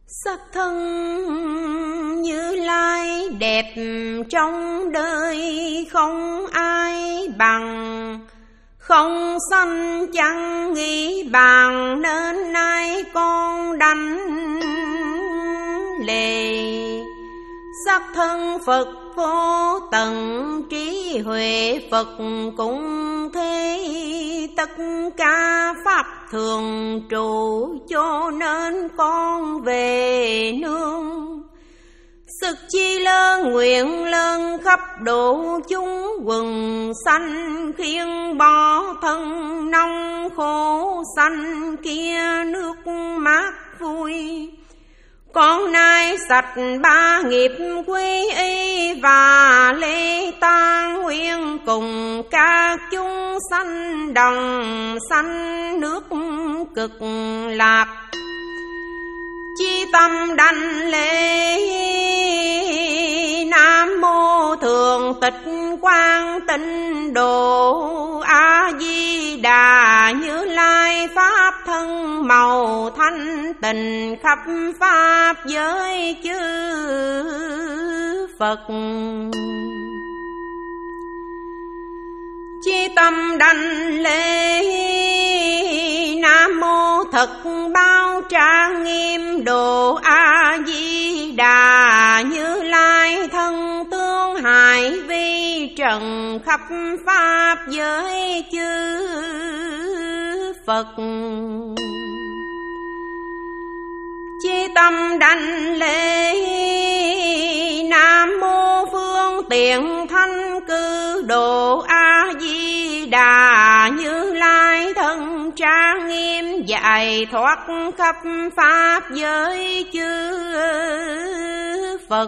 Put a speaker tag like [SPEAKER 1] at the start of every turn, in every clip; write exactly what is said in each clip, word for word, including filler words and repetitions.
[SPEAKER 1] Sắc thân Như Lai đẹp trong đời không ai bằng, không sanh chẳng nghĩ bàn nên nay con đảnh lễ. Sắc thân Phật vô tận trí huệ Phật cũng thế, tất cả pháp thường trụ cho nên con về nương. Sức chi lớn nguyện lớn khắp độ chúng quần sanh, khiến bỏ thân nông khổ sanh kia nước mát vui. Con nay sạch ba nghiệp quy y và lễ tang, nguyện cùng các chúng sanh đồng sanh nước cực lạc. Chi tâm đảnh lễ Nam mô Thượng Tịch Quang Tịnh Độ A Di Đà Như Lai pháp thân màu thanh tịnh, khắp pháp giới chư Phật. Chi tâm đảnh lễ Nam mô Thật Bao Trang Nghiêm Độ A Di Đà Như Lai thân tương hại vi trần, khắp pháp giới chư Phật. Chi tâm đảnh lễ Nam mô Phương Tiện Thanh Cư Độ A Di Đà Như Lai thân trang nghiêm giải thoát, khắp pháp giới chư Phật.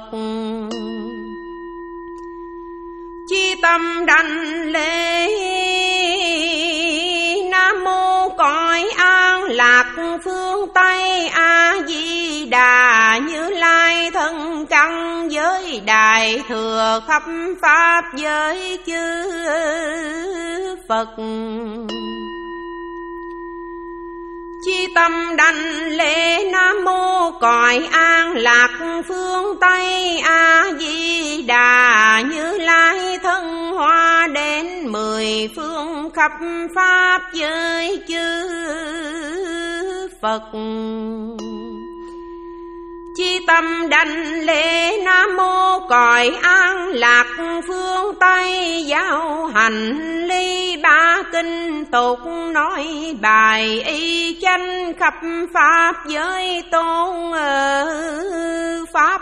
[SPEAKER 1] Chi tâm đảnh lễ Nam mô Cõi An Lạc phương Tây A Di Đà Như Lai thân căn giới đại thừa, khắp pháp giới chư Phật. Chi tâm đảnh lễ Nam mô Cõi An Lạc phương Tây A Di Đà Như Lai thân hoa đến mười phương, khắp pháp giới chư Phật. Chi tâm đảnh lễ Nam mô Cõi An Lạc phương Tây, giáo hành ly ba kinh tục, nói bài y chánh khắp pháp giới tôn ở pháp.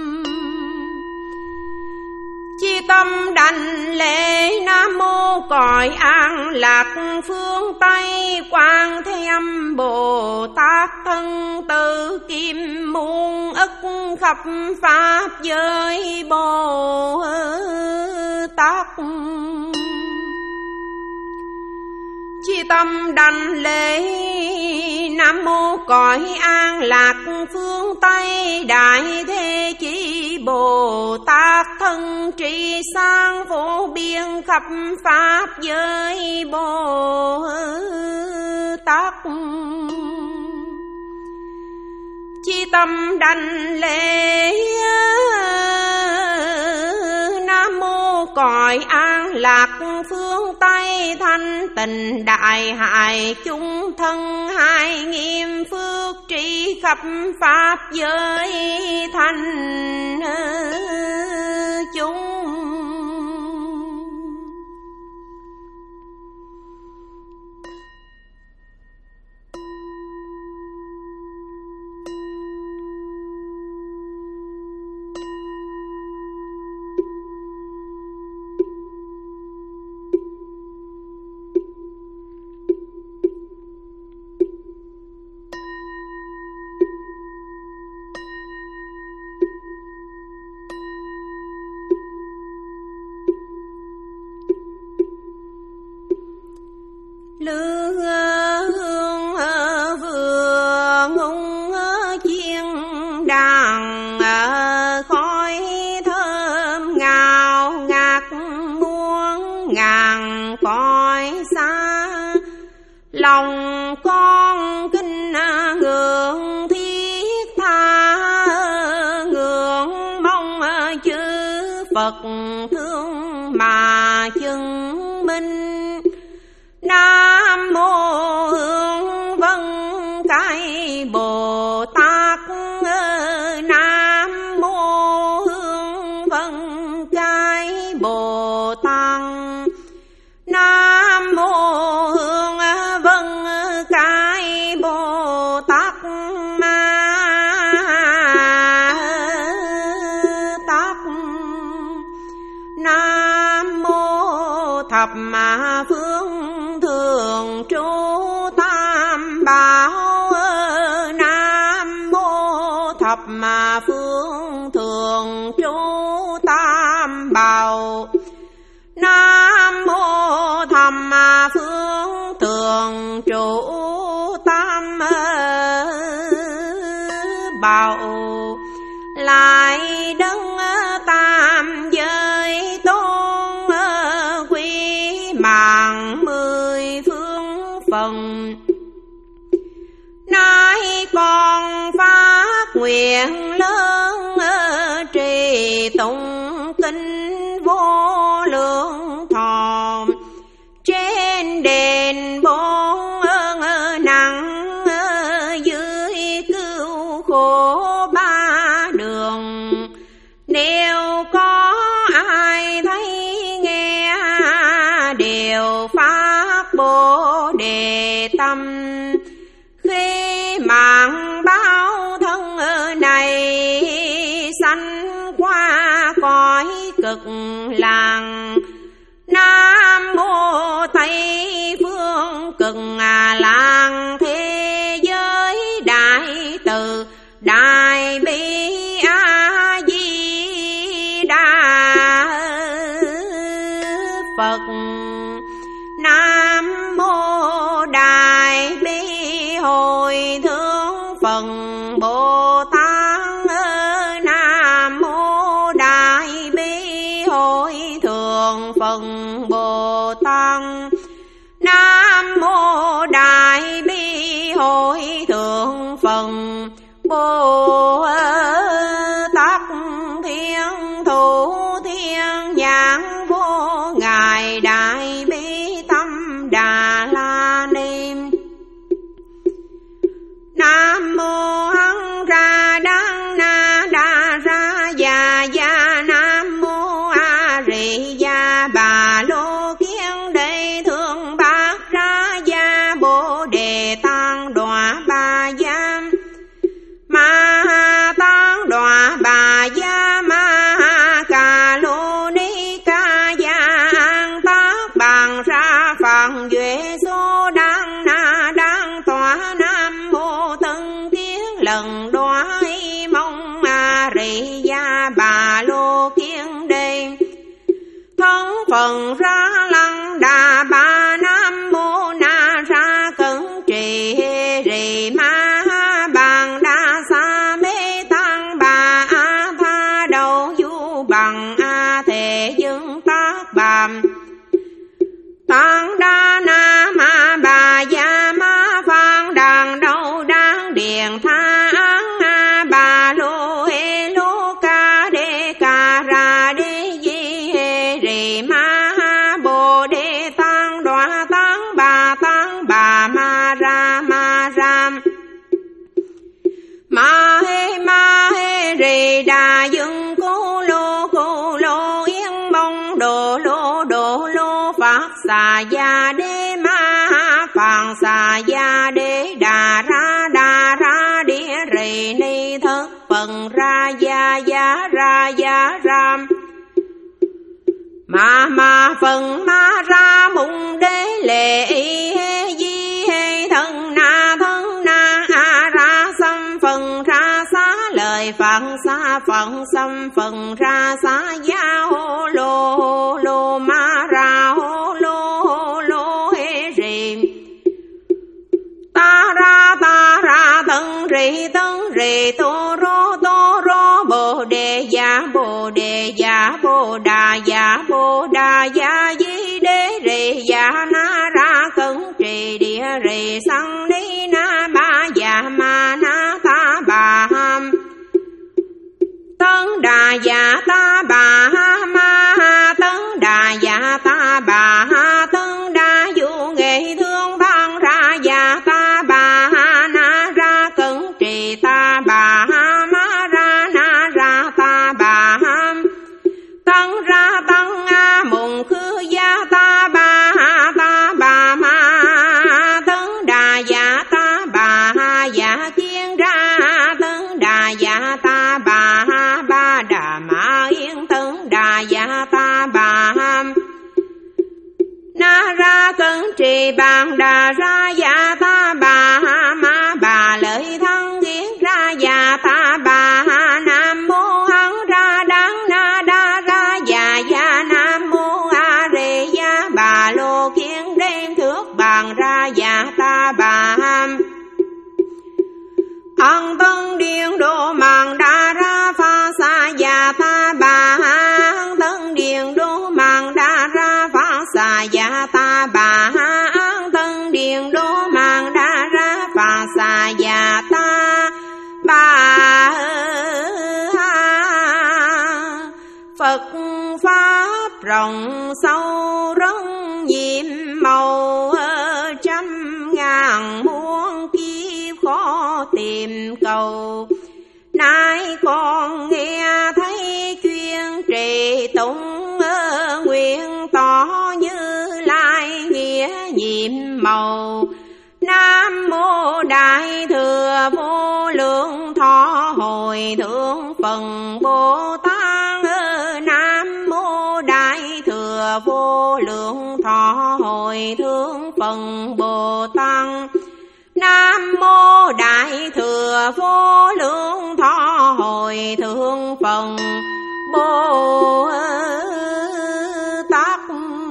[SPEAKER 1] Chi tâm đảnh lễ Nam mô Cõi An Lạc phương Tây, Quan Thế Âm Bồ Tát thân tự kim muôn ức, khắp pháp giới Bồ Tát. Chi tâm đảnh lễ Nam mô Cõi An Lạc phương Tây, Đại Thế Chí Bồ Tát thân trị sang vô biên, khắp pháp giới Bồ Tát. Chi tâm đảnh lễ Nam mô Cõi An Lạc phương Tây, thanh tịnh đại hại chúng thân, hai nghiêm phước trí khắp pháp giới thanh chúng. Lư hương vừa ngung chiên đàn, khói thơm ngào ngạt muôn ngàn cõi xa. Lòng con kinh ngưỡng thiết tha Phật thương mà chứng minh. Nam mô Hương Vân Cái Bồ Tát. Nam mô Hương Vân Cái Bồ Tát. Nam mô Hương Vân Cái Bồ Tát Ma Tát. Nam mô Thập Ma Phương Thường Trụ Tam Bảo. Nam mô Thập Ma Phương Thường Trụ Tam Bảo. Nam mô Thập Ma Phương Thường Trụ Tam Bảo. Lại đấng tam giới tôn quý mạng mười phương phần. Nay con phát nguyện lớn trì tụng kinh vô lượng thọ. Trên đền bốn nắng dưới cứu khổ ba đường. Nếu có ai thấy nghe đều phát Bồ Đề tâm. Khi mạng báo thân này sanh qua cõi cực lạc. Nam mô Tây Phương Cực Lạc thế giới đại từ đại bi A Di Đà Phật. Nam mô Đại Bi Hội Thượng Phật Bồ Tát. Nam mô Đại Bi Hội Thượng Phật Bồ Tát. Nam mô Đại Bi Hội Thượng Phật Bồ Tát. Thiên thủ thiên nhãn vô ngài Đại Bi Tâm Đà La Ni. Nam mô Hằng Ra Đăng Na Đa Ra Già Già. Nam mô A Rì Gia Bà Lô Kiên Đệ Thượng Bát Ra Gia Bồ Đề Tăng Đọa Bà Gia Ma Tăng Đọa Bà Gia Ma Ca Lô Ni Ca Gia An Tác Bằng Ra Phật Duệ Số Đăng Na Đăng Tỏa. Nam mô Tân Kiến Lần Đoá Mong A Rì Gia Bà Lô Kiên Đề Thân Phần Ra Lăng Đà Ba. Nam mô Na Ra Cẩn Trì Rì Ma Bằng Đa Sa Mê Tăng Bà A Tha Đầu Du Bằng A Thể Dương Tác Bàm Tăng Đa Na Ma Bà Gia Ma Phan Đàn Đầu Đăng Điện Tha Án A Bà Lô Hê Lô Ca Đê Ca Ra Đê Di Hê Rì Ma Bồ Đề Tăng Đoá Tăng Bà Tăng Bà Ma Ra Ma Ra Ma Hê Ma Hê Rì Đà Dương Cô Lô Cô Lô Yên Mông Đồ Lô Đồ Lô Pháp Xà Gia Đê Ma Phạn Xà Gia Đê Đà Ra Đà Ra Đĩa Rì Ni Thất Phần Ra Gia Gia Ra Gia Ram Ma Ma Phần Ma Ra Mùng Đế Lệ Y Hê Di Hê Thân Na Thân Na A Ra Xăm Phần Ra Xá Lời Phật Xá Phật Xăm Phần Ra Xá Gia Hô Lô Hô Lô Ma Ra Hô Lô Hô Lô Hê Rì Ta Ra Ta Ra Tân Rì Tân Rì Tô Rô Tô Rô Bồ Đề Gia Bồ Đề Gia Bồ Đà Gia Bồ Đà Gia Di Đế Rì Gia Na Ra Cẩn Trì Địa Rì Sang Ni Na Ba Gia Ma Na Ta Bà Ham Tân Đà Gia Ta Bà Ham về bàn đà ra dạ ta bà ma bà lợi thân kiến ra dạ ta bà nam mô hằng ra đáng na đa ra dạ dạ nam mô a rê gia bà lô kiến đêm thước bàn ra dạ ta bà ân tân điện đô màng đa ra pha sa dạ ta bà ân tân điện đô màng đa ra pha sa dạ ta bà ân tân điện đô màng đa ra pha sa dạ ta bà. Phật pháp rộng sâu rất nhiệm màu trăm ngàn muôn kiếp khó tìm cầu. Nay con nghe thấy chuyên trì tụng nguyện tỏ Như Lai nghĩa nhiệm màu. Nam mô Đại Thừa Vô Lượng Thọ Hồi Thượng Phần Bồ Tát. Nam mô Đại Thừa Vô Lượng Thọ Hồi Thượng Phần Bồ Tát. Nam mô Đại Thừa Vô Lượng Thọ Hồi Thượng Phần Bồ Tát.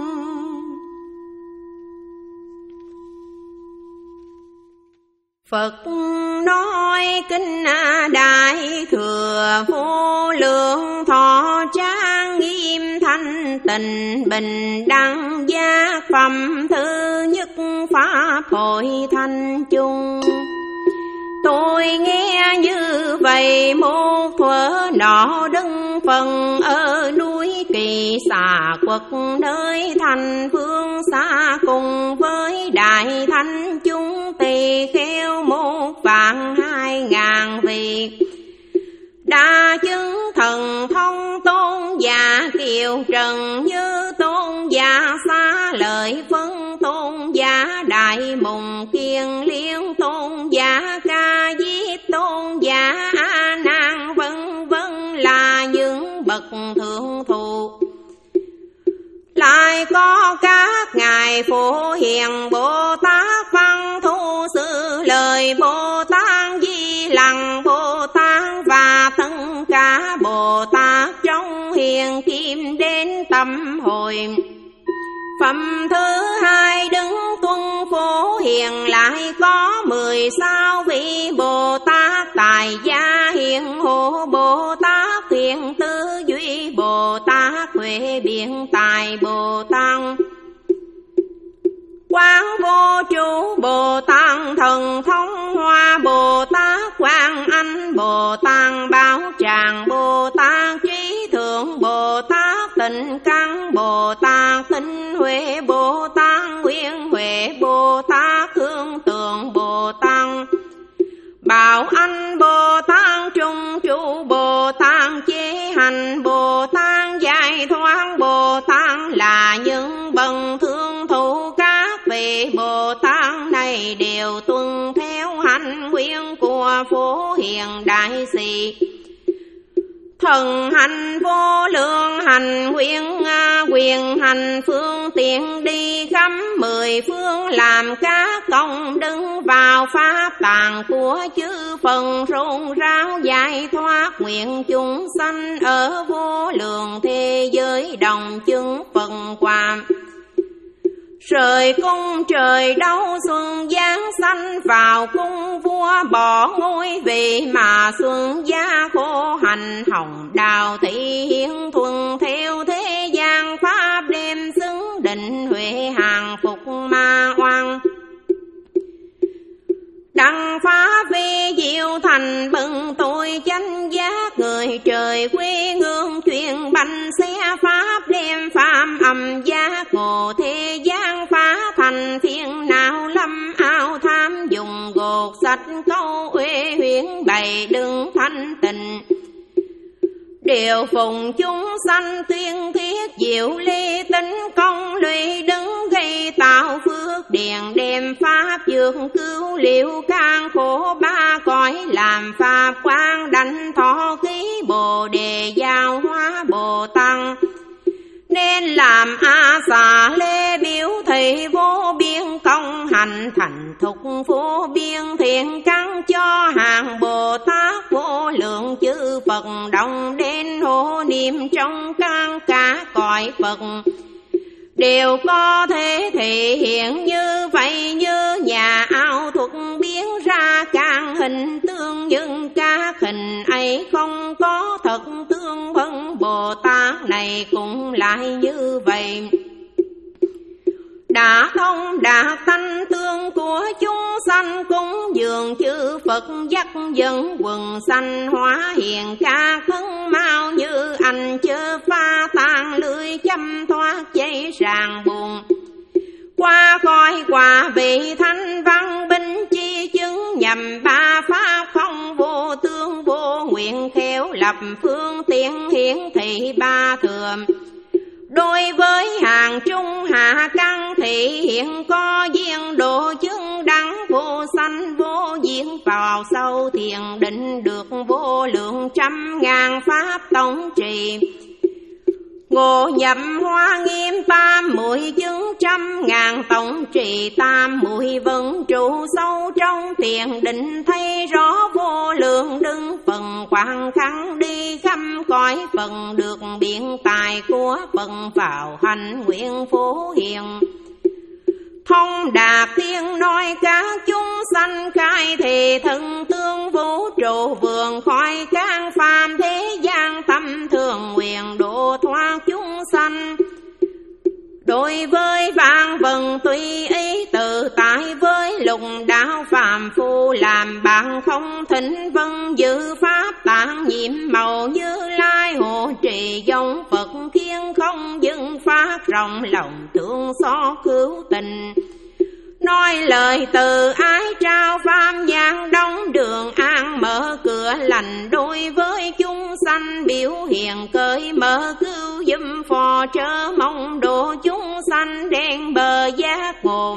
[SPEAKER 1] Phật nói kinh Đại Thừa Vô Lượng Thọ trang nghiêm thanh tịnh bình đẳng giác phẩm thứ nhất pháp hội thanh chung. Tôi nghe như vậy một thuở nọ đứng phần ở núi Kỳ Xà Quật nơi thành phương xa cùng với đại thánh chúng tỳ kheo một vạn hai ngàn vị. Đa chứng thần thông tôn giả Kiều Trần Như tôn giả Xá Lợi Phân tôn giả Đại Mùng Kiên Liên tôn giả Ca Diếp tôn giả A Nan vân vân là những bậc thượng thụ. Lại có các ngài Phổ Hiền Bồ Tát, Văn Thu Sư Lợi Bồ Tát, Di Lặc Bồ Tát và tất cả Bồ Tát trong hiền kim đến tâm hồi. Phẩm thứ hai đứng tuân Phổ Hiền lại có mười sáu vị Bồ Tát, Tài Gia Hiền Hộ Bồ Tát, Thiện Tư Duy Bồ Tát, Huệ Biện Tài Bồ Tát, Quán Vô Trụ Bồ Tát, Thần Thông Hoa Bồ Tát, Quán Anh Bồ Tát, Bảo Tràng Bồ Tát, Trí Thượng Bồ Tát, Tịnh Căn Bồ Tát, Tịnh Huệ Bồ Tát, Nguyên Huệ Bồ Tát, Hương Tượng Bồ Tát, Bảo Anh Bồ Tát, Trung Trụ Bồ Tát, Chế Hành Bồ Tát, Giải Thoát Bồ Tát là những bậc thương thụ. Các vị Bồ Tát này đều tuân theo hành nguyện của Phổ Hiền Đại Sĩ. Thần hành vô lượng hành nguyện quyền hành phương tiện đi khắp mười phương, làm các công đứng vào pháp tạng của chư phần rôn ráo giải thoát nguyện chúng sanh ở vô lượng thế giới đồng chứng phần quả. Rời cung trời đâu xuân giáng sanh vào cung vua, bỏ ngôi vị mà xuân gia khổ hành hồng đào thị hiến thuần theo thế gian pháp đêm xứng định huệ hàng phục ma oan. Đăng pháp vi diệu thành bừng tội chánh giác, người trời quê hương chuyện bánh xe pháp đêm phạm âm giác, ngộ thế gian phá thành phiền não lâm ao tham dùng gột sạch câu uế huyễn bày đứng thanh tịnh. Điều phùng chúng sanh tuyên thiết diệu ly tính công lụy đứng gây tạo phước điền đem pháp dược cứu liệu can khổ ba cõi, làm pháp quang đảnh thọ ký bồ đề giao hóa Bồ Tát. Nên làm A Xà Lê biểu thị vô biên công thành thục vô biên thiện căn cho hàng Bồ Tát vô lượng chư Phật đồng đến hộ niệm trong căn cả cõi Phật đều có thể thể hiện như vậy, như nhà ảo thuật biến ra các hình tương, nhưng các hình ấy không có thật tương phân. Bồ Tát này cũng lại như vậy, đã thông đạt tánh tương của chúng sanh, cúng dường chư Phật dắt dẫn quần sanh, hóa hiện các thân mau như anh chớ pha tan lưới châm thoát cháy ràng buồn. Qua khỏi quả vị thanh văn binh chi chứng, nhằm ba pháp không vô tương vô nguyện, khéo lập phương tiện hiển thị ba thừa. Đối với hàng trung hạ căn thị hiện có duyên độ chứng đắng, vô sanh vô duyên vào sâu thiền định, được vô lượng trăm ngàn pháp tổng trì. Ngộ nhập hoa nghiêm tam muội chứng, trăm ngàn tổng trì tam muội vẫn trụ sâu trong thiền định, thấy rõ vô lượng đứng phần quảng khăn đi khắp cõi phần, được biện tài của phần vào hành nguyện phổ hiền. Thông đạt tiếng nói các chúng sanh, khai thì thân tương vũ trụ, vườn khỏi can phàm thế gian, tâm thường nguyện độ thoát chúng sanh. Đối với vạn vật tùy ý tự tại, với lục đạo phàm phu làm bạn không thỉnh vân, giữ pháp tạng nhiệm màu Như Lai hộ trì giống Phật, khiến không dừng phát rộng lòng thương xót cứu tình. Nói lời từ ái trao pháp nhãn, đóng đường an mở cửa lành, đối với chúng sanh biểu hiện cởi mở, cứu giúp phò trớ mong độ chúng sanh đen bờ giác ngộ.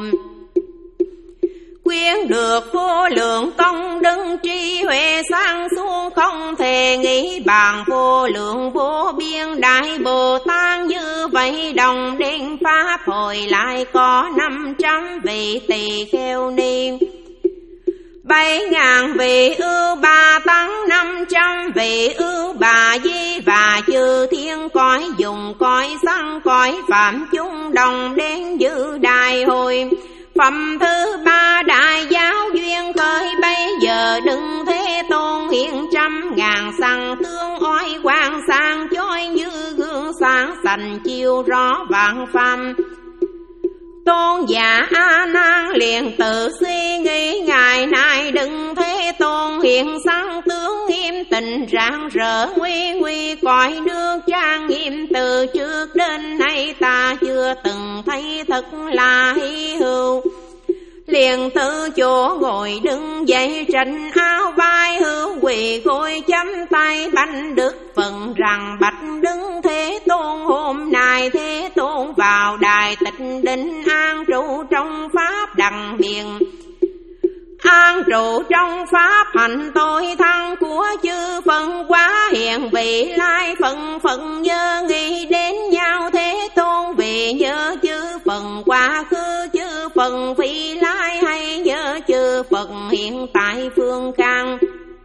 [SPEAKER 1] Quyến được vô lượng công đức trí huệ sáng suốt, không thể nghĩ bàn vô lượng vô biên. Đại Bồ Tát như vậy đồng đến pháp hồi lại có năm trăm vị tỳ kheo ni, bảy ngàn vị ưu bà tăng, năm trăm vị ưu bà di và chư thiên cõi dùng cõi sanh cõi phạm chúng đồng đến dự đại hội. Phẩm thứ ba đại giáo duyên khởi, bây giờ đừng Thế Tôn hiện trăm ngàn sanh tương oai quang sang, chói như gương sáng sành chiếu rõ vạn phàm. Tôn giả A Nan liền tự suy nghĩ, ngày nay đừng Thế Tôn hiện sáng tướng nghiêm tình rạng rỡ, nguy nguy cõi nước trang nghiêm, từ trước đến nay ta chưa từng thấy, thật là hy hữu. Liền từ chỗ ngồi đứng dậy, tranh áo vai hữu quỳ gối chấm tay, bạch đức phần rằng bạch đứng Thế Tôn, hôm nay Thế Tôn vào đài tịch định, an trụ trong pháp đặng biện. An trụ trong pháp hạnh tối thắng của chư Phật, quá hiện vị lai phận phận, nhớ nghĩ đến nhau Thế Tôn, vì nhớ chư Phật quá khứ, chư Phật vị lai, hay nhớ chư Phật hiện tại phương can.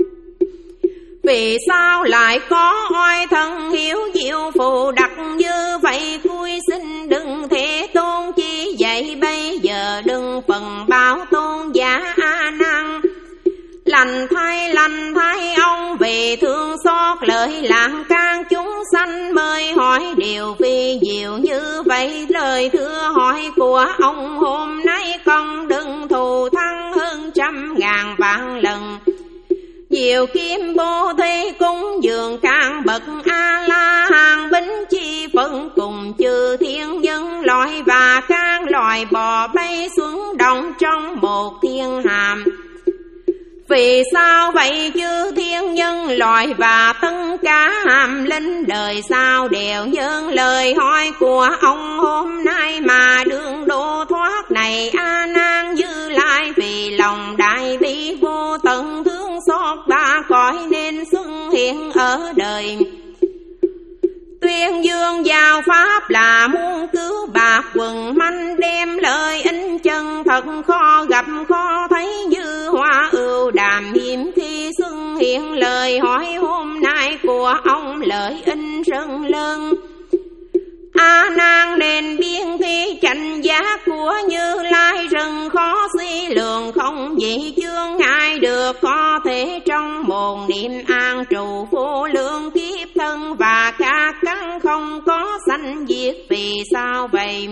[SPEAKER 1] Vì sao lại có oai thân hiếu diệu phù đặc như vậy, cúi xin đừng Thế Tôn chi vậy, bây giờ đừng phần báo tôn giả A Nan. Lành thay lành thay ông, vì thương xót lợi lạc can chúng sanh, mới hỏi điều vi diệu như vậy. Lời thưa hỏi của ông hôm nay, con đừng thù thắng hơn trăm ngàn vạn lần. Diệu kim bố thí cúng dường các bậc A La Hán, bính chi phân cùng chư thiên nhân loại, và các loài bò bay xuống động trong một thiên hàm. Vì sao vậy chư thiên nhân loại và tất cả hàm linh đời sao đều nhân lời hỏi của ông hôm nay, mà đường độ thoát này A Nan Như Lai, vì lòng đại bi vô tận thương xót ba cõi nên xuất hiện ở đời. Tuyên dương giao pháp là muốn cứu bạc quần manh, đem lời in chân thật thật khó gặp khó thấy, như hoa ưu đàm hiếm khi xuân hiện. Lời hỏi hôm nay của ông lợi ích rất lớn. A Nan nên biên thi chánh giác của Như Lai, rừng khó suy lượng không gì chướng ngại được. Có thể trong một niệm an trụ vô lượng kiếp thân, và các căn không có sanh diệt. Vì sao vậy?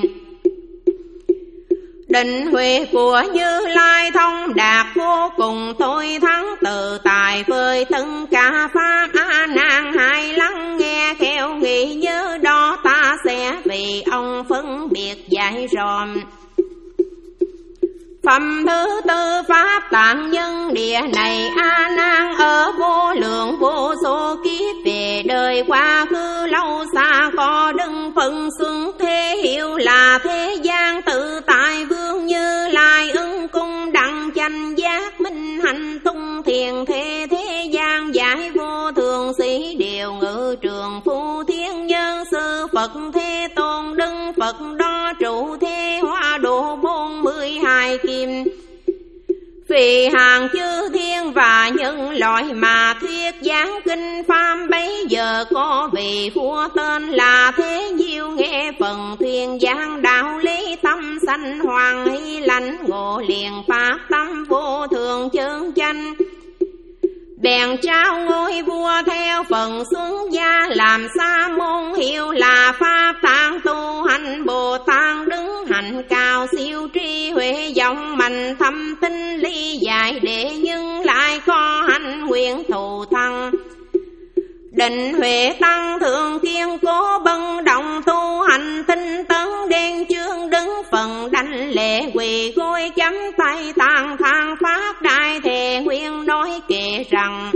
[SPEAKER 1] Định huệ của Như Lai thông đạt vô cùng, tôi thắng tự tài với tất cả pháp. A Nan hãy lắng nghe khéo nghĩ nhớ đó, ta sẽ vì ông phân biệt giải rõ. Phẩm thứ tư pháp tạng nhân địa này, A Nan ở vô lượng vô số kiếp về đời quá khứ lâu xa, có đấng phân xuân thế hiệu là thế gian tự tại vương Như Lai. Ứng cung đặng chánh giác minh hạnh tung thiền thế, thế gian giải vô thường sĩ điều ngự trường phu thiên nhân sư Phật Thế Tôn. Đức Phật đó trụ thế hóa độ bốn mươi hai kim, vì hàng chư thiên và nhân loại mà thuyết giảng kinh pháp. Bấy giờ có vị vua tên là Thế Diêu, nghe phần thuyên giảng đạo lý tâm sanh hoàng y lãnh ngộ liền phát tâm vô thường chân chánh. Bèn trao ngôi vua theo phần xuống gia, làm sa môn hiệu là pháp tạng tu hành Bồ Tát. Đứng hạnh cao siêu tri huệ dòng mạnh thâm tinh ly giải, để nhưng lại có hạnh nguyện thù thăng. Định huệ tăng thượng kiên cố bân động tu hành tinh tấn, đen chương đứng phần đảnh lễ quỳ gối chấm tay tàn thang phát đại thề nguyện nói kệ rằng: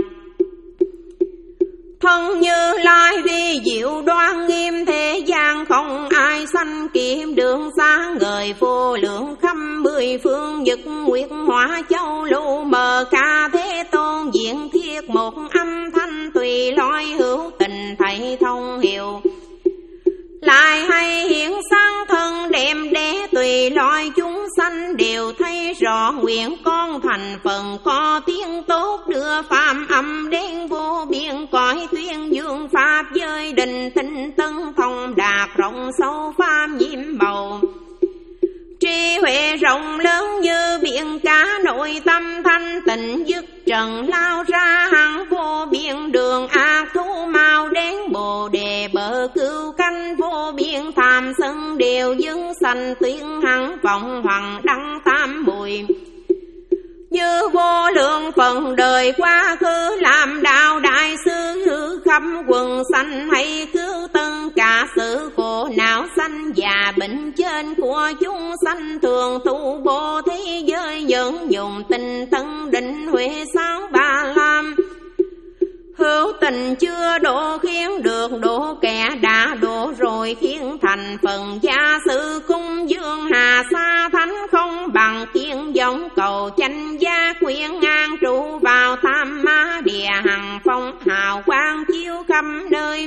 [SPEAKER 1] thân Như Lai vi diệu đoan nghiêm, thế gian không ai sanh kiếm đường xa ngời vô lượng khắp mười phương. Nhật nguyệt hỏa châu lưu mờ ca Thế Tôn diện thiết một âm thanh tùy loại hữu tình thầy thông hiệu. Lại hay hiện sáng thân đem đế tùy loại chúng sanh đều thấy rõ. Nguyện con thành phần có tiếng tốt đưa phạm âm đến vô biên cõi tuyên dương pháp giới đình tinh tấn thông đạt rộng sâu pháp nhiễm màu. Trí huệ rộng lớn như biển cả nội tâm thanh tịnh dứt trần lao ra hẳn vô biên đường ác thú mau đến bồ đề bờ cửu canh vô biên tham sân đều dưng sanh tuyên hằng vọng hoàng đăng tam mùi. Như vô lượng phần đời quá khứ làm đạo đại sư hư khắp quần sanh, hay cứu tân cả sự khổ não sanh già bệnh trên của chúng sanh. Thường tu bố thí giới dẫn dùng tinh tấn định huệ sáng ba lam. Hữu tình chưa độ khiến được độ, kẻ đã độ rồi khiến thành phần gia sự. Cung dương hà sa thánh không bằng kiên giống cầu chánh gia quyến ngang trụ vào tam ma địa hằng phong hào quang chiếu khắp nơi.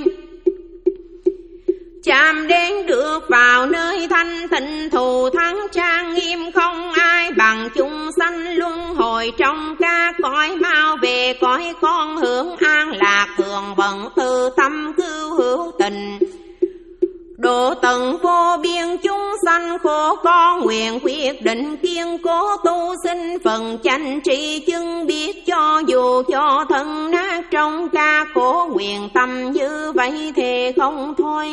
[SPEAKER 1] Chạm đến được vào nơi thanh tịnh thù thắng trang nghiêm, không ai bằng chúng sanh luân hồi trong các cõi mau về cõi con hưởng an lạc thường vận từ tâm cứu hữu tình. Độ tận vô biên chúng sanh khổ con nguyện quyết định kiên cố tu sinh phần chánh trị chứng biết cho dù cho thân nát trong ca khổ nguyện tâm như vậy thề không thôi.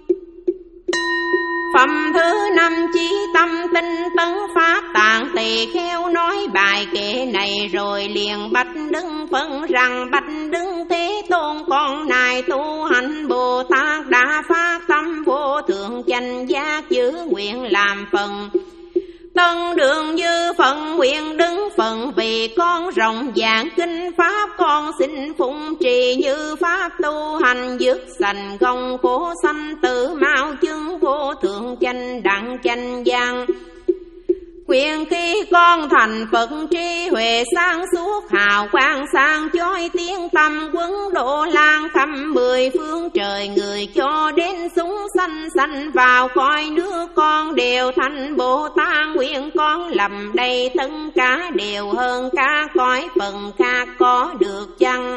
[SPEAKER 1] Phẩm thứ năm chí tâm tinh tấn pháp tạng tỳ kheo nói bài kệ này rồi liền bạch đứng phân rằng: bạch đứng Thế Tôn con này tu hành Bồ Tát đã phát tâm vô thượng chánh giác giữ nguyện làm phần. Tân đường như phận nguyện đứng phận vì con rộng giảng kinh pháp, con xin phụng trì như pháp tu hành dứt sành gông khổ sanh tử mau chứng vô thượng chánh đẳng chánh giác. Quyền khi con thành Phật trí huệ sáng suốt hào quang sáng chói tiếng tâm quấn độ lan khắp mười phương trời, người cho đến súng sanh sanh vào cõi nước con đều thành Bồ Tát. Nguyện con lầm đầy tất cả đều hơn cả cõi phần khác có được chăng?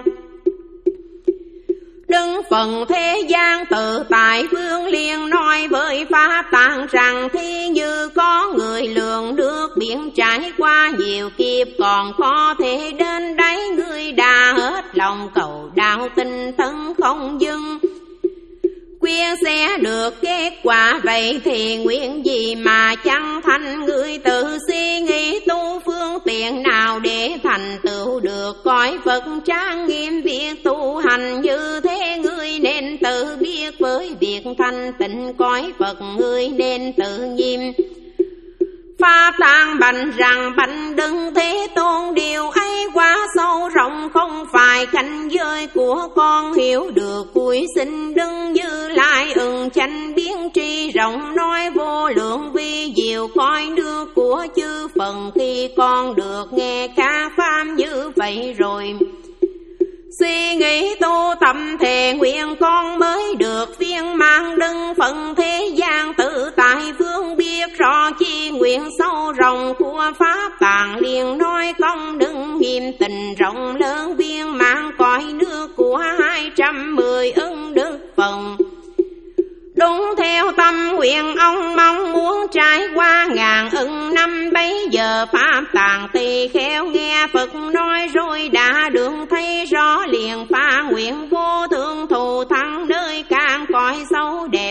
[SPEAKER 1] Đứng phần thế gian tự tại vương liền nói với Pháp Tạng rằng: thi như có người lường nước biển trải qua nhiều kiếp còn có thể đến đấy, người đã hết lòng cầu đạo tinh tấn không dừng, quyên sẽ được kết quả. Vậy thì nguyện gì mà chẳng thành? Người tự suy nghĩ tu phương tiện nào để thành tựu được cõi Phật trang nghiêm. Việc tu hành như thế người nên tự biết, với việc thanh tịnh cõi Phật người nên tự nghiêm. Pháp Tạng bạch rằng: bạch Đấng Thế Tôn, điều ấy quá sâu rộng không phải cảnh giới của con hiểu được. Cuối sinh Đấng Như Lai ưng chánh biến tri rộng, nói vô lượng vi diệu cõi nước của chư Phần. Khi con được nghe các pháp như vậy rồi, suy nghĩ tu tập thề nguyện, con mới được viên mãn đấng phận thế gian tự tại phương. Biết rõ chi nguyện sâu rộng của Pháp Tạng, liền nói công đừng nghiêm tình rộng lớn viên mãn cõi nước của hai trăm mười ân đức phần. Đúng theo tâm nguyện ông mong muốn trải qua ngàn ưng năm, bấy giờ Pháp Tạng tỳ khéo nghe Phật nói rồi đã được thấy rõ, liền phá nguyện vô thượng thù thắng nơi cạn cõi sâu đẹp.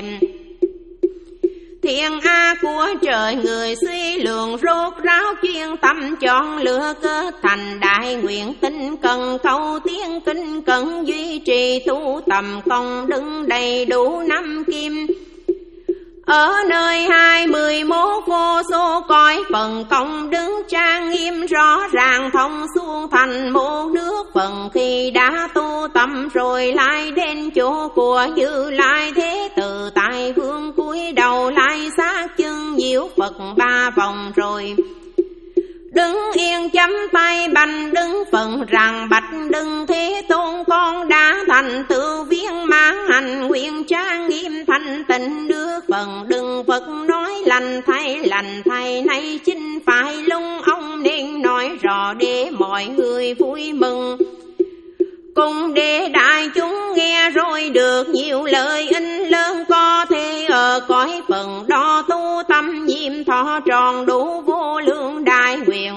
[SPEAKER 1] Thiên A của trời người suy lượng rốt ráo chuyên tâm chọn lựa kết thành đại nguyện tinh cần cầu tiến kinh cần duy trì tu tầm công đứng đầy đủ năm kim. Ở nơi hai mươi mốt vô số cõi phần công đứng trang nghiêm rõ ràng thông xuống thành một nước phần. Khi đã tu tâm rồi lại đến chỗ của Như Lai Thế Tự tại vương, cúi đầu lại sát chân nhiễu Phật ba vòng rồi đứng yên chấm tay bành đứng phận rằng: bạch Đấng Thế Tôn, con đã thành tựu viên mãn hành nguyện trang nghiêm thanh tịnh nước phần. Đừng Phật nói lành thay lành thay, nay chính phải lung ông nên nói rõ để mọi người vui mừng, cùng để đại chúng nghe rồi được nhiều lợi ích lớn. Có thể ở cõi phần đó tu tâm nhiệm thọ tròn đủ vô lượng đại nguyện.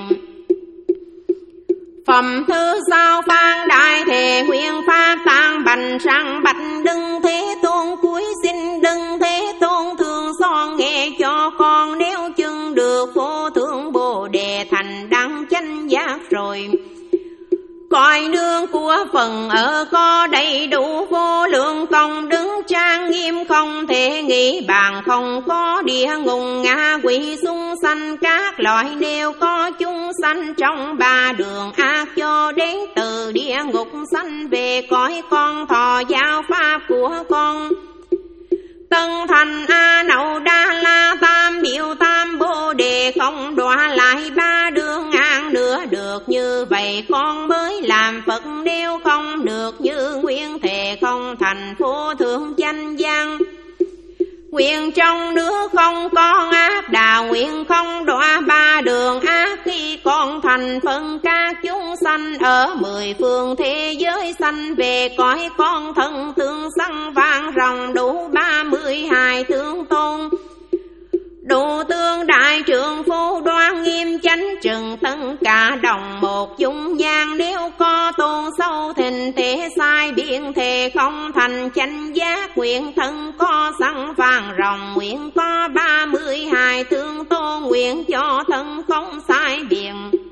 [SPEAKER 1] Phẩm thứ sau phan đại thề nguyện Pháp Tạng bành rằng: bạch Đấng Thế Tôn, cuối xin Đấng Thế Tôn thường son nghe cho con, nếu chừng được vô thượng Bồ Đề thành đẳng chánh giác rồi, cõi nương của phần ở có đầy đủ vô lượng công đứng trang nghiêm không thể nghĩ bàn. Không có địa ngục ngạ quỷ súc sanh các loại, đều có chúng sanh trong ba đường ác cho đến từ địa ngục sanh về cõi con thọ giáo pháp của con. Tân thành A Nậu Đa La Tam Biểu Tam Bồ Đề không đọa lại ba đường an nữa được. Như vậy con mới làm Phật, nếu không được như nguyện thề không thành vô thượng chánh giác. Nguyện trong nước không con ác đạo, nguyện không đọa ba đường ác. Khi con thành phân các chúng sanh ở mười phương thế giới sanh về cõi con thân tương sanh vang ròng đủ ba mươi hai tướng tôn. Đủ tương đại trượng phu đoan nghiêm chánh trừng tất cả đồng một dung nhan. Nếu có tôn sâu thình thế sai biện thề không thành chánh giác. Nguyện thân có sẵn vàng rồng, nguyện có ba mươi hai tướng tôn. Nguyện cho thân không sai biện.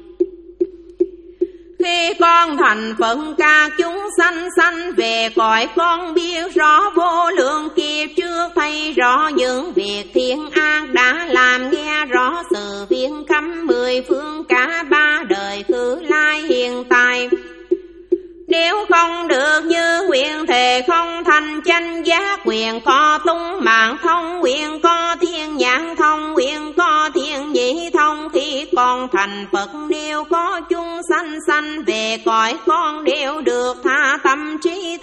[SPEAKER 1] Khi con thành phận các chúng sanh sanh về cõi con, biết rõ vô lượng kiếp trước thấy rõ những việc thiên ác đã làm, nghe rõ sự việc khắp mười phương cả ba đời khứ lai hiện tại. Nếu không được như nguyện thề không thành chánh giác. Nguyện có tung mạng thông, nguyện có thiên nhãn thông, nguyện có thiên nhĩ thông. Khi con thành Phật, nếu có chúng sanh sanh về cõi con, đều được tha tâm trí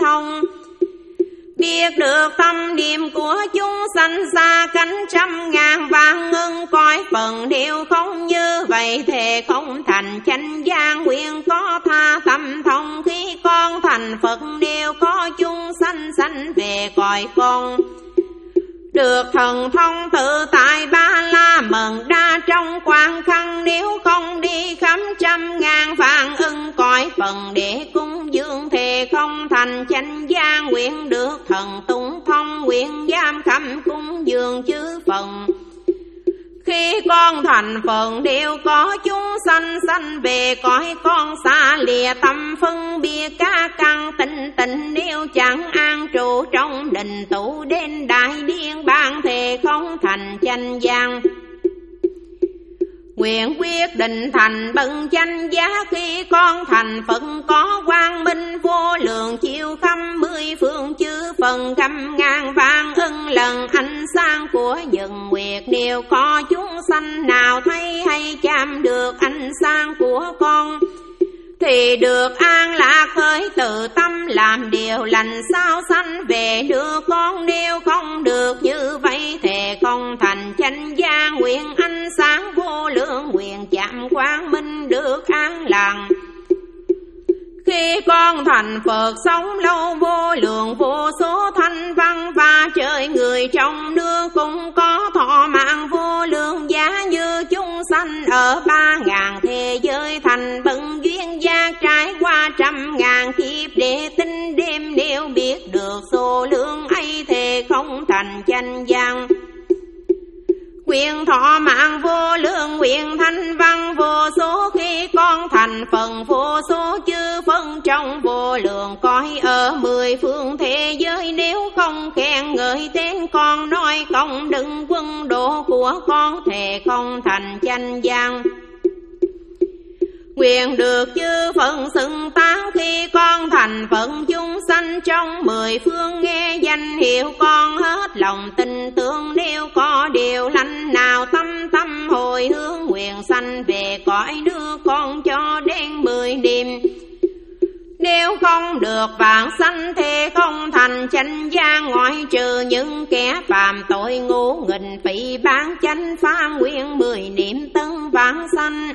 [SPEAKER 1] biết được tâm niệm của chúng sanh xa cánh trăm ngàn vạn ngưng cõi phần đều không như vậy thề không thành chánh gian nguyện có tha tâm thông khi con thành Phật đều có chúng sanh sanh về cõi con được thần thông tự tại ba la mật đa trong quan khăn nếu không đi khắp trăm ngàn vạn ưng cõi phần để cung dương thề không thành chánh gian nguyện được thần tung thông nguyện giam khâm cung dương chư phần khi con thành phần đều có chúng sanh sanh về cõi con xa lìa tâm phân biệt các căn tinh tịnh nếu chẳng an trụ trong đình tụ đến đại điên ban thề không thành chánh gian nguyện quyết định thành bậc chánh giá khi con thành Phật có quang minh vô lượng chiếu khắp mười phương chư phần trăm ngàn vạn ưng lần ánh sáng của nhật nguyệt đều có chúng sanh nào thấy hay chạm được ánh sáng của con thì được an lạc khởi tự tâm làm điều lành sao sanh về đưa con nếu không được như vậy thề không thành chánh gia nguyện ánh sáng vô lượng nguyện chạm quang minh được an lạc khi con thành Phật sống lâu vô lượng vô số thanh văn và trời người trong nước cũng có thọ mạng vô lượng giá như chúng sanh ở ba ngàn thế giới thành bậc duyên giác trải qua trăm ngàn kiếp để tinh đêm nếu biết được số lượng ấy thề không thành chánh gian quyền thọ mạng vô lượng nguyện thanh văn vô số khi con thành phần vô số chư phân trong vô lượng cõi ở mười phương thế giới nếu không khen ngợi tên con nói công đừng quân độ của con thề không thành chánh gian quyền được chư phận xưng tán khi con thành phận chúng sanh trong mười phương nghe danh hiệu con hết lòng tin tưởng nếu có điều lành nào tâm tâm hồi hướng nguyện sanh về cõi đưa con cho đến mười niệm nếu không được vãng sanh thế không thành chánh gia ngoại trừ những kẻ phạm tội ngũ nghịch phỉ bán chánh phá nguyện mười niệm tân vãng sanh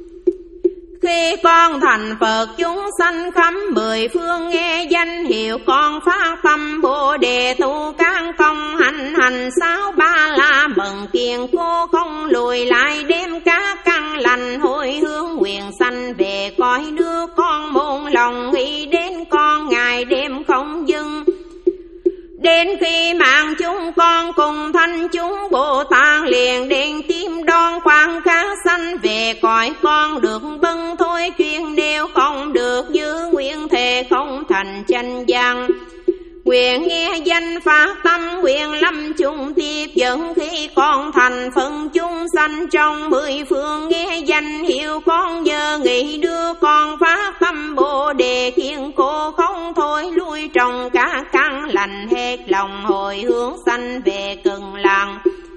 [SPEAKER 1] khi con thành Phật chúng sanh khắp mười phương nghe danh hiệu con phát tâm Bồ đề tu căn công hành hành sáu ba la mừng kiên cố không lùi lại đem các căn lành hồi hướng nguyện sanh về cõi nước con môn lòng nghĩ đến con ngày đêm không dừng đến khi mạng chúng con cùng thanh chúng Bồ Tát liền đến tim đón quan khá sanh về cõi con được bâng thôi chuyên đều không được như nguyện thề không thành chánh gian nguyện nghe danh phát tâm nguyện lâm chung tiếp dẫn khi con thành phần chúng sanh trong mười phương nghe danh hiệu con nhờ nghĩ đưa con phát tâm Bồ đề kiên cố không thôi lui trong các căn lành hết lòng hồi hướng sanh về cực lạc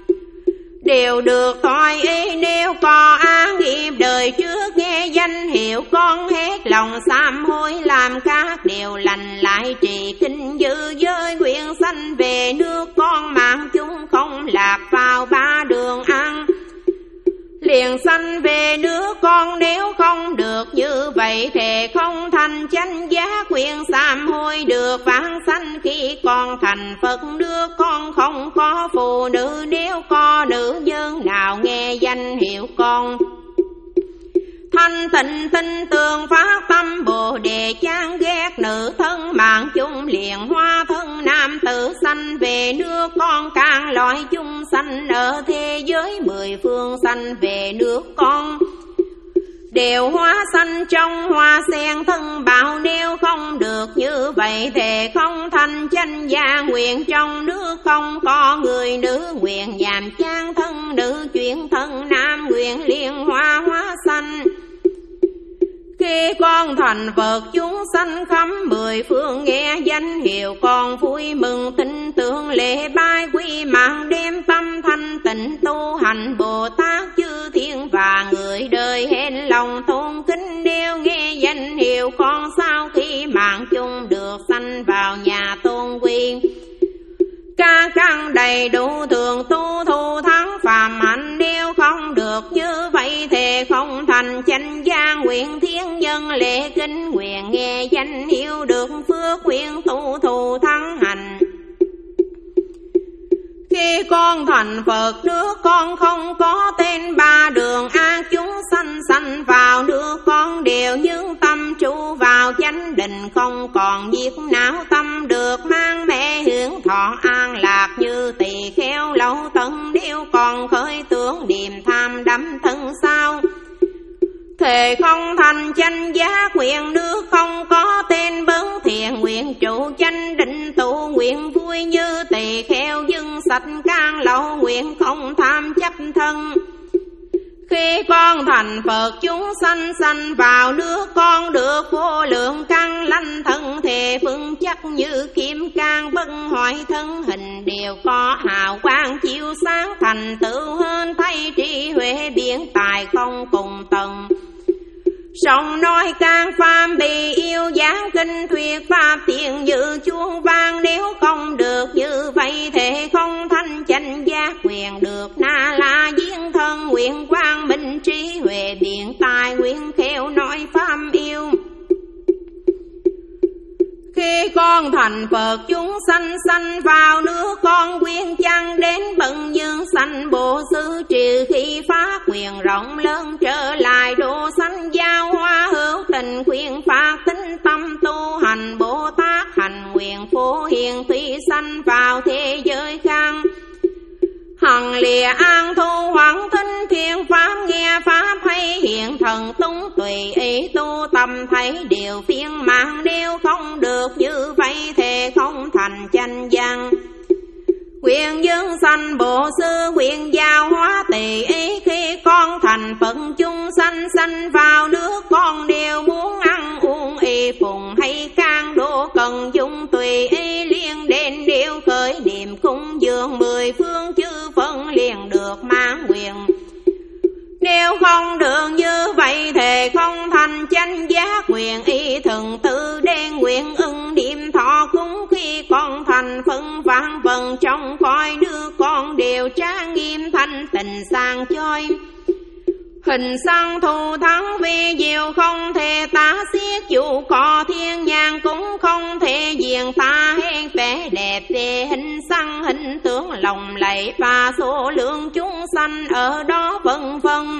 [SPEAKER 1] đều được thoại ý nếu có án nghiệp đời trước nghe danh hiệu con hết lòng sám hối làm các điều lành lại trì kinh dư giới nguyện sanh về nước con mạng chúng không lạc vào ba đường ăn liền sanh về nước con nếu không được như vậy thề không thành chánh giá quyền sám hối được vãng sanh khi con thành Phật nước con không có phụ nữ nếu có nữ nhân nào nghe danh hiệu con thanh tịnh tinh tường phát tâm Bồ đề chán ghét nữ thân mạng chung liền hoa thân nam tử sanh về nước con càng loại chung sanh ở thế giới mười phương sanh về nước con đều hóa sanh trong hoa sen thân bảo nếu không được như vậy thề không thành chánh gia nguyện trong nước không có người nữ nguyện nhàm chán thân nữ chuyển thân nam nguyện liên hoa hóa sanh khi con thành Phật chúng sanh khắp mười phương nghe danh hiệu con vui mừng tin tưởng lễ bái quy mạng đem tâm thanh tịnh tu hành Bồ Tát chư thiên và người đời hết lòng tôn kính đều nghe danh hiệu con sau khi mạng chung được sanh vào nhà tôn quy đầy đủ thường tu thu thắng phàm hạnh. Nếu không được như vậy thì không thành chánh giác. Nguyện thiên nhân lễ kính nguyện nghe danh hiệu được phước. Nguyện tu thu thắng hành. Khi con thành Phật nước con không có tên ba đường ác chúng sanh sanh vào nước con đều những tâm trụ vào chánh định. Không còn nhiệt não tâm được mang mẹ hưởng thọ an lạc như tỳ kheo lâu tận. Nếu còn khởi tưởng niềm tham đắm thân sao thề không thành chánh giác. Nguyện nước không có tên bấn thiện nguyện trụ chánh định tụ. Nguyện vui như tỳ kheo dưng sạch can lậu. Nguyện không tham chấp thân. Khi con thành Phật chúng sanh sanh vào nước con được vô lượng căn lanh thân thể vững chắc như kim cang. Bất hoại thân hình đều có hào quang chiếu sáng. Thành tựu hơn thay trí huệ biển tài không cùng tầng. Song nói can pháp bị yêu giảng kinh thuyết pháp tiền dự chuông vang. Nếu không được như vậy thì không thanh chánh giác. Nguyện được na la diễn thân nguyện quang minh trí huệ biện tài. Nguyện khéo nói pháp yêu. Khi con thành Phật chúng sanh sanh vào nước con quyên chăng đến bận dương sanh bộ xứ. Trừ khi phát nguyện rộng lớn trở lại độ sanh giao hoa hữu tình. Khuyên phát tính tâm tu hành Bồ Tát hành nguyện phổ hiền thủy sanh vào thế giới khác. Hằng lìa an thu hoảng thính thiên pháp nghe pháp hay hiện thần tung tùy ý tu tâm thấy điều phiên mạng. Nếu không được như vậy thì không thành chánh văn. Quyền dương sanh bộ sư quyền giao hóa tỳ ý. Khi con thành Phật chung sanh sanh vào nước con đều muốn ăn uống y phùng hay can đô cần dùng tùy ý. Liên đến điều khởi niệm cúng dường mười phương chư phân liền được mang quyền. Nếu không được như vậy thì không thành chánh giác. Nguyện y thường tự đen nguyện ưng niệm thọ cúng. Khi con thành phân vạn vần trong cõi nước con đều trang nghiêm thanh tịnh sang chói. Hình sang thù thắng vi diệu không thể tả xiết. Dù có thiên nhàn cũng không thể diện tả hết. Vẻ đẹp về hình sang hình tướng lòng lạy. Và số lượng chúng sanh ở đó vân vân.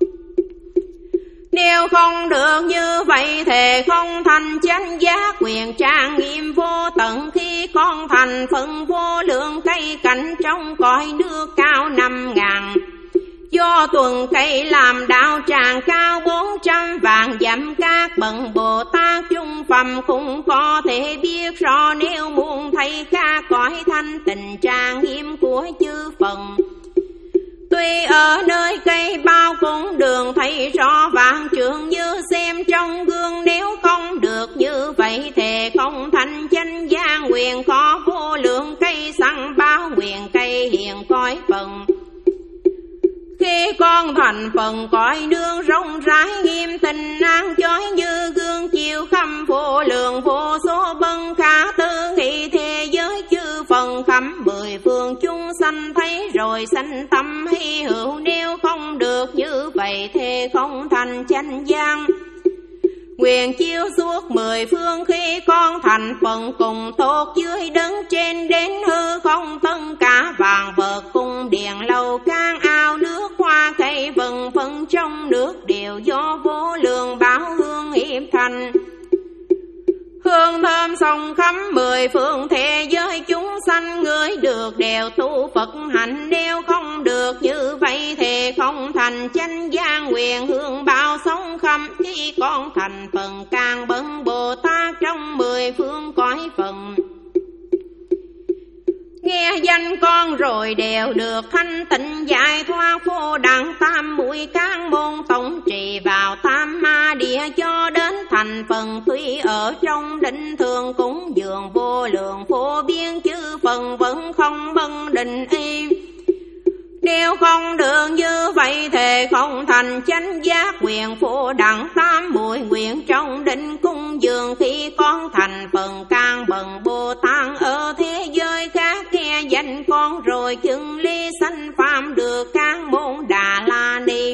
[SPEAKER 1] Nếu không được như vậy thì không thành chánh giác. Nguyện trang nghiêm vô tận khi con thành phân vô lượng cây cảnh trong cõi nước cao năm ngàn. Do tuần cây làm đạo tràng cao bốn trăm vạn dặm. Các bậc Bồ Tát trung phẩm cũng có thể biết rõ. Nếu muốn thấy các cõi thanh tịnh trang nghiêm của chư phần. Tuy ở nơi cây bao cũng đường thấy rõ vạn trường như xem trong gương. Nếu không được như vậy thì không thành chánh giác. Nguyện có vô lượng cây sẵn bao nguyện cây hiện cõi phần. Khi con thành phần cõi nương rộng rãi nghiêm tình an chói như gương chiếu khắp vô lượng vô số bân khả tư nghị thế giới chư phần khắp mười phương chúng sanh thấy rồi sanh tâm hy hữu. Nếu không được như vậy thì không thành chánh giác. Nguyện chiếu suốt mười phương khi con thành phần cùng tốt dưới đấng trên đến hư không. Tất cả vàng vật cung điện lầu can ao nước hoa cây vân phân trong nước đều do vô lượng bảo hương hiệp thành. Hương thơm sông khắp mười phương thế giới chúng sanh người được đều tu Phật hạnh. Nếu không được như vậy thì không thành chánh giác. Nguyện hương bao sông khắp khi con thành phần càng bấn Bồ Tát trong mười phương cõi phần. Nghe danh con rồi đều được thanh tịnh giải thoát vô đẳng tam muội các môn tổng trì vào tam ma địa cho đến thành phần. Tuy ở trong định thường cúng dường vô lượng phổ biến chư phần vẫn không bân định y. Nếu không được như vậy thì không thành chánh giác. Nguyện phổ đẳng tam muội nguyện trong định cung dường khi con thành phần can bần Bồ Tát ở thế giới khác nghe danh con rồi thôi chứng lý sanh phạm được các môn Đà La Ni.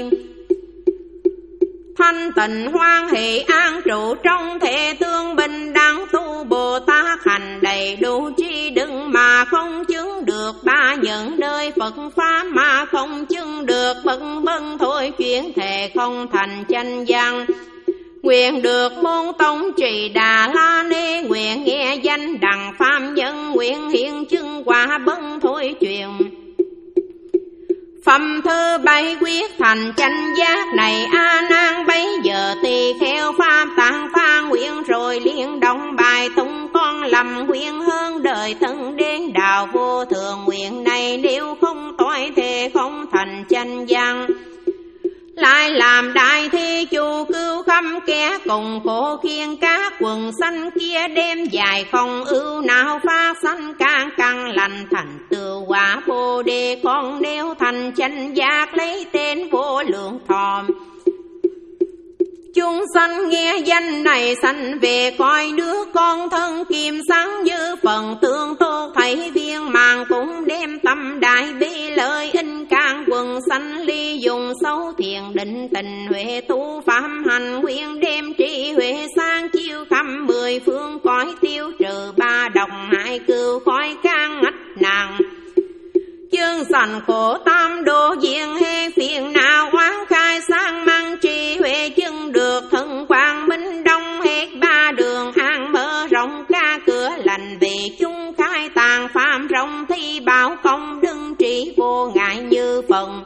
[SPEAKER 1] Thanh tịnh hoan hỷ an trụ trong thể tương bình đẳng tu Bồ Tát hành đầy đủ chi đừng mà không chứng được ba những nơi Phật Pháp mà không chứng được bất vân thôi chuyển thể không thành chánh văn. Nguyện được môn tông trì Đà La Ni, nguyện nghe danh đặng pháp nhân, nguyện hiện chứng quả bân thôi truyền. Phẩm thứ bảy quyết thành chánh giác này A Nan bấy giờ tỳ kheo pháp tạng pha nguyện rồi liên động bài tung con lầm nguyện hơn đời thân đến đạo vô thường. Nguyện này nếu không toại thể không thành chánh văn, lại làm đại thi chu cứu khâm kẻ cùng khổ khiên các quần sanh kia đem dài không ưu nào phát sanh can căn lành thành tựu quả Bồ Đề. Con nếu thành chánh giác lấy tên vô lượng thọ, chúng sanh nghe danh này sanh về coi nước con thân kim sáng như phần tương tô thấy viên màng cũng đem tâm đại bi lợi in can quần sanh ly dùng sâu thiền định tình huệ tu phạm hành nguyện đem trí huệ sang chiêu khắp mười phương cõi tiêu trừ ba độc hại cừu khói can ngách nàng chương sanh khổ tam độ diện hê phiền não oán khai sang mang trí huệ chứng được thân quang minh đông hết ba đường an mở rộng ca cửa lành vì chúng khai tàng phạm rộng thi bảo công đương trị vô ngại như phần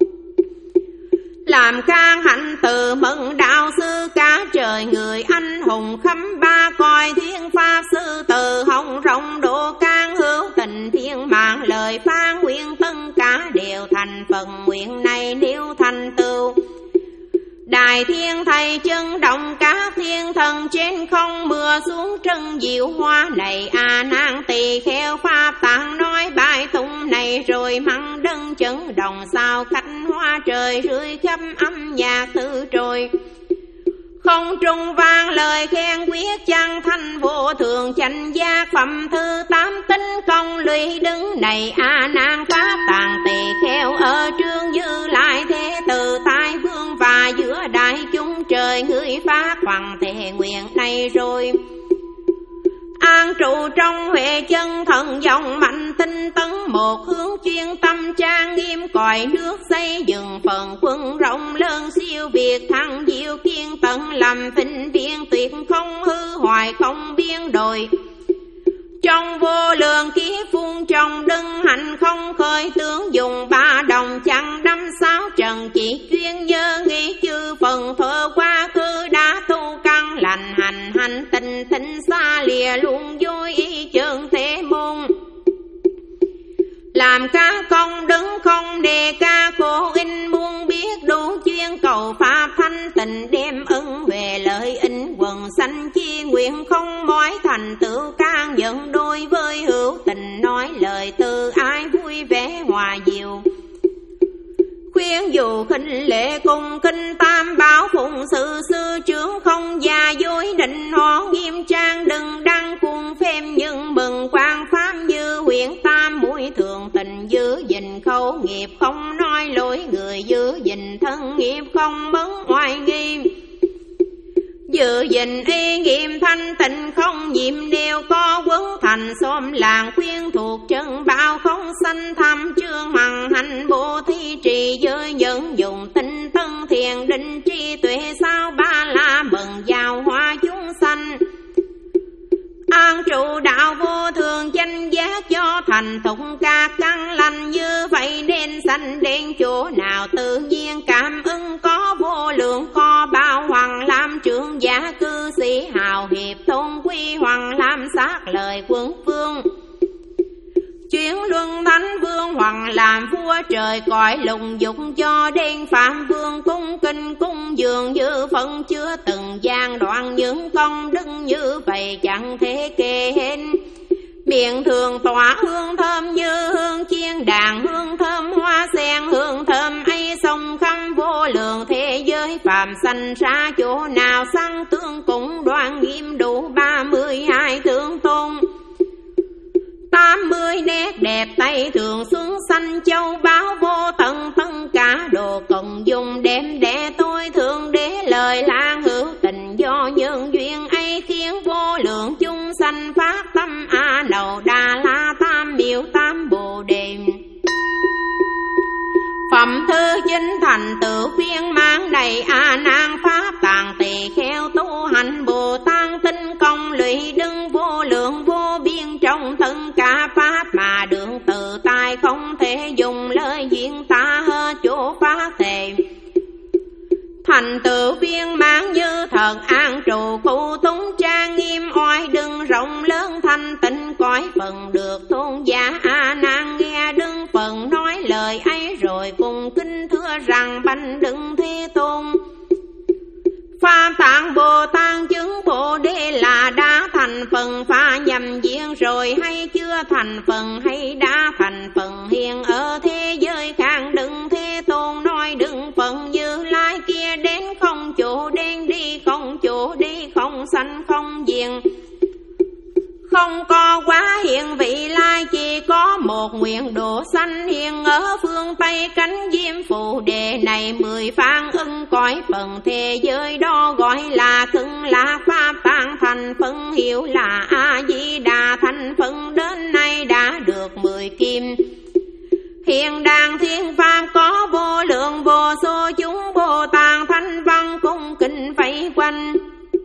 [SPEAKER 1] làm can hạnh từ mừng đạo sư cả trời người anh hùng khắp ba coi thiên pháp sư từ hồng rộng độ can hữu tình thiên mạng lời phán nguyện tất cả đều thành phần nguyện này nếu thành tựu đại thiên thầy chân động các thiên thần trên không mưa xuống trân diệu hoa này A Nan tỳ kheo pháp tạng nói bài tụng này rồi măng đấng chấn động sao khách hoa trời rưới khắp âm nhạc tự trôi không trung vang lời khen quyết chân thanh vô thường chánh giác phẩm thứ tám tính công lụy đứng này A Nan pháp tạng tỳ kheo ở trương Như Lai thế từ tai vương và giữa đại chúng trời người phát hoàng thể nguyện này rồi an trụ trong huệ chân thần dòng mạnh tinh tấn một hướng chuyên tâm trang nghiêm cõi nước xây dựng phần quân rộng lớn siêu việt thăng diệu kiên tận làm vinh viên tuyệt không hư hoại không biến đổi trong vô lượng kiếp phun trong đấng hạnh không khơi tướng dùng ba đồng chẳng đâm sáu trần chỉ chuyên nhớ nghĩ chư phần thơ quá khứ đã tu căn lành hành hành tình tinh xa lìa luôn vui ý chân thế môn làm ca công đứng không đề ca khổ in muốn biết đủ chuyên cầu pháp thanh tình đem ưng về lợi ích quần sanh chi nguyện không mỏi thành tựu can nhận đôi với hữu tình nói lời từ ai vui vẻ hòa diệu khuyên dù khinh lệ cùng kinh tam bảo phụng sự sư trưởng không già dối định họ nghiêm trang đừng đăng cuồng phêm nhưng mừng quan pháp như huyện tam mũi thường tình giữ gìn khẩu nghiệp không nói lỗi người giữ gìn thân nghiệp không mấn oai nghi giữ gìn y nghiêm thanh tịnh không nhiệm đều có quấn thành xóm làng khuyên thuộc chân bao không sanh tham chương hằng hành bộ thi trì giới dẫn dùng tinh tân thiền định trí tuệ sao ba la mừng giao hoa chúng sanh an trụ đạo vô thường chánh giác do thành thục các căn lành như vậy nên sanh đến chỗ nào tự nhiên cảm ứng có vô lượng có bao hoàng làm trưởng giả cư sĩ hào hiệp tôn quy hoàng làm sát lời quân vương chuyến luân thánh vương hoàng làm vua trời cõi lùng dục cho đen phạm vương cung kinh cung dường như phân chưa từng gian đoạn những công đức như vậy chẳng thể kể hết miệng thường tỏa hương thơm như hương chiên đàn hương thơm hoa sen hương thơm ấy sông khắp vô lượng thế giới phàm sanh ra chỗ nào sanh tương cũng đoan nghiêm đủ ba mươi hai tướng tôn tám mươi nét đẹp tay thường xuống sanh châu báu vô tận, tất cả đồ cần dùng đem để tôi thương, để lời lan hữu tình do nhân duyên ấy khiến vô lượng chúng sanh phát tâm A Nậu Đà La tam miệu tam bồ đề. Phẩm thứ chính thành tựu viên mãn đầy A Nan pháp tạng tỳ kheo tu hành Bồ Tát tinh công lụy đứng vô lượng vô biên trong thân cả pháp, mà đường tự tại không thể dùng lời diễn tả hết chỗ phát thệ. Thành tựu viên mãn như thật an trụ cụ túng trang nghiêm oai đừng rộng lớn thanh tịnh cõi phần được tôn giả A Nan nghe đứng phần nói lời ấy rồi cùng kinh thưa rằng bạch đừng Thế Tôn. Pháp Tạng Bồ Tát chứng Bồ Đề là đã thành phần pha nhầm diện rồi, hay chưa thành phần hay đã thành phần hiện ở thế giới khác đừng Thế Tôn nói đừng phần Như Lai kia đến không chỗ đến đi không chỗ đi không sanh không diện. Không có quá hiện vị lai, chỉ có một nguyện độ sanh hiện ở phương Tây cánh diêm phù đề này. Mười phan ưng cõi phần thế giới đó gọi là cưng là pháp tạng thành phân hiệu là A Di Đà thành phân đến nay đã được mười kim. Hiện đàn thiên pháp có vô lượng vô số chúng Bồ Tát thanh văn cung kính vây quanh.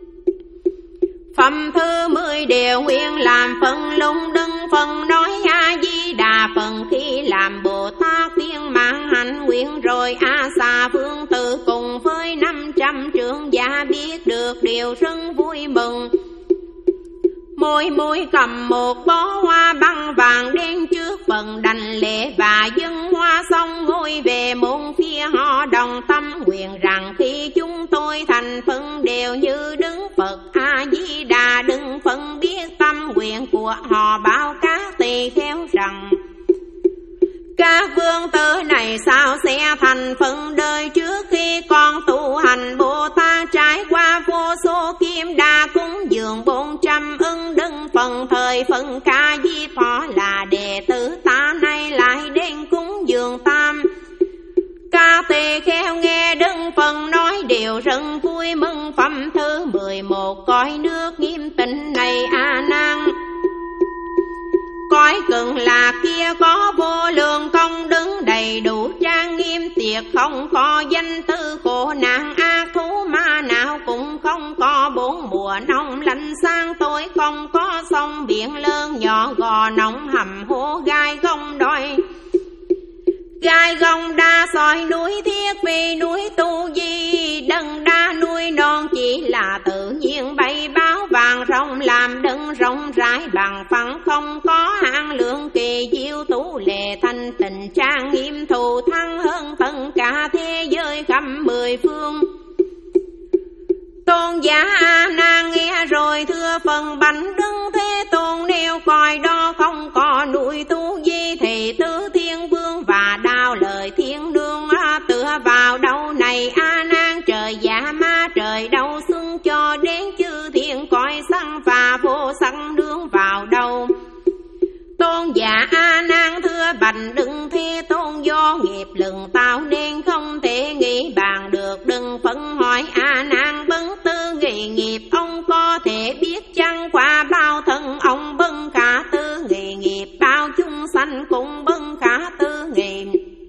[SPEAKER 1] Phẩm thứ mười đều nguyện làm phần lung đứng phần nói A Di Đà phần khi làm Bồ Tát viên mãn hạnh nguyện rồi A Xà Phương Tử cùng với năm trăm trưởng giả biết được điều rất vui mừng. Mỗi mỗi cầm một bó hoa băng vàng đen trước phần đảnh lễ và dâng hoa xong ngồi về môn phía họ đồng tâm nguyện rằng khi chúng tôi thành phân đều như đứng Phật A Di Đà đừng phân biết tâm nguyện của họ báo các tỳ kheo rằng các vương tử này sao sẽ thành phần đời trước khi con tu hành Bồ Tát trải qua vô số kim đa cúng dường bốn trăm ưng đứng phần thời phần ca diếp họ là đệ tử ta nay lại đến cúng dường tam. Các tỳ kheo nghe đứng phần nói đều rất vui mừng. Phẩm thứ mười một cõi nước nghiêm tịnh này A Nan cõi Cực Lạc kia có vô lượng công đứng đầy đủ trang nghiêm tiệc, không có danh tư khổ nạn ác thú ma nào, cũng không có bốn mùa nóng lạnh sang tối, không có sông biển lớn nhỏ gò nóng hầm hố gai gông đôi gai gông đa soi núi thiết vì núi Tu Di đấng đa núi non chỉ là tự nhiên bay báo vàng rồng làm đấng rộng rãi bằng phẳng, không có hạng lượng kỳ diệu tú lệ thanh tịnh trang nghiêm thù thắng hơn tất cả thế giới khắp mười phương. Tôn giả A Nan nghe rồi thưa phần bạch đứng Thế Tôn nêu coi đó không có núi Tu Di thì tứ thiên vương và đao lời thiên đương tựa vào đâu này A Nan trời giả ma trời đâu xưng cho đến chư thiên coi săn và vô săn đương vào đâu. Tôn giả A Nan thưa bạch đừng Thế Tôn do nghiệp lừng tạo nên không thể nghĩ bàn được, đừng phân hỏi A Nan bấn tư nghị nghiệp ông có thể biết chăng qua bao thân ông bấn khả tư nghị nghiệp bao chúng sanh cũng bấn khả tư nghị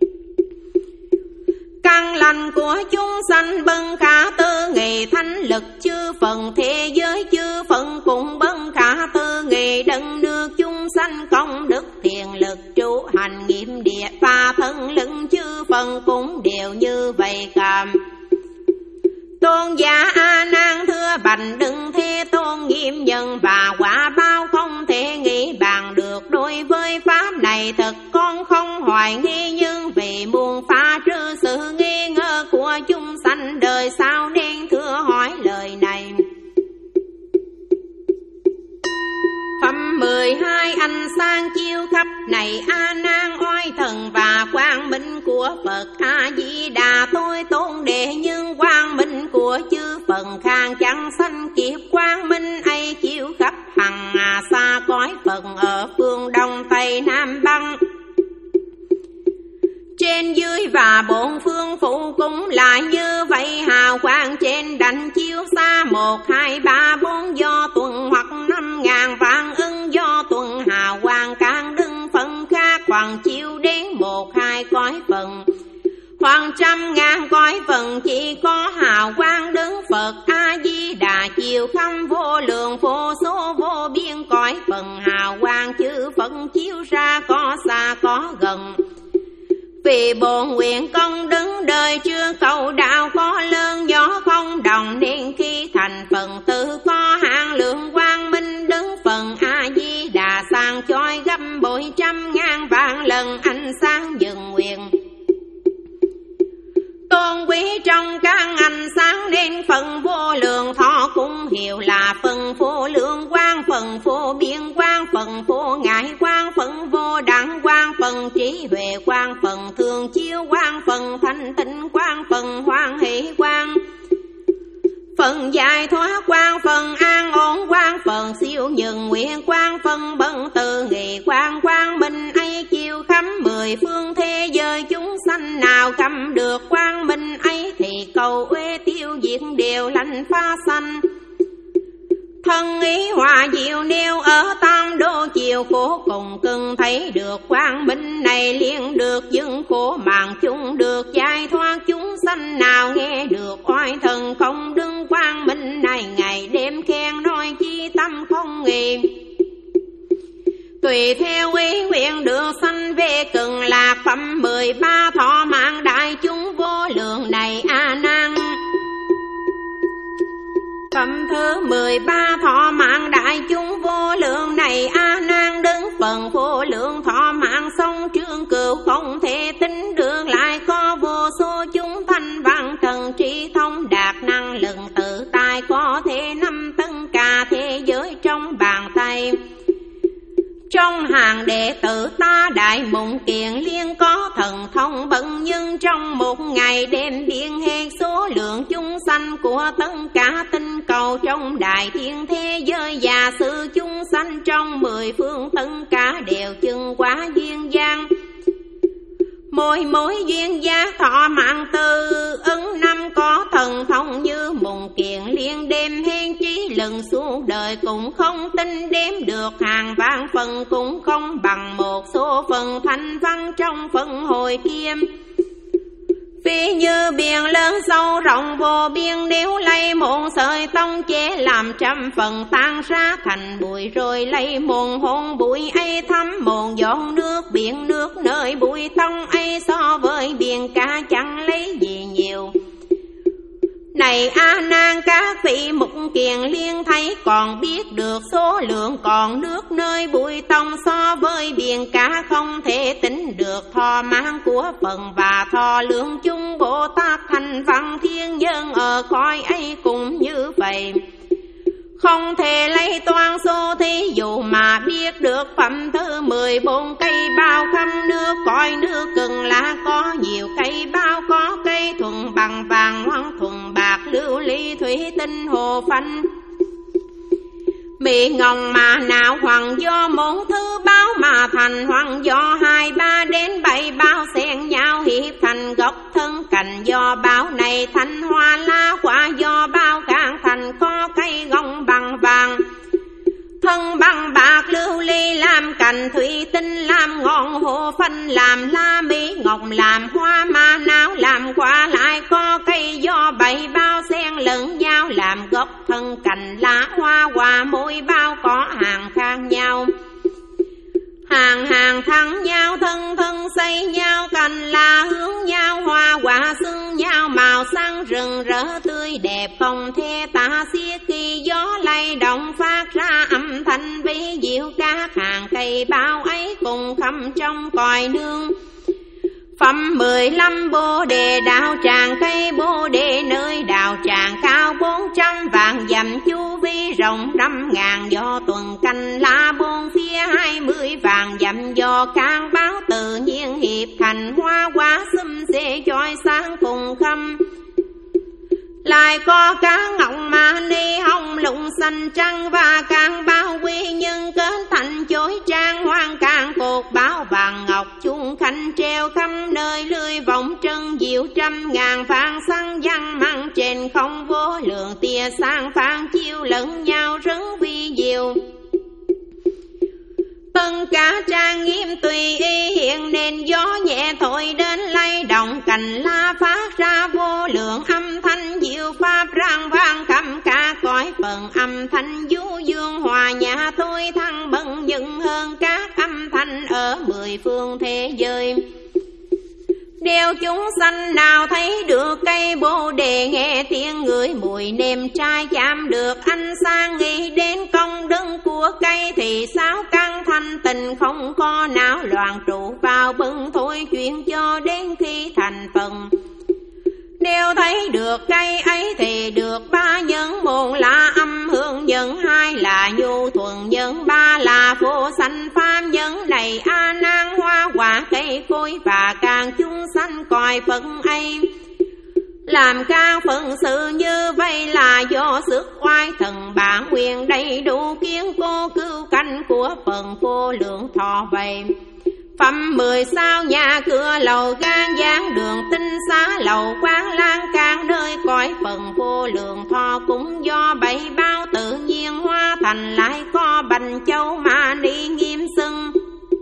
[SPEAKER 1] căn lành của chúng sanh bấn khả tư nghị thánh lực chư phần thế giới chư phần cũng bấn khả tư nghị đấng nước chúng sanh công đức thiền lực trụ hành nghiệm địa và thân lưng chư phần cũng đều như vậy cảm. Tôn giả A Nan thưa bạch đừng Thế Tôn nghiêm nhân và quả bao không thể nghĩ bàn được, đối với pháp này thật con không hoài nghi, nhưng vì muôn phá trừ sự nghi ngờ của chúng sanh đời sau nên thưa hỏi lời này. Phẩm mười hai ánh sáng chiếu khắp này A Nan oai thần và quang minh của Phật A Di Đà tôi tôn đệ, nhưng quang minh của chư phần khang chẳng sanh kịp quang minh ấy chiếu khắp hằng hà xa cõi Phật ở phương đông tây nam băng. trên dưới và bốn phương phụ cũng lại như vậy. Hào quang trên đảnh chiếu xa một hai ba bốn do tuần hoặc năm ngàn vạn ưng do tuần. Hào quang càng đứng phần khác hoàng chiếu đến một hai cõi phần hoàng trăm ngàn cõi phần. Chỉ có hào quang đứng Phật A Di Đà chiều khắp vô lượng vô số vô biên cõi phần. Hào quang chư Phật chiếu ra có xa có gần. Vì bổn nguyện công đứng đời chưa cầu đạo có lớn gió không đồng, nên khi thành phần tự có hạn lượng quang minh đứng phần A Di Đà sang chói gấp bội trăm ngàn vạn lần ánh sáng dừng nguyện. Tôn quý trong các ánh sáng nên phần vô lượng thọ cũng hiểu là phần vô lượng quang, phần vô biên quang, phần vô ngại quang, phần vô đẳng quang, phần trí huệ quang, phần thường chiếu quang, phần thanh tịnh quang, phần hoan hỷ quang, phần giải thoát quang, phần an ổn quang, phần siêu nhường nguyện quang, phần bận từ nghị quang. Quang minh ấy chiêu khắp mười phương thế giới chúng sanh, nào cầm được quang minh ấy thì cầu uế tiêu diệt đều lành phá sanh. Thân ý hòa diệu nêu ở tam đô chiều khổ cùng cưng, thấy được quang minh này liền được dừng khổ mạng chúng, được giải thoát chúng sanh. Nào nghe được oai thần không đứng quang minh này, ngày đêm khen nói chi tâm không nghỉ. Tùy theo ý nguyện được sanh về cực lạc phẩm mười ba thọ mạng đại chúng vô lượng này A Nan. Phẩm thứ mười ba thọ mạng đại chúng vô lượng này A Nan, đứng phần vô lượng thọ mạng sông trương cửu không thể tính được, lại có vô số chúng thanh văn thần trí thông đạt năng lực tự tại, có thể nắm tất cả thế giới trong bàn tay. Trong hàng đệ tử ta đại mộng kiện liên có thần thông bận, nhưng trong một ngày đêm biến hết số lượng chúng sanh của tất cả tinh cầu trong đại thiên thế giới, và sự chúng sanh trong mười phương tất cả đều chừng quá duyên dáng. Mỗi mỗi duyên giá thọ mạng tư ứng năm, có thần thông như mùng kiện liên đêm hên trí lần suốt đời, cũng không tính đếm được hàng vạn phần, cũng không bằng một số phần thanh văn trong phần hồi kia. Vì như biển lớn sâu rộng vô biên, nếu lấy một sợi tông chế làm trăm phần, tan ra thành bụi, rồi lấy một hôn bụi ấy thấm một giọt nước biển. Nước nơi bụi tông ấy so với biển cả chẳng lấy gì nhiều. Này A Nan, các vị mục kiền liên thấy còn biết được số lượng, còn nước nơi bụi tông so với biển cả không thể tính được. Thọ mạng của phần và thọ lượng chung Bồ Tát thành văn thiên nhân ở cõi ấy cũng như vậy. Không thể lấy toan số thí dụ mà biết được phẩm thứ mười bốn cây bao khắp nước. Cõi nước cực lạc có nhiều cây bao, có cây thuần bằng vàng, hoang thuần bạc, lưu ly thủy tinh hồ phanh. Mỹ ngọc mà nào hoàng do một thứ báo mà thành, hoàng do hai ba đến bảy bao xen nhau hiệp thành gốc thân cành. Do báo này thành hoa lá quả, do báo càng thành có cây gông bằng vàng, thân bằng bạc, lưu ly làm cành, thủy tinh làm ngọn hồ phanh, làm la mỹ ngọc làm hoa mà nào làm quả. Lại có cây do bảy bao xen lẫn nhau làm gốc thân cành, lá hoa quả mỗi bao có hàng khác nhau, hàng hàng thắng nhau, thân thân xây nhau, cành là hướng nhau, hoa quả xưng nhau, màu xanh rừng rỡ tươi đẹp không thể tả xiết. Khi gió lay động phát ra âm thanh vi diệu, các hàng cây bao ấy cùng khâm trong cõi nương. Phẩm mười lăm bồ đề đạo tràng, cây bồ đề nơi đạo tràng cao bốn trăm vạn dặm, chu vi rộng năm ngàn, do tuần canh lá bốn phía hai mươi vạn dặm, do can báo tự nhiên hiệp thành, hoa quả xum xê chói sáng cùng khâm. Lại có cá ngọc mà ni hồng lụng xanh trăng, và càng bao quy nhân kết thành chối trang, hoang càng cột báo vàng ngọc chuông khanh treo khắp nơi lưới vòng trân diệu trăm ngàn vàng xăng văng măng trên không vô lượng tia sáng phản chiếu lẫn nhau rất vi diệu. Tất cả trang nghiêm tùy ý hiện nên gió nhẹ thổi đến lay động cành lá phát ra vô lượng âm thanh diệu pháp rang vang khắp cả cõi phần âm thanh du dương hòa nhã tôi thăng bận những hơn các âm thanh ở mười phương thế giới. Đều chúng sanh nào thấy được cây bồ đề nghe tiếng ngửi mùi nêm trai chạm được ánh sáng nghĩ đến công đức của cây thì sao căn thanh tình không có não loạn trụ vào bưng thôi chuyện cho đến khi thành phần. Nếu thấy được cây ấy thì được ba nhân một là âm hương nhân, hai là nhu thuần nhân, ba là vô sanh pháp nhân. Này A Nan hoa quả cây cối và càng chúng sanh coi phận ấy. Làm các phận sự như vậy là do sức oai thần bản quyền đầy đủ kiến cố cứu cánh của phần vô lượng thọ vậy. Phẩm mười sao nhà cửa lầu gan giang đường tinh xá lầu quán lan can nơi cõi phần vô lượng thọ cũng do bảy bao tự nhiên hóa thành lại có bành châu mà ni nghiêm xưng.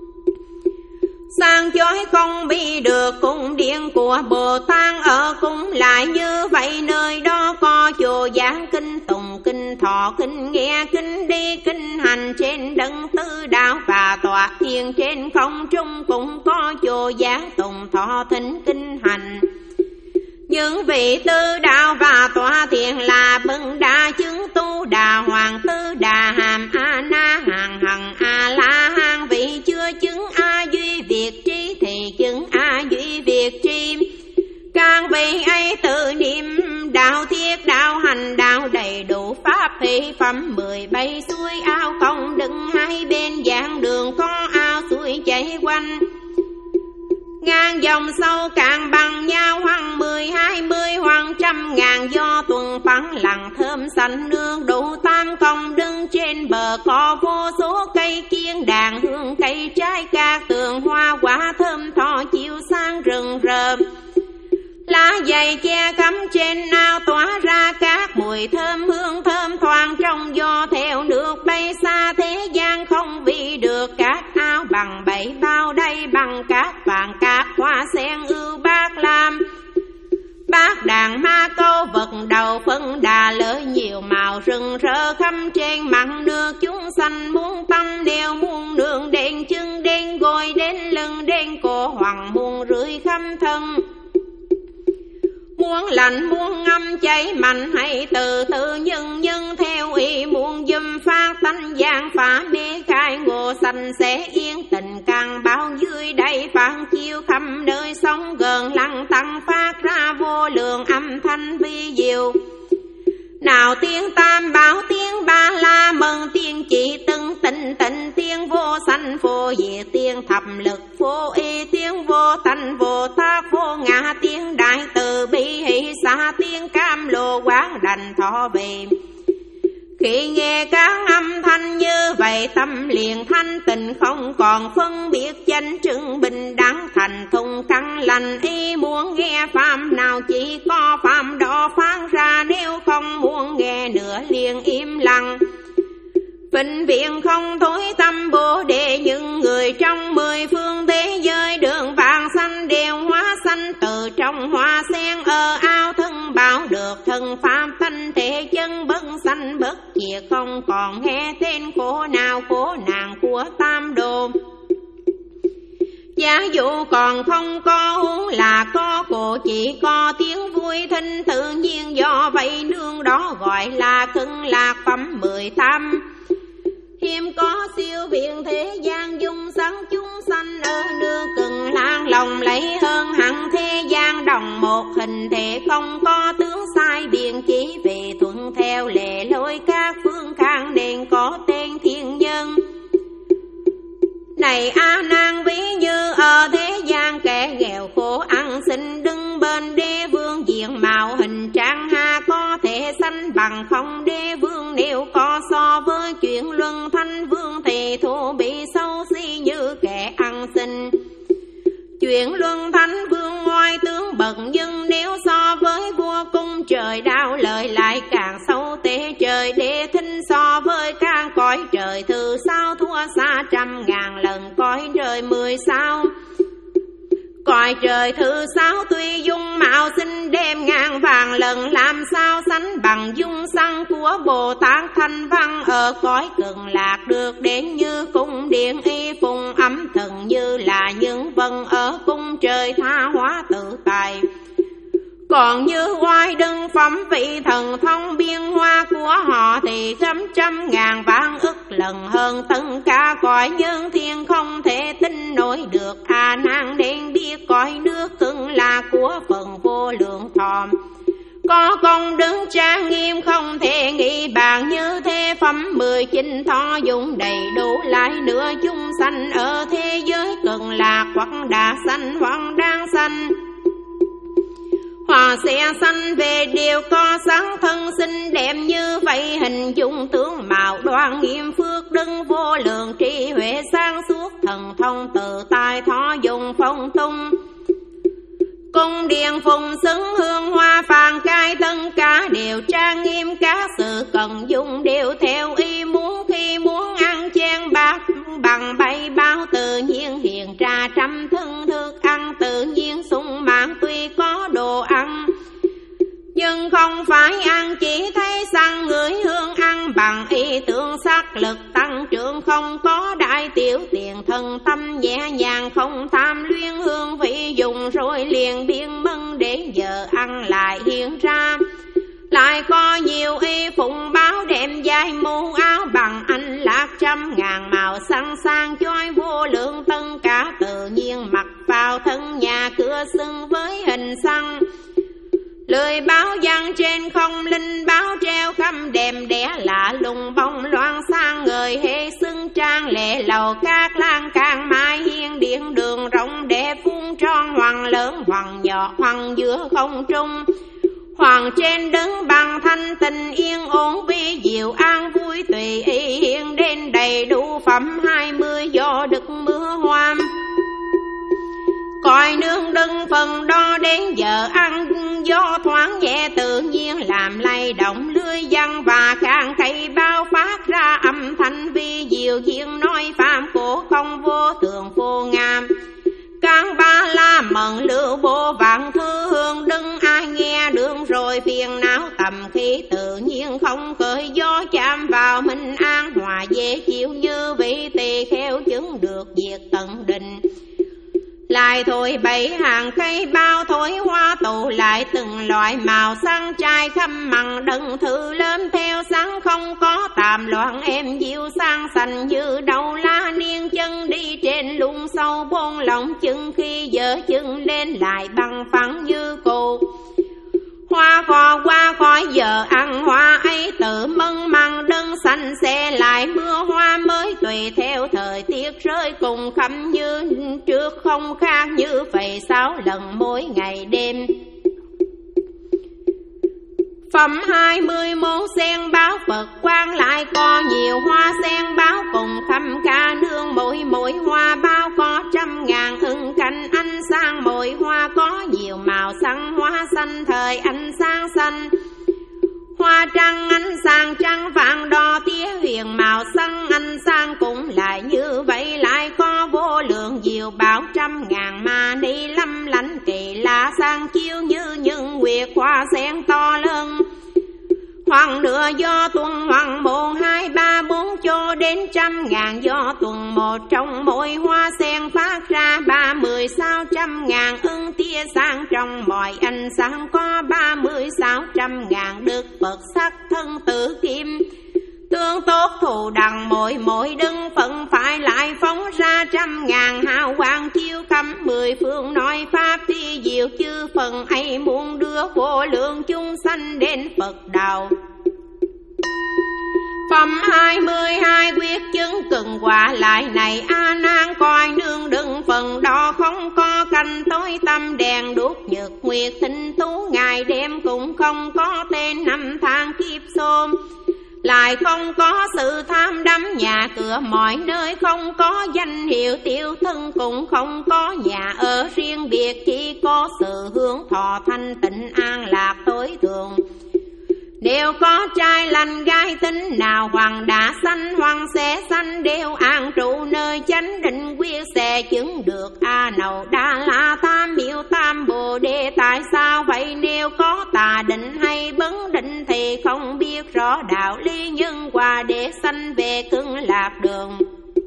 [SPEAKER 1] Sang chói không bị được cung điện của Bồ Tát ở cũng lại như vậy, nơi đó có chùa giảng kinh tùng kinh thọ kinh nghe kinh đi kinh hành trên đất tư đạo và tọa thiền trên không trung cũng có chùa giảng tùng thọ thính kinh hành. Những vị tư đạo và tọa thiền là bậc đa chứng tu đà hoàng tư đà hàm a na hằng hằng a la hán, vị chưa chứng a duy việt tri thì chứng a duy việt tri. Các vị ấy tự niệm đạo thiết đạo hành đạo đầy đủ pháp thì phẩm mười bảy suối ao không đựng hai bên giảng đường có ao suối chảy quanh. Ngàn dòng sâu cạn bằng nhau hoàng mười hai mươi hoàng trăm ngàn do tuần phẳng lặng thơm xanh nương đủ tam công đứng trên bờ có vô số cây kiên đàn hương cây trái các tường hoa quả thơm thọ chiếu sáng rừng rợp. Lá dày che cắm trên ao tỏa ra các mùi thơm hương thơm thoảng trong gió theo nước bay xa thế gian không bị được. Các ao bằng bảy bao đây bằng cát vàng cát hoa sen ưu bát lam. Bát đàn ma câu vật đầu phân đà lợi nhiều màu rừng rỡ khắp trên mặt nước. Chúng sanh muốn tâm đều muốn đường đen chân đen gối đến lưng đen cổ hoàng muôn rưỡi khắp thân. Muốn lạnh muốn ngâm cháy mạnh hay từ từ nhân nhân theo ý muốn dùm phát tánh gian phá mê khai ngộ sanh sẽ yên tình càng bao dưới đây phản chiếu khắp nơi sống gần lặng tăng phát ra vô lượng âm thanh vi diệu. Nào tiếng tam bảo tiếng ba la mừng tiếng chỉ từng tịnh tịnh tiếng vô sanh vô diệt tiếng thập lực vô y tiếng vô thanh vô tác vô ngã tiếng đại từ bi hỷ xả tiếng cam lồ quán đành thọ về. Khi nghe các âm thanh như vậy tâm liền thanh tịnh không còn phân biệt chánh trưng bình đẳng thành thùng căn lành. Y muốn nghe pháp nào chỉ có pháp đó phán ra, nếu không muốn nghe nữa liền im lặng. Vĩnh viễn không thối tâm bồ đề, những người trong mười phương thế giới đường vàng xanh đều hóa xanh từ trong hoa sen ở ao thân bảo được thân pháp thanh thể chân bất sanh bất diệt, không còn nghe tên khổ nào khổ nạn của tam đồ. Giả dụ còn không có huống là có cổ chỉ có tiếng vui thinh tự nhiên, do vậy nương đó gọi là cưng lạc phẩm mười tam. Hiếm có siêu biện thế gian dung sáng chúng sanh ở nước cưng lan lòng lấy hơn hẳn thế gian đồng một hình thể không có tướng sai biện chỉ về thuận theo lệ lối các phương khang nên có tên thiên nhân. Này A Nan ví như ở thế gian kẻ nghèo khổ ăn xin đứng bên đế vương diện mạo hình trang ha có thể sanh bằng không đế vương, nếu có so với chuyện luân thanh vương thì thua bị xấu xí như kẻ ăn xin. Chuyện luân thánh vương ngoại tướng bậc, nhưng nếu so với vua cung trời đao lời lại càng sâu tế. Trời đế thính so với các cõi trời thứ sao thua xa trăm ngàn lần cõi trời mười sao. Cõi trời thứ sáu tuy dung mạo xinh đẹp ngàn vàng lần, làm sao sánh bằng dung xăng của Bồ Tát Thanh Văn. Ở cõi Cực Lạc được đến như cung điện y phùng ấm thần, như là những vân ở cung trời tha hóa tự tại. Còn như oai đương phẩm vị thần thông biên hoa của họ, thì trăm trăm ngàn vạn ức lần hơn tất cả cõi nhân thiên không thể tin nổi được. A Nan nên biết cõi nước Cực Lạc của phần vô lượng thọ, có công đức trang nghiêm không thể nghĩ bàn. Như thế phẩm mười chín thọ dụng đầy đủ, lại nữa chúng sanh ở thế giới Cực Lạc, hoặc đã sanh hoặc đang sanh, họ sẽ sanh về điều có sáng thân xinh đẹp như vậy. Hình dung tướng mạo đoan nghiêm, phước đức vô lượng, trí huệ sáng suốt, thần thông tự tại, thọ dụng phong tung. Cung điện phùng xứng hương hoa phàn cai, tất cả đều trang nghiêm, các sự cần dùng đều theo ý muốn. Khi muốn ăn chen bát bằng bay bao, tự nhiên hiện ra trăm thân thức ăn, tự nhiên sung mãn tuy có đồ ăn. Nhưng không phải ăn chỉ thấy săn người hương, ăn bằng ý tưởng sắc lực tăng trưởng, không có đại tiểu tiền thân tâm nhẹ nhàng, không tham luyến hương vị dùng rồi liền biên mân, để giờ ăn lại hiện ra. Lại có nhiều y phụng báo đem dài mũ áo bằng anh lạc trăm ngàn màu sẵn sang chói vô lượng, tất cả tự nhiên mặc vào thân nhà cửa xưng với hình xăng. Lời báo văn trên không linh báo treo khắp đèm đẽ lạ lùng bông loan sang người hệ xưng trang lệ lầu các lan càng mai hiên điện đường rộng đẹp phun tròn hoàng lớn hoàng nhỏ hoàng giữa không trung. Hoàng trên đứng bằng thanh tình yên ổn vi diệu an vui tùy ý hiện đến đầy đủ phẩm hai mươi do đức mưa hoa. Cõi nương đừng phần đo đến giờ ăn, gió thoáng nhẹ tự nhiên làm lay động lưới văn và càng cây bao phát ra âm thanh vi diệu diện nói phạm cổ không vô thường vô ngam. Càng ba la mận lưu bộ vạn thư hương, đừng ai nghe đường rồi phiền não tầm khi tự nhiên không khởi gió chạm vào minh an hòa dễ chịu như vị tỳ kheo chứng được diệt tận định. Lại thôi bảy hàng cây bao thối hoa tụ lại từng loại màu xanh trai khăm mặn đừng thử lên theo sáng không có tạm loạn em diệu sang xanh như đầu lá niên chân đi trên lung sâu bôn lòng chân khi dở chân lên lại bằng phẳng như cụ. Hoa cò qua khỏi giờ ăn hoa ấy tự mân măng đơn xanh xe lại mưa hoa mới tùy theo thời tiết rơi cùng khắp như trước không khác như vậy sáu lần mỗi ngày đêm. Phẩm hai mươi môn sen báo Phật quang lại có nhiều hoa sen báo cùng khắp ca nương mỗi mỗi hoa bao có trăm ngàn ưng cánh ánh sáng mỗi hoa có nhiều màu xanh hoa xanh thời ánh sáng xanh. Hoa trăng ánh sáng trăng vàng đo tía huyền màu xanh ánh sáng cũng lại như vậy lại có vô lượng diệu bảo trăm ngàn ma ni lâm lánh kỳ lạ sang chiếu như những nguyệt hoa sen to lớn. Hoàng nửa do tuần hoàng một hai ba bốn cho đến trăm ngàn do tuần một trong mỗi hoa sen phát ra ba mươi sáu trăm ngàn ưng tia sáng trong mọi ánh sáng có ba mươi sáu trăm ngàn đức Phật sắc thân tự kim. Tương tốt thù đằng mỗi mỗi đứng phận phải lại phóng ra trăm ngàn hào quang chiếu khắp mười phương nói pháp vi diệu chư phần ấy muốn đưa vô lượng chúng sanh đến Phật đạo. Phẩm hai mươi hai quyết chứng cần quả lại này A Nan coi nương đừng phần đo không có canh tối tâm đèn đuốc nhật nguyệt tinh tú ngày đêm cũng không có tên năm tháng kiếp xôm. lại không có sự tham đắm nhà cửa, mọi nơi không có danh hiệu tiêu thân, cũng không có nhà ở riêng biệt, chỉ có sự hướng thọ thanh tịnh an lạc tối thượng. Đều có trai lành gái tính nào, hoàng đã sanh hoàng sẽ sanh, đều an trụ nơi chánh định quyết sẽ chứng được a nậu đa la tam miệu tam bồ đề. Tại sao vậy? Nếu có tà định hay bấn định thì không biết rõ đạo lý nhân quả để sanh về cưng lạc đường.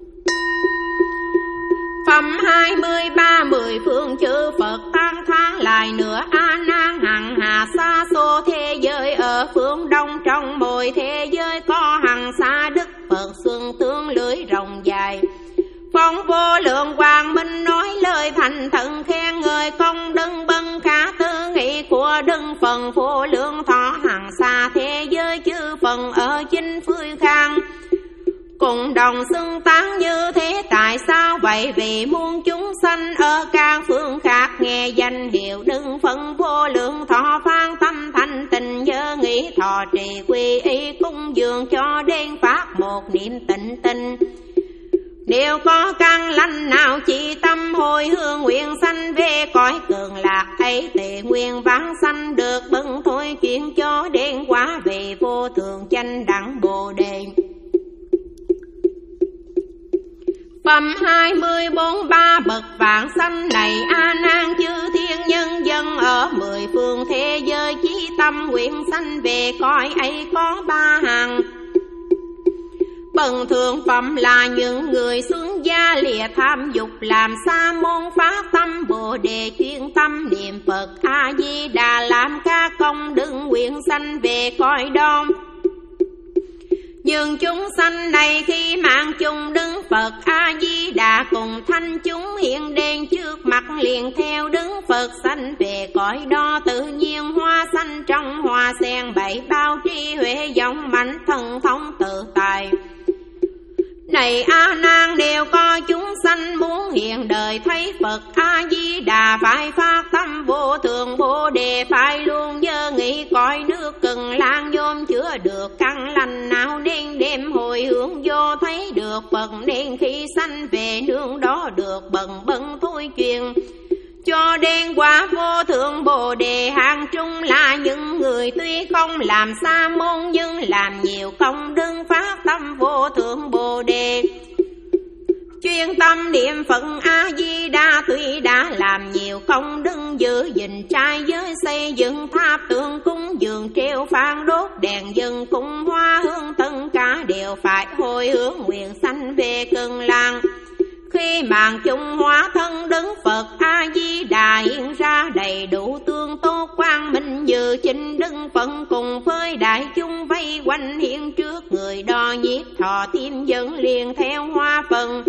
[SPEAKER 1] Phẩm hai mươi ba mười phương chư Phật tán thán lại nữa, A Nan hằng hà xa xô thế giới ở phương đông, trong mỗi thế giới có hằng xa Đức Phật xuân tướng lưỡi rộng dài. Phong vô lượng quang minh nói lời thành thần khen người công đức bân khả tư nghị của Đức Phật vô lượng thọ, hằng xa thế giới chư Phật ở chính phương khang cùng đồng xưng tán như thế. Tại sao vậy? Vì muôn chúng sanh ở các phương khác nghe danh hiệu Đức Phật vô lượng thọ, phan tâm thanh tịnh nhớ nghĩ thọ trì quy y cung dường cho đen phát một niệm tịnh tinh. Nếu có căn lành nào chỉ tâm hồi hương nguyện sanh về cõi cường lạc ấy, tề nguyên vãng sanh được bận thôi chuyện cho đen quá về vô thường chánh đẳng bồ đề. Phẩm hai mươi bốn ba bậc vạn sanh này, A Nan chư thiên nhân dân ở mười phương thế giới chí tâm nguyện sanh về cõi ấy có ba hàng. Bần thượng phẩm là những người xuất gia lìa tham dục, làm sa môn phát tâm bồ đề, chuyên tâm niệm Phật A Di Đà, làm các công đức nguyện sanh về cõi đó. Nhưng chúng sanh này khi mạng chung đứng Phật A Di Đà cùng thanh chúng hiện đen trước mặt, liền theo đứng Phật sanh về cõi đó. Tự nhiên hoa sanh trong hoa sen, bảy bao tri huệ dòng mạnh thần thông tự tài. Này A Nan, đều có chúng sanh muốn hiện đời thấy Phật A Di Đà, phải phát tâm vô thượng bồ đề, phải luôn nhớ nghĩ cõi nước Cần Lang vốn chứa được căn lành nào, nên đêm hồi hướng vô thấy được Phật, nên khi sanh về nương đó được bần bần thôi truyền cho đen quả vô thượng bồ đề. Hàng trung là những người tuy không làm sa môn, nhưng làm nhiều công đức phát tâm vô thượng bồ đề, chuyên tâm niệm Phật A Di Đà. Tuy đã làm nhiều công đức giữ gìn trai giới, xây dựng tháp tượng cúng dường, treo phan đốt đèn dân cung hoa hương, tất cả đều phải hồi hướng nguyện sanh về Cần Lang. Khi màn chung hóa thân đứng Phật A Di Đà hiện ra, đầy đủ tương tốt quang minh như chính Đức Phật, cùng với đại chúng vây quanh hiện trước người đo nhiếp thọ tim dân liền theo hoa phần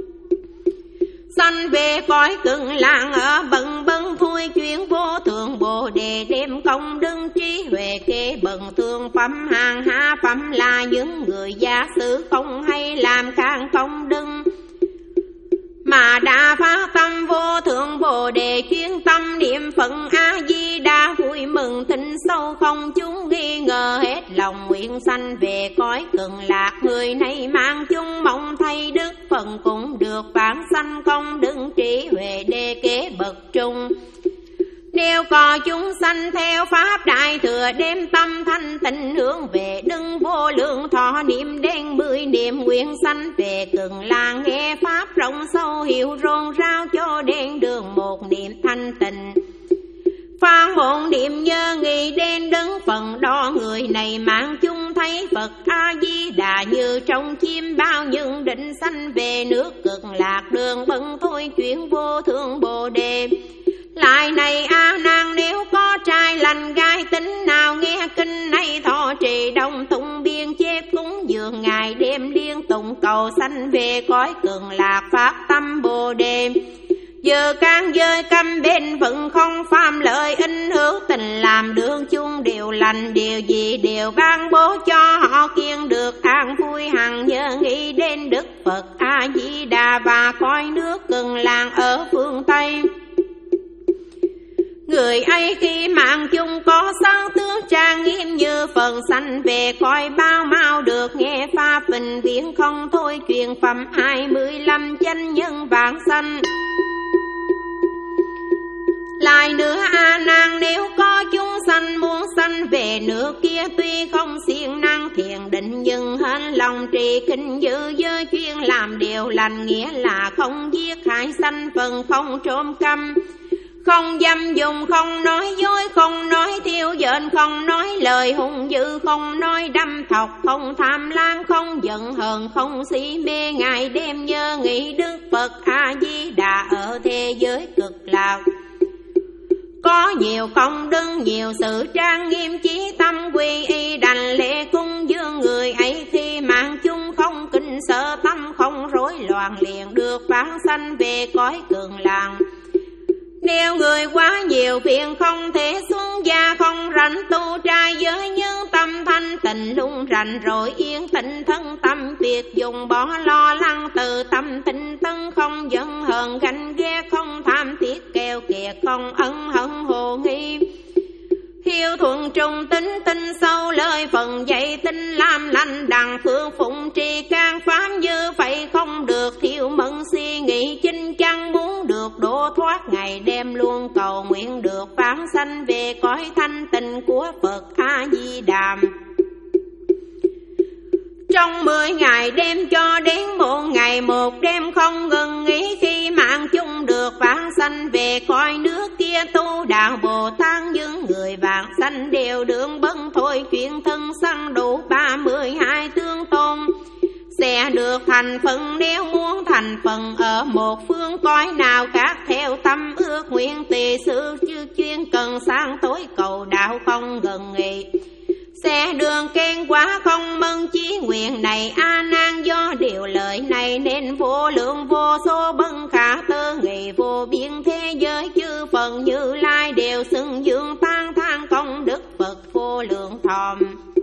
[SPEAKER 1] sanh về cõi Cực Lạc. Ở bần bần thôi chuyên vô thượng bồ đề, đem công đức trí huệ kê bần thường phẩm. Hàng hạ phẩm là những người giả sử không hay làm càng công đức, mà đã phát tâm vô thượng bồ đề, chuyên tâm niệm Phật A Di Đà, vui mừng thinh sâu không chúng nghi ngờ, hết lòng nguyện sanh về cõi Cực Lạc. Người này mang chung mong thay Đức Phật, cũng được vãng sanh công đức trí huệ đề kế bậc trung. Nếu có chúng sanh theo pháp đại thừa, đem tâm thanh tịnh hướng về Đức vô lượng thọ, niệm đen mười niệm nguyện sanh về Cực Lạc. Nghe pháp rộng sâu hiểu rôn rao, cho đen đường một niệm thanh tịnh, phan một niệm nhớ nghĩ đến Đức Phật đó. Người này mang chung thấy Phật A Di Đà như trong chim bao, nhưng định sanh về nước Cực Lạc, đường bận thôi chuyện vô thượng bồ đề. Lại này A Nan, nếu có trai lành gái tính nào nghe kinh này thọ trì, đồng tụng biên chép cúng dường ngày đêm liên tụng cầu sanh về cõi Cực Lạc, phát tâm bồ đề. Giờ can giới căm bên phận không phạm lợi, in hữu tình làm đường chung đều lành, điều gì đều ban bố cho họ kiên được an vui. Hằng nhớ nghĩ đến Đức Phật A Di Đà và cõi nước Cực Lạc ở phương Tây. Người ấy khi mạng chung có sáng tướng trang nghiêm như phần sanh về coi bao mau được nghe pháp bình viễn không thôi truyền phẩm hai mươi lăm chánh nhân vạn sanh. Lại nữa A Nan nếu có chúng sanh muốn sanh về nước kia tuy không siêng năng thiền định nhưng hết lòng trì kinh giữ giới chuyên làm điều lành, nghĩa là không giết hại sanh phần, không trộm cắp, không dâm dùng, không nói dối, không nói thiêu dện, không nói lời hung dữ, không nói đâm thọc, không tham lam, không giận hờn, không si mê, ngày đêm nhớ nghĩ Đức Phật A Di Đà ở thế giới cực lạc. Có nhiều công đức, nhiều sự trang nghiêm, chí tâm quy y đành lễ cung dương. Người ấy khi mạng chung không kinh sợ, tâm không rối loạn, liền được vãng sanh về cõi cường làng. Nếu người quá nhiều phiền không thể xuống gia, không rảnh tu trai giới, nhưng tâm thanh tịnh luôn rảnh rồi yên tĩnh thân tâm, việc dùng bỏ lo lắng từ tâm tinh tấn, không giận hờn ganh ghét, không tham thiết keo kiệt, không ân hận hồ nghi. Hiếu thuận trung tính tinh sâu lời phần dạy tinh làm lành đằng phương phụng trì can pháp như vậy không được thiếu mẫn suy nghĩ chính chắn, muốn được độ thoát ngày đêm luôn cầu nguyện được vãng sanh về cõi thanh tịnh của Phật A Di Đà. Trong mười ngày đêm cho đến một ngày một đêm không ngừng nghỉ, khi mạng chung được vãng sanh về cõi nước kia tu đạo Bồ Tát, những người vãng sanh đều đường bấn thôi chuyện thân sanh đủ ba mươi hai tương tôn, sẽ được thành phần nếu muốn thành phần ở một phương cõi nào khác theo tâm ước nguyện tùy sự chư chuyên cần sáng tối cầu đạo không ngừng nghỉ. Sẽ đường khen quá không mân chí nguyện này A Nan, do điều lợi này nên vô lượng vô số bân khả tư nghị vô biên thế giới chư phần Như Lai đều xưng dương tán thán công đức Phật vô lượng thọ.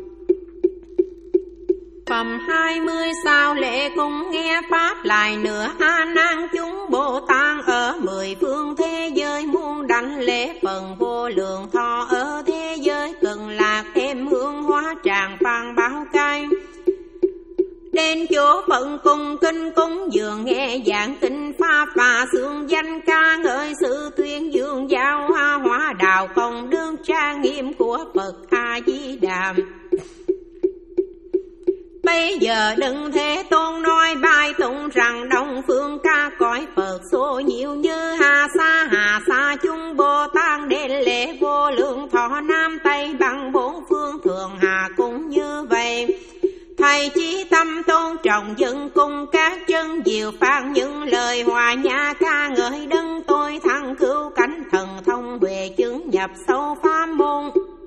[SPEAKER 1] Phẩm hai mươi sao lễ cùng nghe pháp lại nữa A Nan chúng Bồ Tát ở mười phương thế giới muôn đảnh lễ phần vô lượng thọ ở thế giới cực lạc, thêm hương hóa tràng phan báo cai. Đến chỗ phận cùng kinh cúng dường nghe giảng kinh pháp và xương danh ca ngợi sự tuyên dương giáo hoa hóa đạo công đức trang nghiêm của Phật A Di Đà. Bây giờ đừng Thế Tôn nói bài tụng rằng đông phương ca cõi Phật số nhiều như hà sa hà sa chúng Bồ Tát đến lễ vô lượng thọ Nam Tây bằng bốn phương thường hà cũng như vậy. Thầy chí tâm tôn trọng dân cung các chân diệu phán những lời hòa nhã ca ngợi đấng tôi thăng cứu cánh thần thông huệ chứng nhập sâu pháp môn.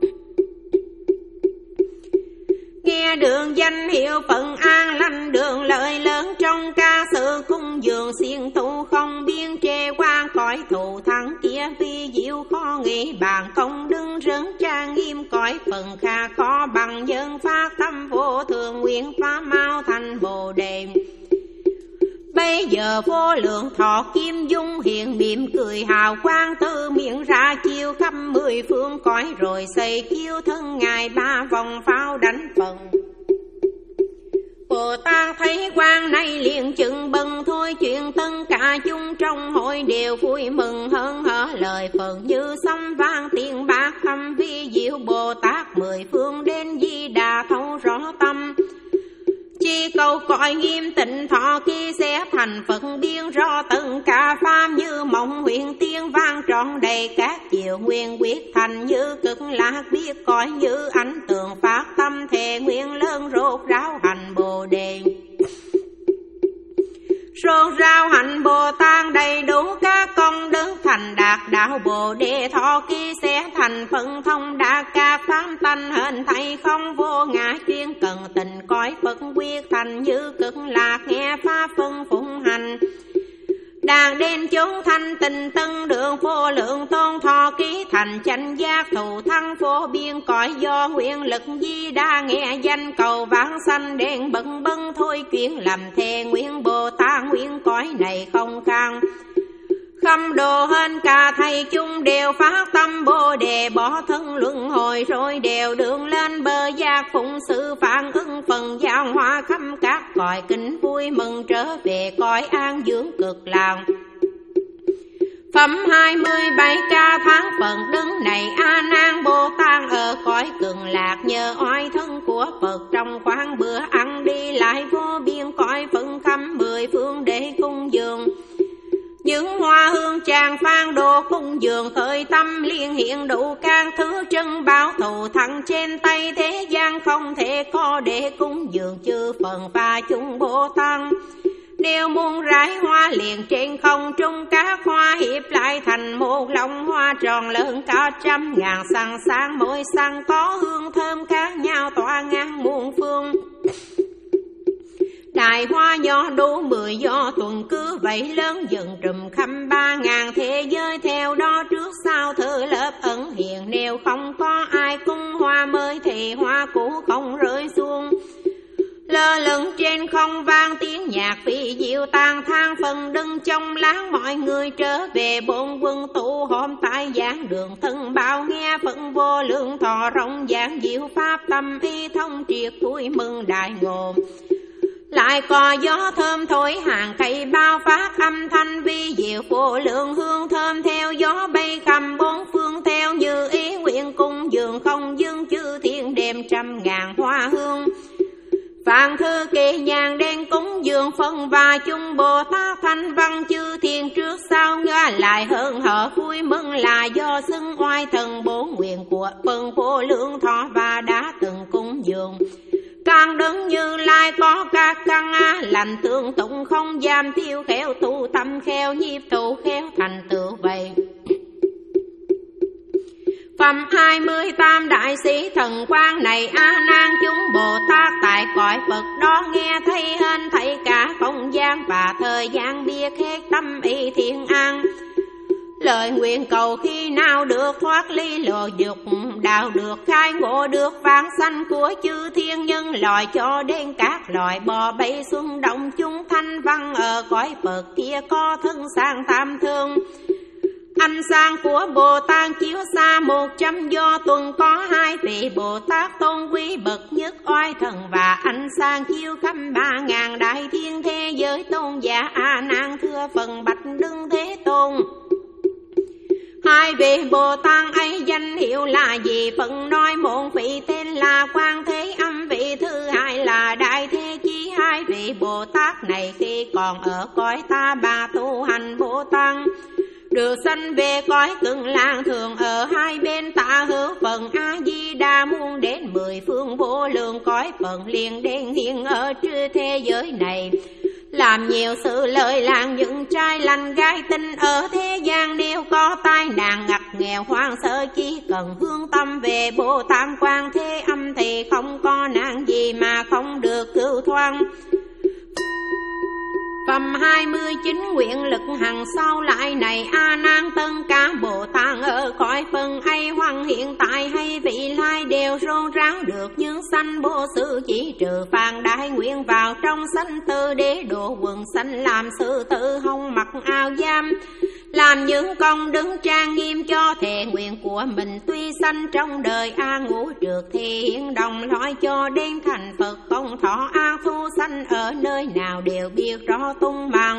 [SPEAKER 1] Nghe đường danh hiệu phận an lành đường lợi lớn trong ca sự cung dường siêng tu không biên trê quan cõi thù thắng kia phi diệu khó nghĩ bàn công đứng rấn trang nghiêm cõi phần kha khó bằng nhân phát tâm vô thường nguyện phá mau thành bồ đề. Bây giờ vô lượng thọ kim dung hiện mỉm cười hào quang từ miệng ra chiêu khắp mười phương cõi rồi xây chiêu thân ngài ba vòng pháo đánh phần. Bồ Tát thấy quang này liền chừng bừng thôi chuyện tất cả chúng trong hội đều vui mừng hơn hở lời phần như sấm vang tiếng bạc thâm vi diệu Bồ Tát mười phương đến Di Đà thấu rõ tâm. Chi cầu cõi nghiêm tịnh thọ khi sẽ thành Phật biên rõ từng cả pháp như mộng huyền tiên vang trọn đầy các chiều nguyên quyết thành như cực lạc biết cõi như ánh tường phát tâm thề nguyện lớn rốt ráo hành bồ đề. Rốt ráo hành Bồ Tát đầy đủ các công đức thành đạt đạo bồ đề thọ khi sẽ thành phần thông đạt các pháp tánh hình thầy không vô ngã chuyên cần tình cõi Phật quyết thành như cực lạc nghe pháp phân phụng hành. Đàn đến chúng thanh tịnh tân đường vô lượng tôn thọ ký thành chánh giác thù thắng vô biên cõi do nguyện lực Di Đa nghe danh cầu vãng sanh đen bận bân thôi chuyện làm thề nguyện Bồ Tát nguyện cõi này không khang Khâm độ hên cả thầy chung đều phát tâm Bồ đề, bỏ thân luân hồi rồi đều đường lên bờ giác phụng sự phản ứng phần giao hoa khắp các cõi, kính vui mừng trở về cõi an dưỡng cực lạc. Phẩm hai mươi bảy ca tháng phận đứng này A Nan Bồ Tát ở cõi cực lạc, nhờ oai thân của Phật trong khoáng bữa ăn đi lại vô biên cõi phân khắp mười phương để cung dường. Những hoa hương tràng phan đồ cung dường, khởi tâm liên hiện đủ các thứ trân bảo thù thắng trên tay thế gian không thể có để cung dường chư phần và chúng Bồ Tát. Nếu muốn rải hoa liền trên không trung, các hoa hiệp lại thành một lồng hoa tròn lớn cả trăm ngàn sẵn sáng, mỗi sẵn có hương thơm khác nhau tỏa ngang muôn phương. Đài hoa nhỏ đủ mười do tuần cứ vậy lớn dần trùm khắp ba ngàn thế giới, theo đó trước sau thử lớp ẩn hiện. Nếu không có ai cung hoa mới thì hoa cũ không rơi xuống. Lơ lửng trên không vang tiếng nhạc phi diệu tàn thang phần đứng trong láng, mọi người trở về bổn quân tụ họp tại giảng đường thân bao nghe phận vô lượng thọ rộng giảng diệu pháp tâm y thông triệt vui mừng đại ngộ. Lại có gió thơm thổi hàng cây bao phát âm thanh vi diệu vô lượng hương thơm theo gió bay khắp bốn phương, theo như ý nguyện cung dường không dương chư thiên đêm trăm ngàn hoa hương. Vạn thư kỳ nhàn đen cúng dường phân và chung Bồ Tát thanh văn chư thiên trước sau ngã lại hơn họ vui mừng là do xưng oai thần bổ nguyện của phần vô lượng thọ và đã từng cúng dường. Càng đứng Như Lai có các căn lành tương tụng không giam tiêu, khéo tu tâm khéo nhịp tụ khéo thành tựu vậy. Phẩm hai mươi tam đại sĩ thần quang này A Nan chúng Bồ Tát tại cõi Phật đó nghe thấy hên thấy cả không gian và thời gian biết hết tâm ý thiên an. Lời nguyện cầu khi nào được thoát ly lộ dục, đạo được khai ngộ được vãng sanh của chư thiên nhân loại, cho đến các loài bò bay xuân động chúng thanh văn ở cõi Phật kia có thân sang tam thương. Ánh sáng của Bồ Tát chiếu xa một trăm do tuần, có hai vị Bồ Tát tôn quý bậc nhất oai thần, và ánh sáng chiếu khắp ba ngàn đại thiên thế giới tôn giả A Nan thưa phần bạch đương Thế Tôn. Hai vị Bồ Tát ấy danh hiệu là gì? Phận nói một vị tên là Quan Thế Âm, vị thứ hai là Đại Thế Chí. Hai vị Bồ Tát này khi còn ở cõi ta bà tu hành Bồ Tát, được sanh về cõi Cực Lạc thường ở hai bên tả hữu phần A Di Đà, muôn đến mười phương vô lượng cõi phần liền đến hiện ở trư thế giới này, làm nhiều sự lợi lạc những trai lành gái tinh ở thế gian. Nếu có tai nạn ngặt nghèo hoang sơ, chỉ cần hướng tâm về Bồ Tát Quan Thế Âm thì không có nạn gì mà không được cứu thoát. Phẩm hai mươi chín nguyện lực hằng sau lại này A Nan tân cả Bồ Tát ở cõi phần ấy hoặc hiện tại hay vị lai đều rôn ráo được những sanh vô sự, chỉ trừ phàn đại nguyện vào trong sanh tư để độ quần sanh, làm sự tự hông mặc áo giam, làm những công đứng trang nghiêm cho thệ nguyện của mình. Tuy sanh trong đời A ngũ trượt thì hiện đồng lõi cho đến thành Phật không thọ A thu sanh ở nơi nào đều biết rõ tung bằng.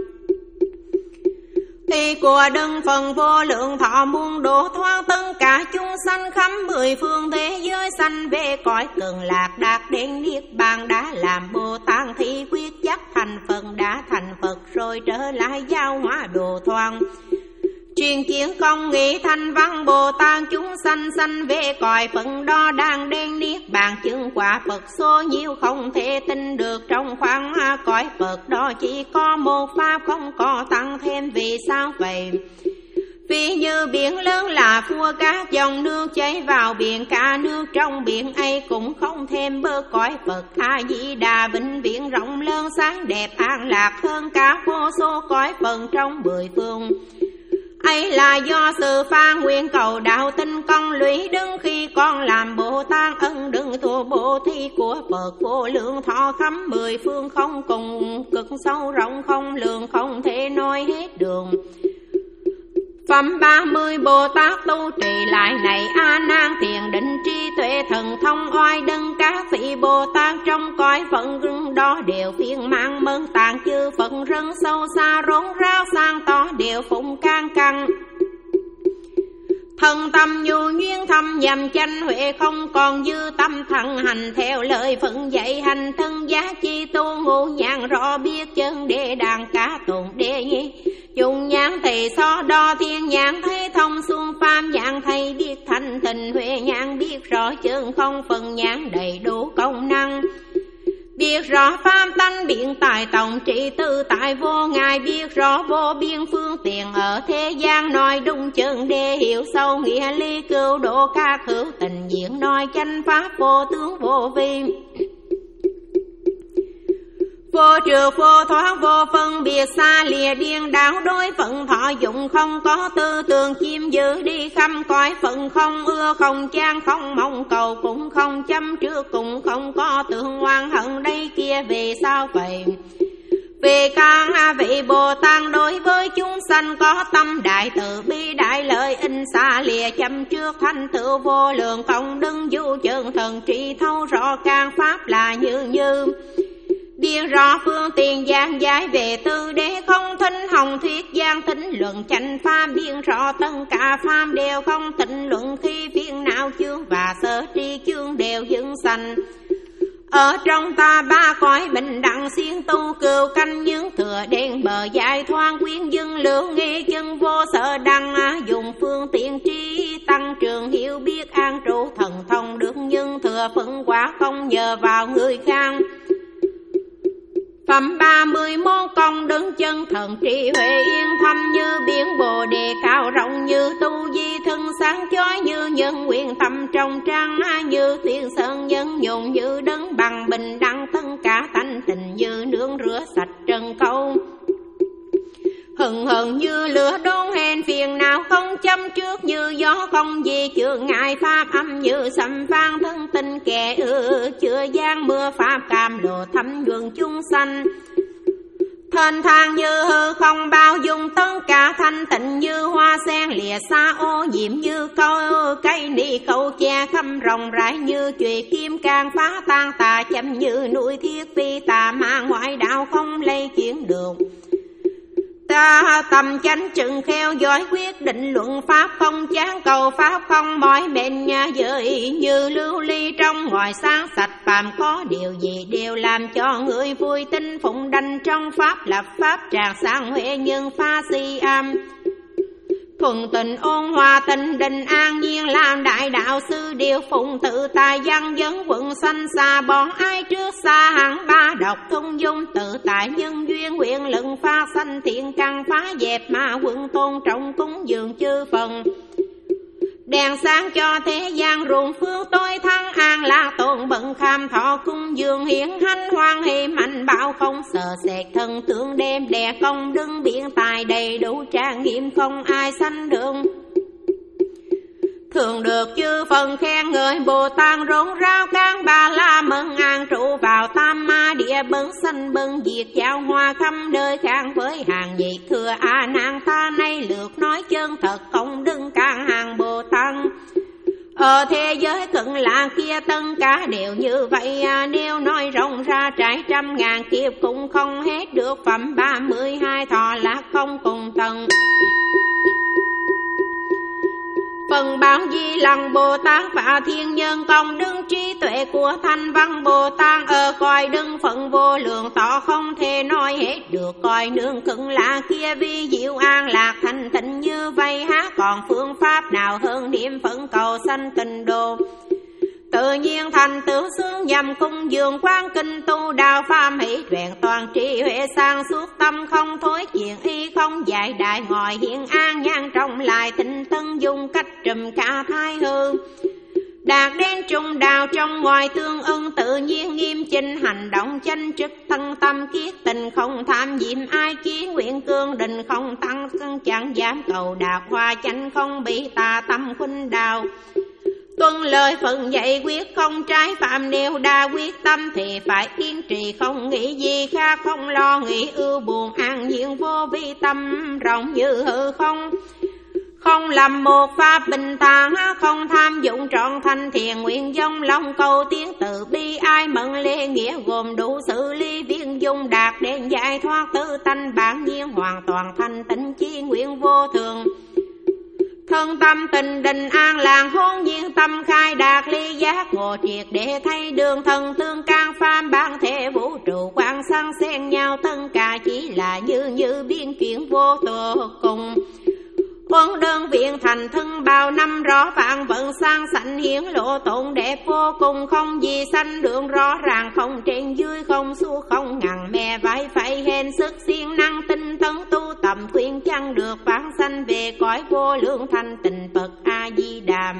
[SPEAKER 1] Thì của đấng phần vô lượng thọ muôn độ thoát tất cả chúng sanh khắp mười phương thế giới, sanh về cõi Cực Lạc đạt đến niết bàn, đã làm Bồ Tát thì quyết chắc thành Phật, đã thành Phật rồi trở lại giao hóa độ thoát. Truyền kiến công nghị thanh văn Bồ Tát chúng sanh sanh về cõi Phật đó đang đến niết bàn, chứng quả Phật số nhiều không thể tin được. Trong khoảng cõi Phật đó chỉ có một pháp không có tăng thêm, vì sao vậy? Vì như biển lớn là phua các dòng nước chảy vào biển, cả nước trong biển ấy cũng không thêm bớt. Cõi Phật A Di Đà vĩnh viễn rộng lớn sáng đẹp an lạc hơn cả vô số cõi Phật trong mười phương. Ấy là do sự pha nguyện cầu đạo tinh công lũy đứng, khi con làm Bồ Tát ân đừng thua bố thí của Phật vô lượng thọ khắp mười phương không cùng, cực sâu rộng không lường không thể nói hết đường. Phẩm ba mươi Bồ Tát tu trì lại này A Nan thiền định trí tuệ thần thông oai đấng các vị Bồ Tát trong cõi phận rừng đó đều phiền mang mơn tạng chư Phật rân sâu xa rốn ráo sang to đều phụng can căn. Thần tâm nhu duyên thâm nhằm chánh huệ không còn dư tâm thần hành theo lời phận dạy hành thân giá chi tu ngũ nhãn rõ biết chân đế đàn cả tồn đế nhi. Dùng nhãn thầy so đo thiên nhãn thấy thông xuông phàm nhãn thầy biết thanh tình huệ nhãn biết rõ chân không phần nhãn đầy đủ công năng. Biết rõ phàm tánh biện tài tổng trị tư tại vô ngài biết rõ vô biên phương tiện ở thế gian nói đúng chân đế hiểu sâu nghĩa lý cứu độ các hữu tình diện nói chánh pháp vô tướng vô vi. Vô trược vô thoát vô phân biệt xa lìa điên đảo đối phận thọ dụng không có tư tưởng chiêm giữ đi khăm cõi phận không ưa không chan không mong cầu cũng không chăm trước cũng không có tưởng oan hận đây kia vì sao vậy? Vì các vị Bồ Tát đối với chúng sanh có tâm đại từ bi đại lợi in xa lìa chăm trước thanh tựu vô lượng công đức du chân thần trị thấu rõ can pháp là như như. Biết rõ phương tiện giảng giải về tư đế không thính hồng thuyết giảng tính luận chánh pháp. Biết rõ tất cả pháp đều không tịnh luận khi phiền não chương và sở tri chương đều dừng sanh. Ở trong ta ba cõi bình đẳng siêng tu cừu canh những thừa đen bờ dài thoáng quyến dân lưu nghi chân vô sợ đăng dùng phương tiện trí tăng trường hiểu biết an trụ thần thông được nhưng thừa phân quả không nhờ vào người khác. Phẩm ba mươi môn công đứng chân thần trí huệ yên thâm như biển bồ đề cao rộng như tu di thân sáng chói như nhân nguyện tâm trong trang như thiên sơn nhân nhộn như đấng bằng bình đẳng tất cả thanh tình như nương rửa sạch trần câu. Hừng hừng như lửa đốt hèn phiền nào không châm trước như gió không gì chướng ngại pháp âm như sấm vang thân tình kẻ ư chưa gian mưa pháp cam đồ thấm nhuần chúng sanh. Thênh thang như hư không bao dung tất cả thanh tịnh như hoa sen lìa xa ô nhiễm như câu cây ni câu che khâm rộng rãi như chùy kim can phá tan tà châm như núi thiết phi tà mang ngoại đạo không lây chuyển được. Ta tâm chánh trừng kheo giỏi quyết định luận pháp không chán cầu pháp không mỏi mệt nhà giới như lưu ly trong ngoài sáng sạch phàm có điều gì đều làm cho người vui tin phụng đành trong pháp lập pháp tràn sang huệ nhân pha si am. Thuần tình ôn hòa tình định an nhiên làm đại đạo sư điều phụng tự tài văn vấn quận sanh xa bọn ai trước xa hẳn ba độc thông dung tự tại nhân duyên nguyện lực pha sanh thiện căn phá dẹp mà quận tôn trọng cúng dường chư phần. Đèn sáng cho thế gian ruộng phương tôi thăng an lạc tôn bận kham thọ cung dường hiển hanh hoan hỷ mạnh bạo không sợ sệt thần tướng đêm đè công đứng biển tài đầy đủ trang nghiêm không ai sanh đường. Thường được chư phần khen người Bồ Tát rốn ráo can ba la mừng an trụ vào tam ma địa bấn sanh bấn diệt giao hoa khắp đời khang với hàng vị thừa A Nan ta nay lượt nói chân thật không đừng can hàng Bồ Tát. Ở thế giới cận lạ kia tất cả đều như vậy nếu nói rộng ra trải trăm ngàn kiếp cũng không hết được. Phẩm ba mươi hai thọ lạc không cùng tận. Phần báo di lăng Bồ Tát và thiên nhân công đức trí tuệ của thanh văn Bồ Tát ở cõi đừng phận vô lượng tỏ không thể nói hết được. Cõi nương cận lạ kia vi diệu an lạc thanh tịnh như vậy há còn phương pháp nào hơn niệm phận cầu sanh tình độ. Tự nhiên thành tựu xương nhằm cung dường quan kinh tu đạo pháp hỷ vẹn toàn trí huệ sang suốt tâm không thối chuyện y không dạy đại ngòi hiện an nhan trong lại tinh tân dùng cách trùm cả thai hư. Đạt đến trung đạo trong ngoài tương ưng tự nhiên nghiêm chỉnh hành động chân trực thân tâm kiết tình không tham diệm ai kiến nguyện cương định không tăng chẳng dám cầu đạt hoa chánh không bị tà tâm khuynh đào. Tuân lời phận dạy quyết không trái phạm nếu đa quyết tâm thì phải kiên trì không nghĩ gì khác không lo nghĩ ưu buồn an nhiên vô vi tâm rộng như hư không. Không làm một pháp bình thản, không tham dụng trọn thành thiền nguyện dông lòng cầu tiếng từ bi ai mận lễ nghĩa gồm đủ xử lý viên dung đạt đến giải thoát tự tánh bản nhiên hoàn toàn thành tịnh chi nguyện vô thường. Thân tâm tình định an làng hôn nhiên tâm khai đạt ly giác ngộ triệt để thấy đường thần tương can phàm bản thể vũ trụ quang sang xen nhau tất cả chỉ là như như biên chuyển vô tựa cùng. Quân đơn viện thành thân bao năm rõ vạn vận sang sanh hiến lộ tụng đẹp vô cùng không gì sanh đường rõ ràng không trên dưới không xua không ngằn mè vai phải hên sức siêng năng tinh tấn tu tầm khuyên chăng được vãng sanh về cõi vô lượng thanh tịnh Phật A Di Đà.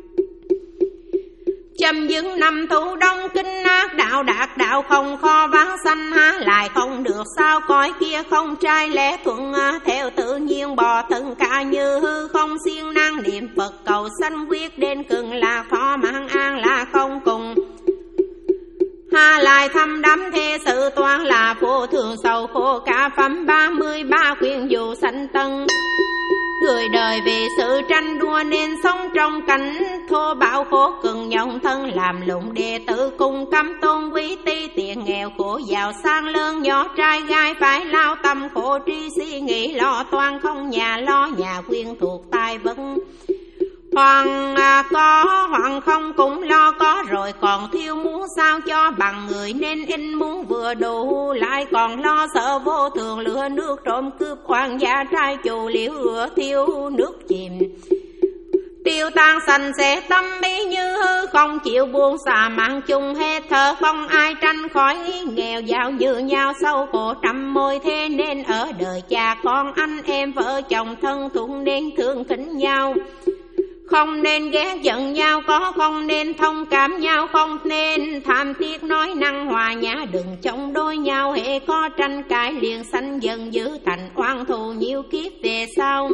[SPEAKER 1] Châm dứng năm thủ đông kinh ác đạo đạt đạo không kho vãng sanh há lại không được sao cõi kia không trai lẽ thuận theo tự nhiên bò tất cả như hư không siêng năng niệm Phật cầu sanh quyết đến cường là thọ mạng an là không cùng. Hà lại thăm đắm thế sự toán là vô thường sầu khổ cả phẩm ba mươi ba khuyên dù sanh tân. Người đời vì sự tranh đua nên sống trong cảnh thô bạo khổ cực nhộng thân làm lụng đệ tử cùng cấm tôn quý ti tiện nghèo khổ giàu sang lớn nhỏ trai gái phải lao tâm khổ tri suy nghĩ lo toan không nhà lo nhà quyên thuộc tai vật. Hoàng có hoàng không cũng lo có rồi còn thiếu muốn sao cho bằng người nên in muốn vừa đủ lại còn lo sợ vô thường lửa nước trộm cướp hoàng gia trai chủ liễu ửa thiêu nước chìm. Tiêu tan sanh sẽ tâm ý như hư không chịu buông xả mạng chung hết thở không ai tranh khỏi nghèo giàu như nhau sâu khổ trăm môi thế nên ở đời cha con anh em vợ chồng thân thuận nên thương kính nhau. Không nên ghét giận nhau có không nên thông cảm nhau không nên tham tiếc nói năng hòa nhã đừng chống đối nhau hệ có tranh cãi liền sanh dần giữ thành oan thù nhiều kiếp về sau.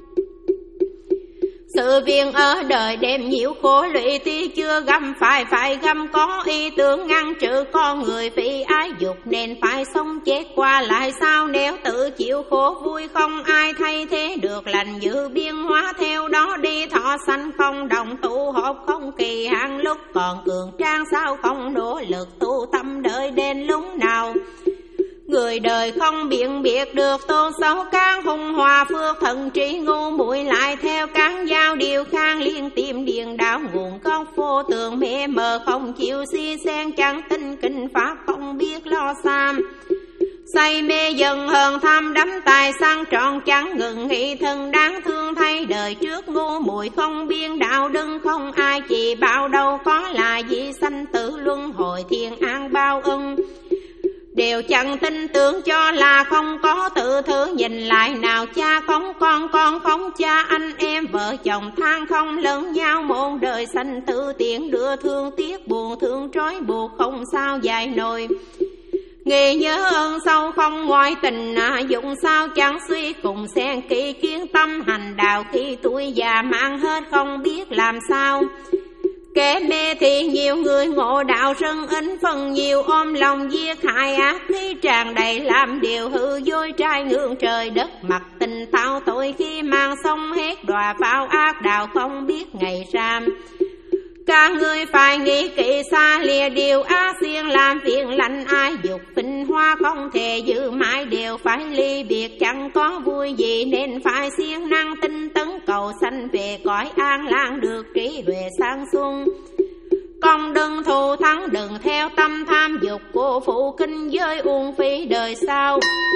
[SPEAKER 1] Sự việc ở đời đêm nhiều khổ lụy tuy chưa găm phải phải găm có ý tưởng ngăn trừ con người phi ái dục nên phải sống chết qua lại sao nếu tự chịu khổ vui không ai thay thế được lành dự biên hóa theo đó đi thọ sanh không đồng tụ họp không kỳ hạn lúc còn cường trang sao không nỗ lực tu tâm đợi đến lúc nào. Người đời không biện biệt được tôn xấu can hung hòa phước thần trí ngu muội lại theo cán giao điều khang liên tìm điền đạo nguồn gốc vô tường mê mờ không chịu si xen chẳng tin kinh pháp không biết lo xam. Say mê dần hờn tham đắm tài sang trọn chẳng ngừng nghĩ thân đáng thương thay đời trước ngu muội không biên đạo đừng không ai chỉ bảo đâu có là gì sanh tử luân hồi thiên an bao ưng. Đều chẳng tin tưởng cho là không có tự thứ nhìn lại nào cha không con con không cha anh em vợ chồng than không lẫn nhau môn đời sanh tự tiện đưa thương tiếc buồn thương trói buộc không sao dài nổi. Nghề nhớ ơn sâu không ngoại tình à, dụng sao chẳng suy cùng xen kỹ kiến tâm hành đạo khi tuổi già mang hết không biết làm sao. Kẻ mê thì nhiều người ngộ đạo rưng ính phần nhiều ôm lòng giết hại ác khi tràn đầy làm điều hư dối trai ngưỡng trời đất mặt tình tạo tội khi mang sông hết đọa vào ác đạo không biết ngày ram. Cả người phải nghĩ kỹ xa lìa điều á xiên làm việc lành ai dục tinh hoa không thể giữ mãi đều phải ly biệt chẳng có vui gì nên phải siêng năng tinh tấn cầu sanh về cõi an lạc được trí huệ sang xuân. Con đừng thù thắng đừng theo tâm tham dục của phụ kinh giới uổng phí đời sau.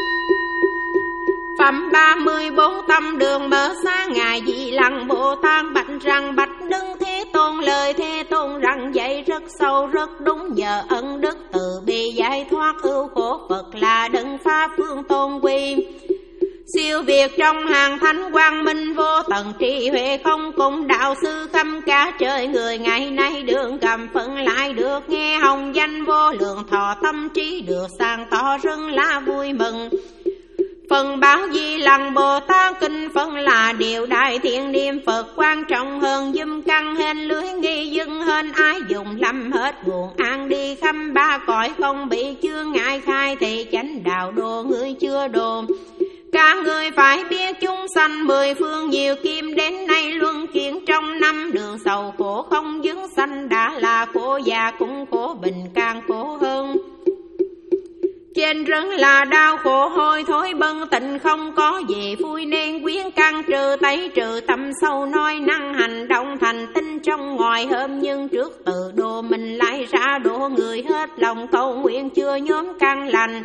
[SPEAKER 1] Phẩm ba mươi bốn tâm đường mở xa ngài Di Lặc Bồ Tát bạch rằng bạch Đức Thế Tôn lời Thế Tôn rằng dạy rất sâu rất đúng nhờ ân đức từ bi giải thoát ưu khổ Phật là đấng pháp phương tôn quy. Siêu việt trong hàng thánh quang minh vô tận trí huệ không cùng đạo sư khắp cả trời người ngày nay đường cầm phân lại được nghe hồng danh vô lượng thọ tâm trí được sang tỏ rất là vui mừng. Phần báo Di Lặc Bồ Tát kinh phân là điều đại thiện niệm Phật quan trọng hơn dùm căng hên lưới nghi dưng hơn ai dùng lâm hết nguồn an đi khắp ba cõi không bị chướng ngại khai thì chánh đạo đồ người chưa đồ. Cả người phải biết chúng sanh mười mười phương nhiều kim đến nay luân chuyển trong năm, đường sầu khổ không dứng sanh, đã là khổ già cũng khổ bình càng khổ hơn. Trên rấn là đau khổ hôi thối bần tình, không có gì vui nên quyến căn trừ tẩy trừ tâm sâu, nói năng hành động thành tinh trong ngoài hôm, nhưng trước tự độ mình lại ra độ người, hết lòng cầu nguyện chưa nhóm căn lành.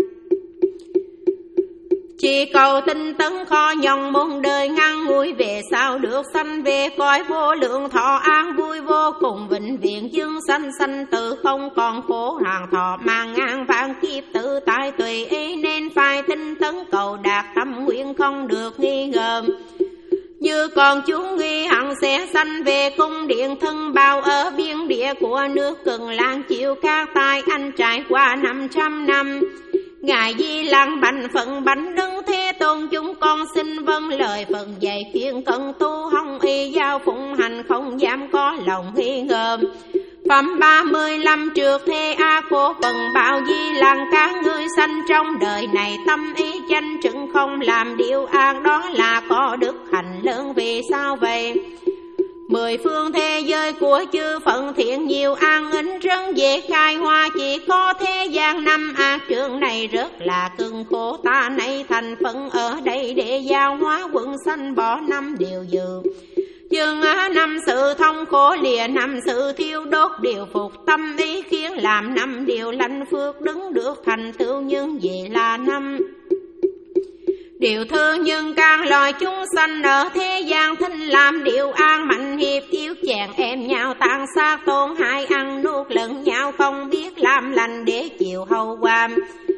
[SPEAKER 1] Chỉ cầu tinh tấn kho nhòng muôn đời ngăn nguôi, về sau được sanh về cõi vô lượng thọ an vui vô cùng vĩnh viễn, dương sanh sanh tự không còn khổ hàng thọ, mang ngàn vạn kiếp tự tại tùy ý, nên phải tinh tấn cầu đạt tâm nguyện không được nghi ngờ. Như còn chúng nghi hằng sẽ sanh về cung điện thân bao ở biên địa của nước Cần Lang, chịu các tai anh trải qua năm trăm năm. Ngài Di Lặc bành phận bánh đứng thế tôn, chúng con xin vâng lời phần dạy khuyên cần tu hông y, giao phụng hành không dám có lòng nghi ngờ. Phẩm ba mươi lăm trượt thế a khổ phần bao Di Lặc, các ngươi sanh trong đời này tâm ý danh trừng không làm điều ác, đó là có đức hạnh lớn. Vì sao vậy? Mười phương thế giới của chư phận thiện nhiều an ính rất dễ khai hoa, chỉ có thế gian năm ác trường này rất là cưng khổ. Ta nay thành phận ở đây để giao hóa quần sanh, bỏ năm điều dự chương năm sự thông khổ lìa, năm sự thiêu đốt điều phục tâm ý, khiến làm năm điều lành phước đứng được thành tựu. Nhưng vì là năm điều thương nhân can loài chúng sanh ở thế gian, thinh làm điều an mạnh hiệp thiếu chèn em nhau, tàn sát tổn hại ăn nuốt lẫn nhau, không biết làm lành để chịu hậu quả.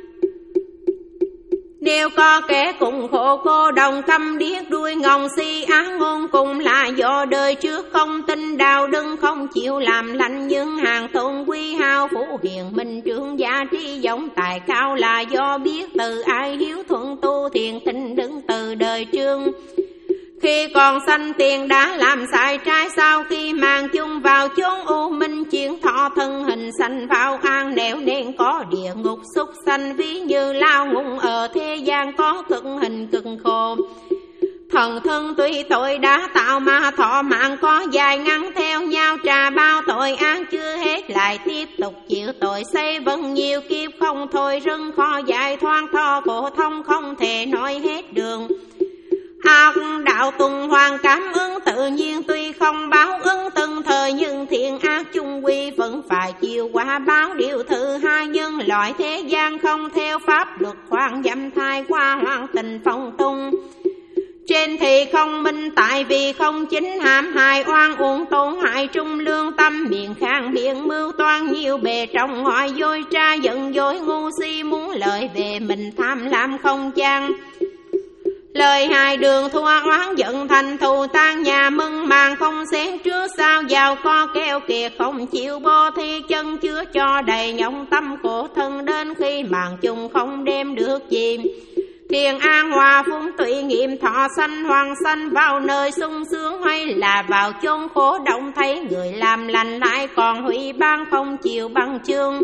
[SPEAKER 1] Đều có kẻ cùng khổ cô đồng câm điếc đuôi ngòng si ác ngôn, cùng là do đời trước không tin đạo đức, không chịu làm lành. Nhưng hàng tôn quý hao phú hiền minh trưởng giá trí giống tài cao, là do biết từ ai hiếu thuận tu thiền tinh đứng từ đời trương. Khi còn sanh tiền đã làm sai trái, sau khi mang chung vào chốn u minh chuyển thọ thân hình sanh vào an nẻo, nên có địa ngục súc sanh ví như lao ngục ở thế gian, có cực hình cực khổ. Thần thân tuy tội đã tạo mà thọ mạng có dài ngắn theo nhau, trà bao tội ác chưa hết lại tiếp tục chịu tội xây vân nhiều kiếp không thôi, rất khó giải thoát tho khổ thông không thể nói hết đường. Ác đạo tuần hoàn cảm ứng tự nhiên, tuy không báo ứng từng thời, nhưng thiện ác chung quy vẫn phải chịu quả báo. Điều thứ hai, nhân loại thế gian không theo pháp luật khoan dâm thai qua hoang tình phong tung. Trên thì không minh tại vì không chính, hãm hại oan uổng tổn hại trung lương tâm, miệng khang miệng mưu toan nhiều bề trong ngoài dối tra, giận dối ngu si muốn lợi về mình, tham lam không chan. Lời hai đường thua oán giận thành thù tan nhà, mưng màng không xén trước sao giàu có keo kiệt không chịu bo thi, chân chứa cho đầy nhộng tâm khổ thân, đến khi màng chung không đem được gì. Thiền an hòa phúng tùy nghiệm thọ sanh hoàng sanh, vào nơi sung sướng hay là vào chốn khổ động, thấy người làm lành lại còn hủy ban không chịu bằng chương.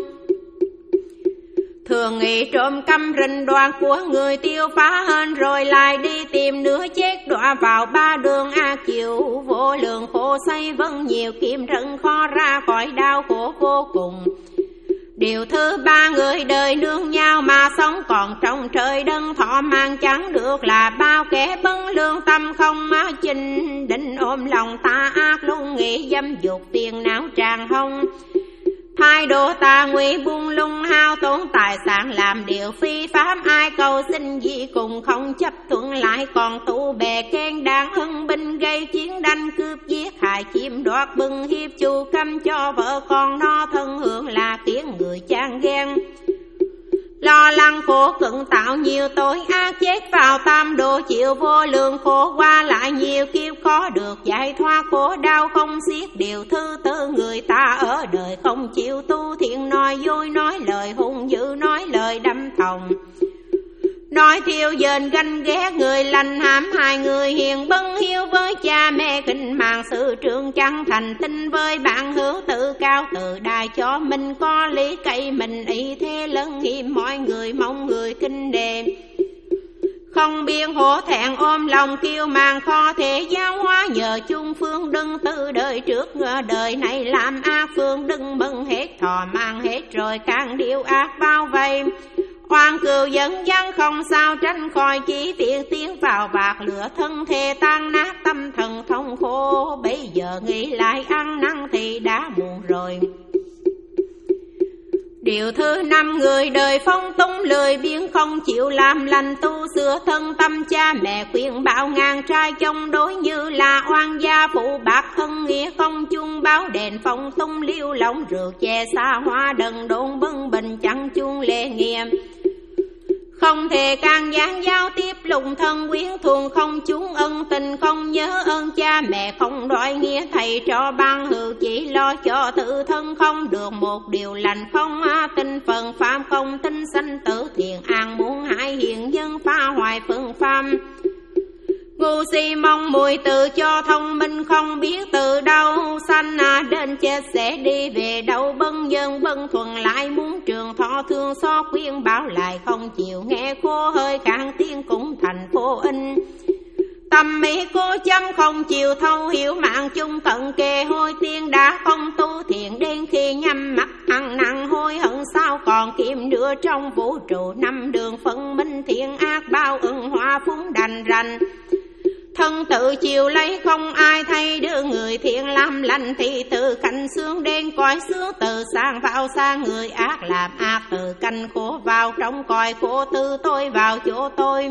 [SPEAKER 1] Thường nghĩ trộm căm rình đoan của người tiêu phá hên, rồi lại đi tìm nữa chết đọa vào ba đường ác chịu vô lượng khổ xây vân nhiều kim rận khó ra khỏi đau khổ vô cùng. Điều thứ ba, người đời nương nhau mà sống còn trong trời đất thọ mang chẳng được, là bao kẻ bấn lương tâm không má chinh định, ôm lòng ta ác luôn nghĩ dâm dục phiền não tràn hông. Thái độ ta nguy buông lung hao tốn tài sản, làm điều phi pháp ai cầu xin gì cùng không chấp thuận, lại còn tụ bè khen đáng hưng binh gây chiến đánh cướp giết hại chiếm đoạt bưng hiếp chu căm cho vợ con nó, thân hưởng là khiến người chán ghen. Lo lắng khổ cực tạo nhiều tội ác, chết vào tam độ chịu vô lượng khổ, qua lại nhiều kiếp khó được giải thoát khổ đau không xiết. Điều thứ tư, người ta ở đời không chịu tu thiện, nói dối nói lời hung dữ, nói lời đâm thòng, nói thiêu dền ganh ghét người lành, hãm hai người hiền bấn hiếu với cha mẹ, kinh mạng sự trưởng chẳng thành tinh với bạn hữu, tự cao tự đại cho mình có lý cậy mình ý thế lớn hiểm, mọi người mong người kinh đề. Không biên hổ thẹn ôm lòng kiêu mang kho thể giáo hóa nhờ chung phương đừng từ đời trước ngờ đời này làm ác phương đừng mừng hết thọ mang hết rồi càng điều ác bao vây. Oan cừu dẫn dân không sao tránh khỏi chỉ tiện tiến vào bạc lửa thân thể tan nát tâm thần thông khổ. Bây giờ nghĩ lại ăn năn thì đã muộn rồi. Điều thứ năm người đời phong túng lười biếng không chịu làm lành tu sửa thân tâm cha mẹ khuyên bảo ngàn trai chống đối như là oan gia phụ bạc thân nghĩa công chung báo đền phong tung liêu lỏng rượu chè xa hoa đần đồn bưng bình chẳng chung lễ nghiêm. Không thể can gián giao tiếp lùng thân quyến thuồng không chúng ân tình không nhớ ơn cha mẹ không đòi nghĩa thầy cho ban hữu chỉ lo cho tự thân không được một điều lành không tinh phần phạm không tinh sanh tử thiện an muốn hại hiện dân phá hoại phương phàm. Ngu si mong mùi tự cho thông minh không biết từ đâu sanh đến chết sẽ đi về đâu bân dân bân thuần lại muốn trường thọ thương xót khuyên bảo lại không chịu nghe khô hơi cạn tiếng cũng thành vô inh. Tâm mỹ cô chăm không chịu thấu hiểu mạng chung cận kề hôi tiên đã không tu thiện đến khi nhắm mắt ăn năn hối hận sao còn kiếm nữa trong vũ trụ năm đường phân minh thiện ác bao ưng hoa phúng đành rành. Thân tự chịu lấy không ai thay đưa người thiện làm lành thì từ cạnh xương đen coi xương từ sang vào sang người ác làm ác từ canh khổ vào trong coi khổ từ tôi vào chỗ tôi.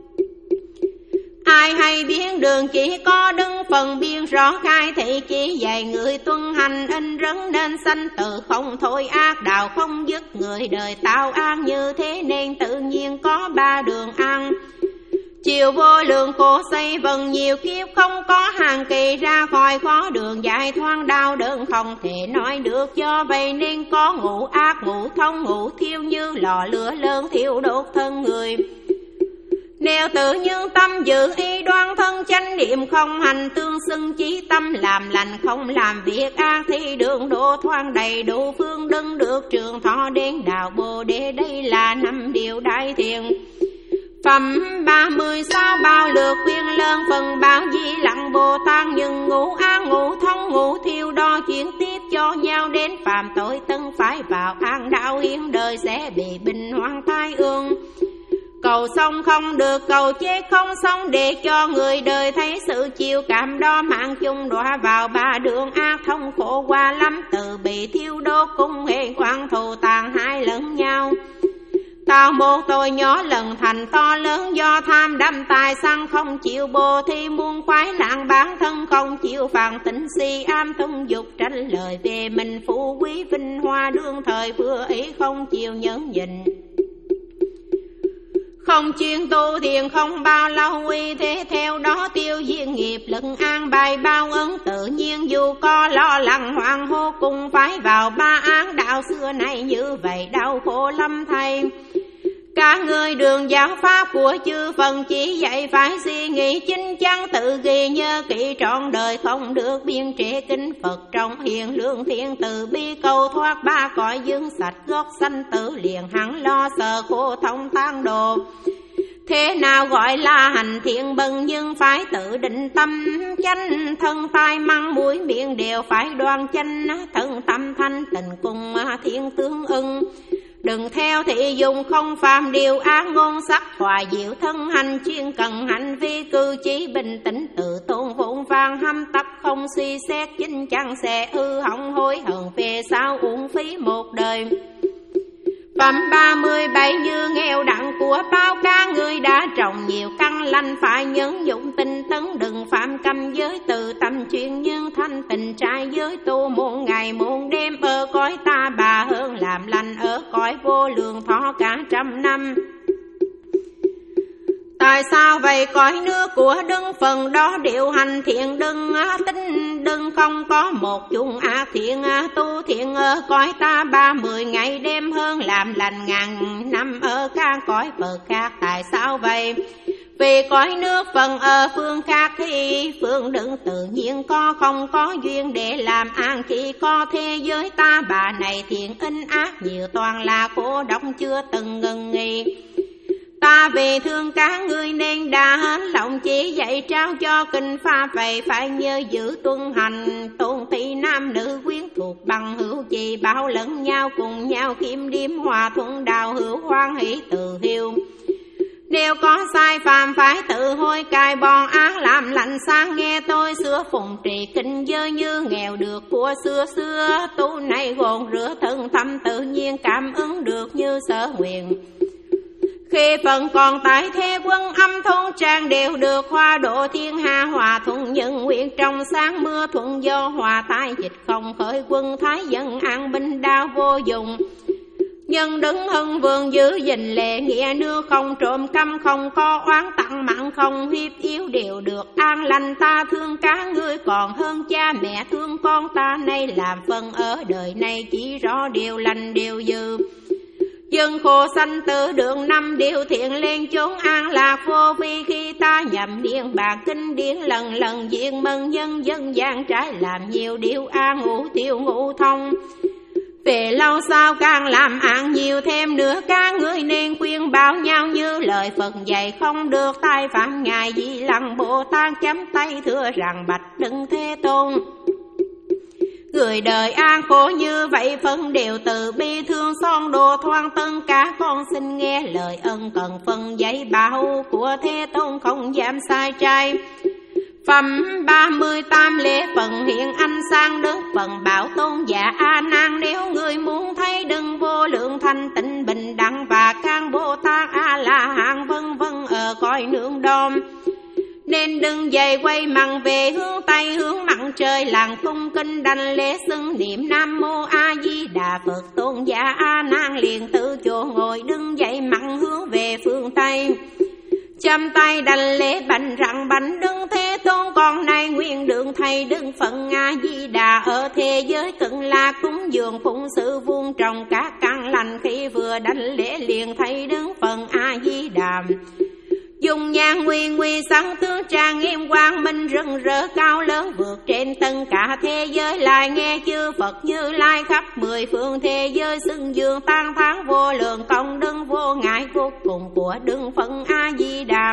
[SPEAKER 1] Ai hay biến đường chỉ có đứng phần biên rõ khai thị chỉ dạy người tuân hành in rấn nên sanh tự không thôi ác đạo không dứt người đời tạo an như thế nên tự nhiên có ba đường ăn. Chiều vô lượng khổ xây vần nhiều kiếp không có hàng kỳ ra khỏi khó đường dài thoáng đau đớn không thể nói được do vậy nên có ngũ ác ngũ thông ngũ thiêu như lò lửa lớn thiêu đốt thân người. Nếu tự nhân tâm giữ y đoan thân chánh niệm không hành tương xưng chí tâm làm lành không làm việc ác thì đường độ thoáng đầy đủ phương đừng được trường thọ đến đạo bồ đề đây là năm điều đại thiện. Phẩm ba mươi sáu bao lượt khuyên lớn phần báo di lặng Bồ Tát nhưng ngũ ác ngũ thông ngũ thiêu đo chuyển tiếp cho nhau đến phạm tội tân phải vào an đạo hiến đời sẽ bị bình hoang tai ương. Cầu sống không được cầu chết không sống để cho người đời thấy sự chiều cảm đó mạng chung đọa vào ba đường ác thông khổ qua lắm từ bị thiêu đốt cung hệ quan thù tàn hai lẫn nhau. Tạo một tội nhỏ lần thành to lớn do tham đắm tài săn không chịu bồ thi muôn khoái lạng bản thân không chịu phản tính si am tung dục tránh lời về mình phú quý vinh hoa đương thời vừa ý không chịu nhẫn nhịn. Không chuyên tu thiền không bao lâu uy thế theo đó tiêu diệt nghiệp lận an bài bao ấn tự nhiên dù có lo lắng hoang hô cùng phải vào ba án đạo xưa này như vậy đau khổ lắm thầy. Cả người đường giáo pháp của chư phần chỉ dạy phải suy nghĩ chính chắn tự ghi nhớ kỹ trọn đời không được biên trễ kinh Phật trong hiền lương thiên từ bi cầu thoát ba cõi dương sạch gốc sanh tử liền hẳn lo sợ khổ thông tan đồ. Thế nào gọi là hành thiện bần nhưng phải tự định tâm chánh thân tai măng mũi miệng đều phải đoan chánh thân tâm thanh tình cùng thiên tương ưng. Đừng theo thị dùng không phàm điều ác ngôn sắc hòa diệu thân hành chuyên cần hành vi cư chí bình tĩnh tự tôn vụn vàng hăm tập không suy xét chính chẳng sẽ hư hỏng hối hận về sau uổng phí một đời. Phẩm ba mươi bảy như nghèo đặng của bao ca người đã trồng nhiều căn lành phải nhẫn dụng tinh tấn đừng phạm căm giới từ tâm chuyên nhân thanh tình trai giới tu muôn ngày muôn đêm ở cõi ta bà hơn làm lành ở cõi vô lượng thọ cả trăm năm. Tại sao vậy cõi nước của đấng phần đó điều hành thiện đừng tính đừng không có một chung ác thiện tu thiện ở cõi ta ba mươi ngày đêm hơn làm lành ngàn năm ở các cõi Phật khác. Tại sao vậy? Vì cõi nước phần ở phương khác thì phương đừng tự nhiên có không có duyên để làm an chỉ có thế giới ta bà này thiện in ác nhiều toàn là khổ độc chưa từng ngừng nghỉ. Ta vì thương các ngươi nên đã hết lòng chỉ dạy trao cho kinh pha, vậy phải nhớ giữ tuân hành. Tôn tỷ nam nữ quyến thuộc bằng hữu trì, bảo lẫn nhau cùng nhau kim điếm hòa thuận, đạo hữu hoan hỷ tự hiếu. Nếu có sai phạm phải tự hối cải, bọn ác làm lành sang nghe tôi xưa. Phụng trì kinh giới như nghèo được của xưa xưa, tu này gồm rửa thân thâm tự nhiên cảm ứng được như sở nguyện. Khi phần còn tại thế quân âm thôn trang đều được hoa độ thiên hạ, hòa thuận nhân nguyện trong sáng mưa thuận do hòa tai dịch không khởi, quân thái dân an bình đao vô dụng. Nhân đứng hưng vương giữ gìn lệ nghĩa, nước không trộm căm không có oán, tặng mặn không hiếp yếu đều được an lành. Ta thương cá ngươi còn hơn cha mẹ thương con ta, nay làm phần ở đời này chỉ rõ điều lành điều dư. Dân khổ sanh tử đường năm điều thiện lên chốn an lạc vô vi, khi ta nhậm điên bạc kinh điển lần lần diện mừng nhân dân gian trái làm nhiều điều an ngũ tiêu ngũ thông. Về lâu sau càng làm ăn nhiều thêm nữa, các ngươi nên khuyên bảo nhau như lời Phật dạy, không được tai phạm ngài Di Lặc Bồ Tát chấm tay thưa rằng bạch Đấng Thế Tôn. Người đời an khổ như vậy phân đều từ bi thương son đồ thoan tân, cả con xin nghe lời ân cần phân dạy bảo của Thế Tôn không dám sai trai. Phẩm ba mươi tam lễ phần hiện anh sang đức phần bảo tôn giả A Nan, nếu người muốn thấy đấng vô lượng thanh tịnh bình đẳng và các Bồ Tát A La Hán vân vân ở cõi nương đom, nên đừng dậy quay mặt về hướng Tây hướng mặt trời, làng cung kinh đảnh lễ xưng niệm Nam Mô A Di Đà Phật. Tôn giả A Nan liền từ chỗ ngồi đứng dậy mặt hướng về phương Tây, chăm tay đảnh lễ bạch rằng bạch Đấng Thế Tôn, con nay nguyện đường thầy đừng phận A Di Đà ở thế giới Cực Lạc cúng dường phụng sự vuông trồng các căn lành. Khi vừa đảnh lễ liền thầy đứng phận A Di Đà, dùng nhang nguy nguy sáng tướng trang nghiêm quang minh rực rỡ cao lớn, vượt trên tất cả thế giới lại nghe chư Phật Như Lai khắp mười phương thế giới xưng dương tán thán vô lượng công đức vô ngại vô cùng của Đức Phật A Di Đà.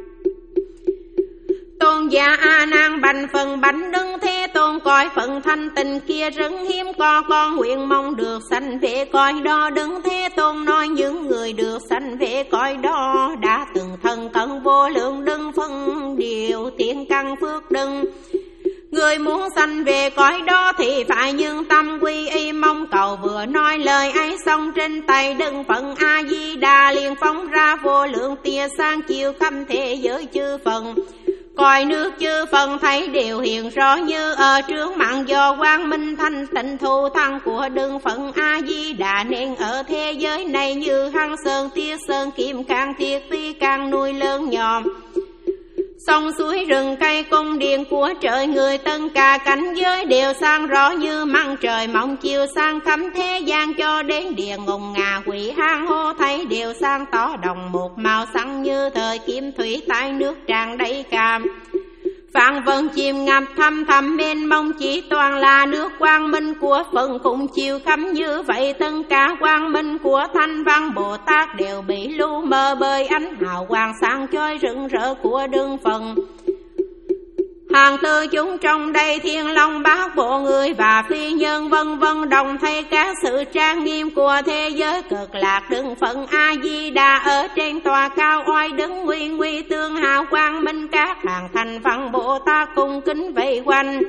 [SPEAKER 1] Tôn giả A Nan bạch phần bạch Đấng Thế Tôn, coi phận thanh tịnh kia rất hiếm có, con nguyện mong được sanh về cõi đó. Đấng Thế Tôn nói những người được sanh về cõi đó đã từng thân cận vô lượng đấng phân điều tiên căn phước đừng. Người muốn sanh về cõi đó thì phải nhưng tâm quy y mong cầu. Vừa nói lời ấy xong trên tay đấng Phật A Di Đà liền phóng ra vô lượng tia sáng chiếu khắp thế giới chư Phật. Coi nước chư Phật thấy đều hiện rõ như ở trước mặt, do quang minh thanh tịnh thu thăng của Đức Phật A Di Đà, nên ở thế giới này như hăng sơn tia sơn kim càng thiết ti càng nuôi lớn nhòm. Sông suối rừng cây cung điện của trời người, tất cả cảnh giới đều sáng rõ như măng trời mong chiều sang khắp thế gian, cho đến địa ngục ngà quỷ hang hô thấy đều sáng tỏ đồng một màu sáng như thời kim thủy tại nước tràn đầy cam. Vạn vân chìm ngập thăm thầm bên mong chỉ toàn là nước quang minh của Phật khủng chiều khắp như vậy, tất cả quang minh của Thanh Văn Bồ Tát đều bị lu mờ bởi ánh hào quang sáng chói rực rỡ của Đức Phật. Hàng tư chúng trong đây thiên long bát bộ người và phi nhân vân vân đồng thấy các sự trang nghiêm của thế giới Cực Lạc. Đức Phật A Di Đà ở trên tòa cao oai đứng nguy nguy tương hào quang minh, các hàng thành văn Bồ Tát cung kính vây quanh.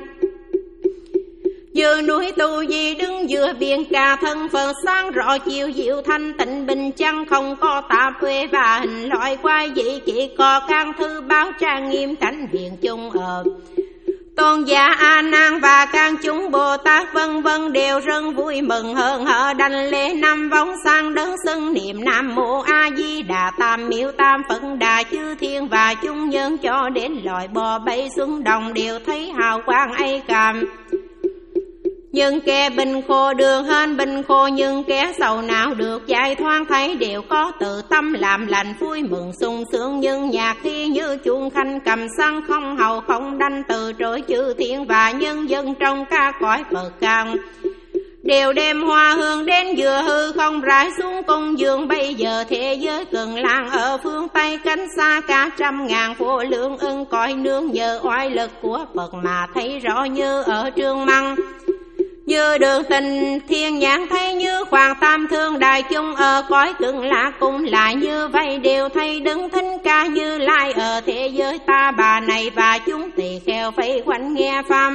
[SPEAKER 1] Như núi Tu Di đứng giữa biển cả, thân Phật sáng rõ chiều diệu thanh tịnh bình chăng, không có tạp huế và hình loại quái dị, chỉ có căn thư báo trang nghiêm cảnh viện chung ở. Tôn giả A Nan và các chúng Bồ Tát vân vân đều rất vui mừng hơn hở đảnh lễ năm vóng sang đấng xưng niệm Nam Mô A Di Đà tam miếu tam Phật Đà chư thiên và chúng nhân, cho đến loài bò bay xuống đồng đều thấy hào quang ấy cảm. Nhưng kẻ bình khổ được hơn bình khổ, nhưng kẻ sầu não được giải thoát, thấy đều có tự tâm làm lành vui mừng sung sướng. Nhưng nhạc khi như chuông khanh cầm săn không hầu không đanh, từ trỗi chư thiên và nhân dân trong các cõi Phật căn Đều đem hoa hương đến vừa hư không rải xuống cung dương. Bây giờ thế giới Cường Lang ở phương Tây cánh xa cả trăm ngàn vô lượng ưng coi nương, nhờ oai lực của Phật mà thấy rõ như ở Trương Măng. Như đường tình thiên nhãn thấy, như Hoàng Tam Thương đại chúng ở cõi Cực Lạc cũng lại như vậy, đều thấy đứng thính ca Như Lai ở thế giới ta bà này, và chúng tỳ kheo vây quanh nghe pháp.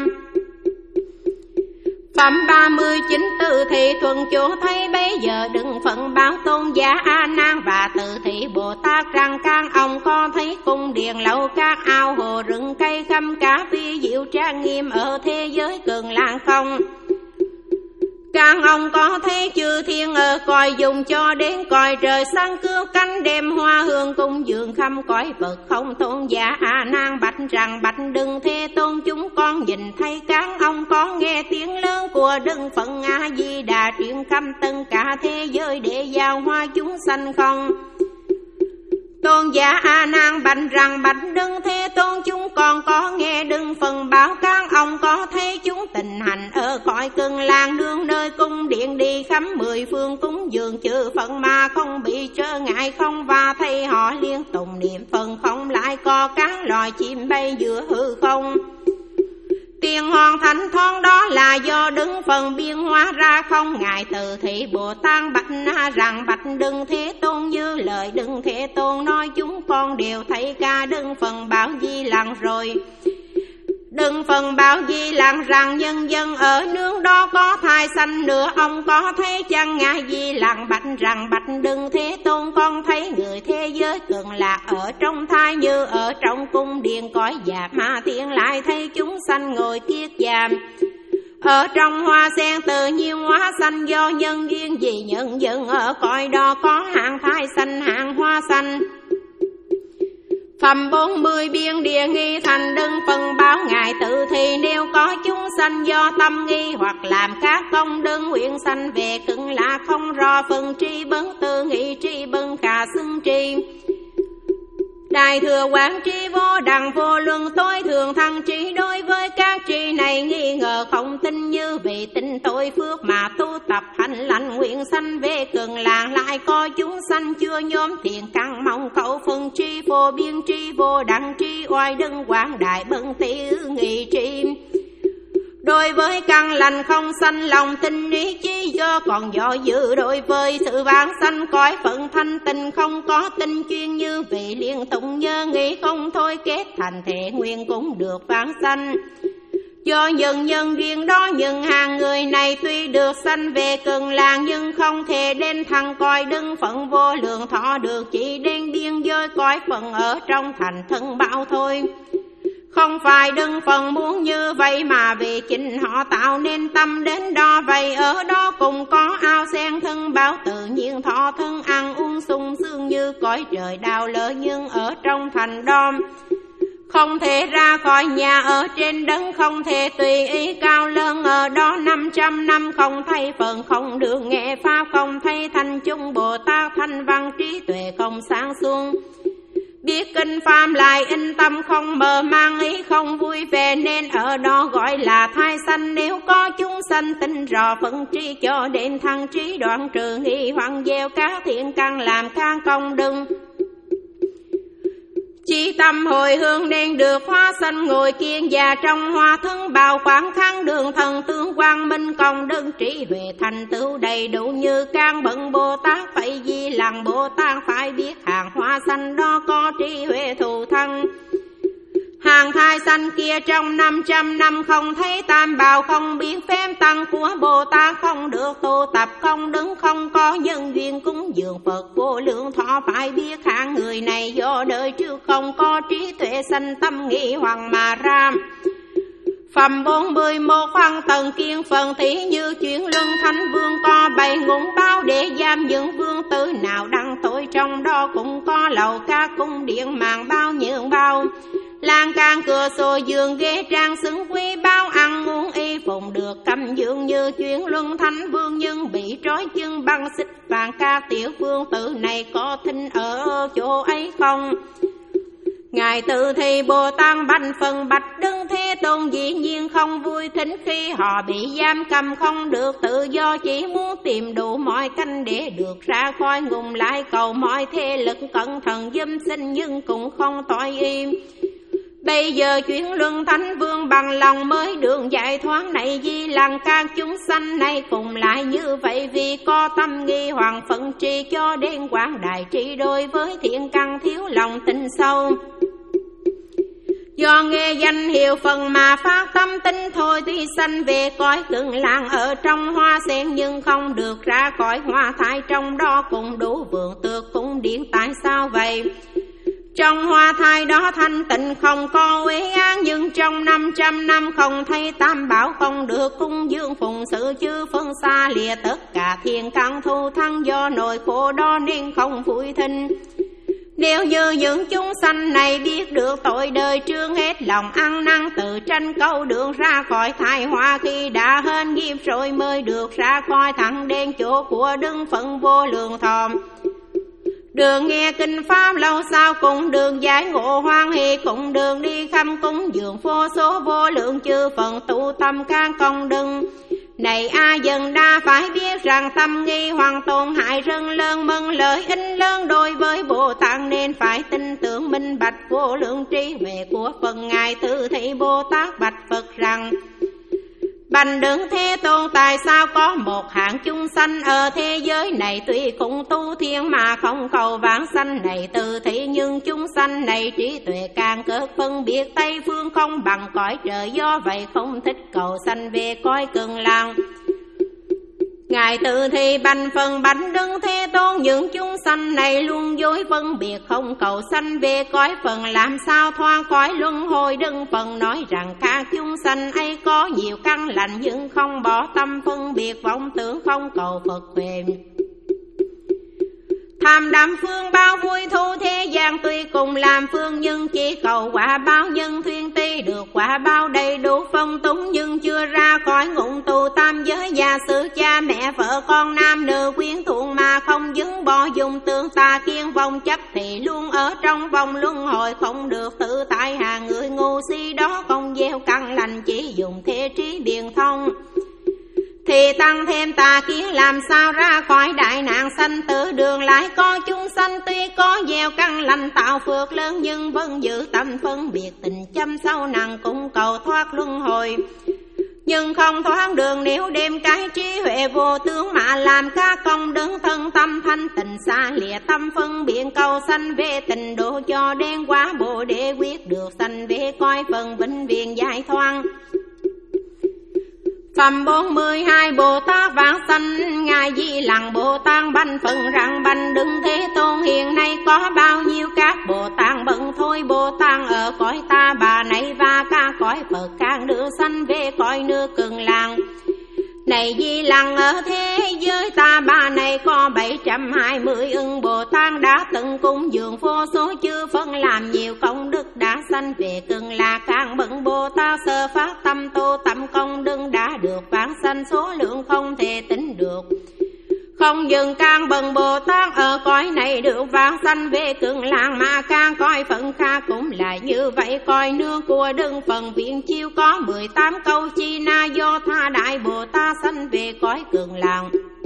[SPEAKER 1] Phẩm ba mươi chín Từ Thị Thuần Chỗ thấy bấy giờ đừng phận báo tôn giả A Nan và Từ Thị Bồ Tát rằng các ông có thấy cung điện lầu các ao hồ rừng cây khâm cá vi diệu trang nghiêm ở thế giới Cường Lang không? Các ông có thấy chư thiên ở cõi dùng cho đến cõi trời sáng cứu cánh đem hoa hương cung dường khắp cõi Phật không? Tôn giả A Nan bạch rằng bạch đừng Thế Tôn, chúng con nhìn thấy các ông có nghe tiếng lớn của Đức Phật A Di Đà truyền khắp tất cả thế giới để giao hoa chúng sanh không? Tôn giả A Nan bạch rằng bạch Đức Thế Tôn, chúng con có nghe Đức Phật báo các ông có thấy chúng tình hành ở cõi Cực Lạc nương nơi cung điện đi khắp mười phương cúng dường chư Phật mà không bị trở ngại không, và thấy họ liên tục niệm Phật không, lại có các loài chim bay giữa hư không. Tiền hoàn thánh thoáng đó là do Đức Phật biên hóa ra không? Ngài Từ Thị Bồ Tát bạch rằng bạch Đức Thế Tôn, như lời Đức Thế Tôn nói chúng con đều thấy ca Đức Phật bảo Di Lặc rồi. Đức Phật bảo Di Lặc rằng nhân dân ở nương đó có thai sanh nữa, ông có thấy chăng? Ngài Di Lặc bạch rằng bạch Đức Thế Tôn, con thấy người thế giới Cực Lạc ở trong thai như ở trong cung điện cõi già ma thiên, lại thấy chúng sanh ngồi kiết giam ở trong hoa sen tự nhiên hóa sanh, do nhân duyên gì nhân dân ở cõi đó có hạng thai sanh hạng hoa sanh. Phẩm bốn mươi biên địa nghi thành Đức Phật báo Ngài Từ Thị, nếu có chúng sanh do tâm nghi hoặc làm các công đức nguyện sanh về Cực Lạc không rõ phần tri bấn tư nghị tri bấn khả xưng tri. Đại thừa quán tri vô đẳng vô luân tối thường thăng trí, đối với các tri này nghi ngờ không tin, như vì tin tội phước mà tu tập hành lành nguyện sanh về Cực Lạc. Lại có chúng sanh chưa nhóm thiện căn mong cầu phần tri vô biên tri vô đẳng tri oai đừng quảng đại bần tỷ nghị tri. Đối với căn lành không sanh lòng tin ý chí do còn do dự, đối với sự vãng sanh cõi phận thanh tình không có tinh chuyên, như vị liên tục nhớ nghĩ không thôi kết thành thể nguyện cũng được vãng sanh. Do nhân nhân duyên đó những hàng người này tuy được sanh về Cực Lạc nhưng không thể đến thăng cõi Đức Phật vô lượng thọ được, chỉ đến biên giới cõi phận ở trong thành thân bảo thôi. Không phải Đức Phật muốn như vậy mà vì chính họ tạo nên tâm đến đó, vậy ở đó cũng có ao sen thân bảo tự nhiên thọ thân ăn uống sung sướng như cõi trời đào lỡ, nhưng ở trong thành đom không thể ra khỏi nhà ở trên đất, không thể tùy ý cao lớn ở đó năm trăm năm, không thấy Phật không được nghe pháp, không thấy thanh chung Bồ Tát thanh văn trí tuệ không sáng suốt. Biết kinh pháp lại in tâm không mờ mang ý không vui vẻ, nên ở đó gọi là thai sanh. Nếu có chúng sanh tin rõ phân trí cho đến thăng trí, đoạn trừ nghi hoặc gieo các thiện căn làm các công đức, chỉ tâm hồi hương nên được hóa sanh ngồi kiên già trong hoa thân bào quảng kháng đường thần tướng quang minh công đức trí huệ thành tựu đầy đủ như can bận Bồ Tát. Phải Di Lặc Bồ Tát phải biết hàng hoa sanh đó có trí huệ thù thân, hàng thai sanh kia trong năm trăm năm không thấy tam bảo, không biết phép tăng của Bồ Tát, không được tu tập không đứng, không có nhân duyên cúng dường Phật vô lượng thọ. Phải biết hạng người này do đời trước không có trí tuệ sanh tâm nghi hoàng mà ra. Phẩm bốn mươi mốt hoàng tầng kiên phần thí như chuyển luân thánh vương có bảy ngũ bao để giam những vương tử nào đăng tội, trong đó cũng có lầu các cung điện màn bao nhượng bao, lan can cửa sổ giường ghế trang xứng quý bao, ăn uống y phụng được cầm dưỡng như chuyển luân thánh vương, nhưng bị trói chân băng xích vàng. Các tiểu vương tử này có thinh ở chỗ ấy không? Ngài Từ Thị Bồ Tát bạch phần bạch Đức Thế Tôn dĩ nhiên không vui thính khi họ bị giam cầm không được tự do, chỉ muốn tìm đủ mọi canh để được ra khỏi ngùng, lại cầu mọi thế lực cẩn thận giúp xin nhưng cũng không tội im. Bây giờ chuyển luân thánh vương bằng lòng mới đường giải thoát này, Di Lặc các chúng sanh này cùng lại như vậy, vì có tâm nghi hoàng phận trì cho đến quảng đại trị, đối với thiện căn thiếu lòng tin sâu. Do nghe danh hiệu phần mà phát tâm tin thôi, tuy sanh về cõi Cực Lạc ở trong hoa sen nhưng không được ra khỏi hoa thai, trong đó cũng đủ vượng tược cung điện. Tại sao vậy? Trong hoa thai đó thanh tịnh không có uế án, nhưng trong năm trăm năm không thấy tam bảo, không được cung dương phụng sự chư phân xa lìa tất cả thiên căn thu thắng, do nỗi khổ đó nên không vui thinh. Nếu như những chúng sanh này biết được tội đời, trương hết lòng ăn năn tự tranh câu đường ra khỏi thai hoa, khi đã hên nghiệp rồi mới được ra khỏi thẳng đến chỗ của Đức Phật vô lượng thọ. Đường nghe kinh pháp lâu sao cũng đường giải ngộ hoan hỷ, cũng đường đi khắp cúng dường vô số vô lượng chư Phật tu tâm can công đừng. Này A Dần Đa phải biết rằng tâm nghi hoàng tổn hại rất lớn, mừng lợi ích lớn đối với Bồ Tát, nên phải tin tưởng minh bạch vô lượng trí huệ của Phật. Ngài Từ Thị Bồ Tát bạch Phật rằng: Bạch Đức Thế Tôn, tại sao có một hạng chúng sanh ở thế giới này tuy cũng tu thiên mà không cầu vãng sanh này Từ Thị, nhưng chúng sanh này trí tuệ càng cỡ phân biệt Tây phương không bằng cõi trời, do vậy không thích cầu sanh về cõi Cực Lạc. Ngài Từ Thị bạch phần bạch Đức Thế Tôn, những chúng sanh này luôn dối phân biệt không cầu sanh về cõi phần, làm sao thoát khỏi luân hồi. Đức Phật nói rằng các chúng sanh ấy có nhiều căn lành, nhưng không bỏ tâm phân biệt vọng tưởng, không cầu Phật huệ. Tham đắm phương bao vui thu thế gian, tuy cùng làm phương nhưng chỉ cầu quả báo nhân thuyên ti, được quả báo đầy đủ phong túng nhưng chưa ra khỏi ngụng tù tam giới. Gia sư cha mẹ vợ con nam nữ quyến thuộc mà không dứng bỏ dùng tương ta kiên vong chấp, thì luôn ở trong vòng luân hồi không được tự tại. Hàng người ngu si đó không gieo căn lành, chỉ dùng thế trí biện thông, thì tăng thêm tà kiến làm sao ra khỏi đại nạn sanh tử. Đường lại có chúng sanh tuy có gieo căn lành tạo phước lớn, nhưng vẫn giữ tâm phân biệt tình châm sâu nặng, cũng cầu thoát luân hồi nhưng không thoát đường. Nếu đem cái trí huệ vô tướng mà làm các công đức, thân tâm thanh tịnh xa lìa tâm phân biện, cầu sanh về tình độ cho đến quá Bồ Đề quyết được sanh về coi phần vĩnh viễn giải thoát. Phẩm bốn mươi hai Bồ Tát vãng sanh. Ngài Di Lặc Bồ Tát bạch phần rằng: Bạch Đức Thế Tôn, hiện nay có bao nhiêu các Bồ Tát bận thôi Bồ Tát ở cõi ta bà này, và các cõi Phật càng đưa sanh về cõi nước Cực Lạc. Này Di Lặc, ở thế giới ta bà này có bảy trăm hai mươi ưng Bồ Tát đã từng cúng dường vô số chư Phật, làm nhiều công đức đã sanh về Cực Lạc. Càng bận Bồ Tát sơ phát tâm tu tâm công đức đã được vãng sanh, số lượng không thể tính được. Không dừng càng bần Bồ Tát ở cõi này được vãng sanh về Cực Lạc, mà càng cõi phận khác cũng là như vậy. Cõi nước của Đức Phật Viện Chiêu có mười tám câu chi na do tha đại Bồ Tát sanh về cõi Cực Lạc.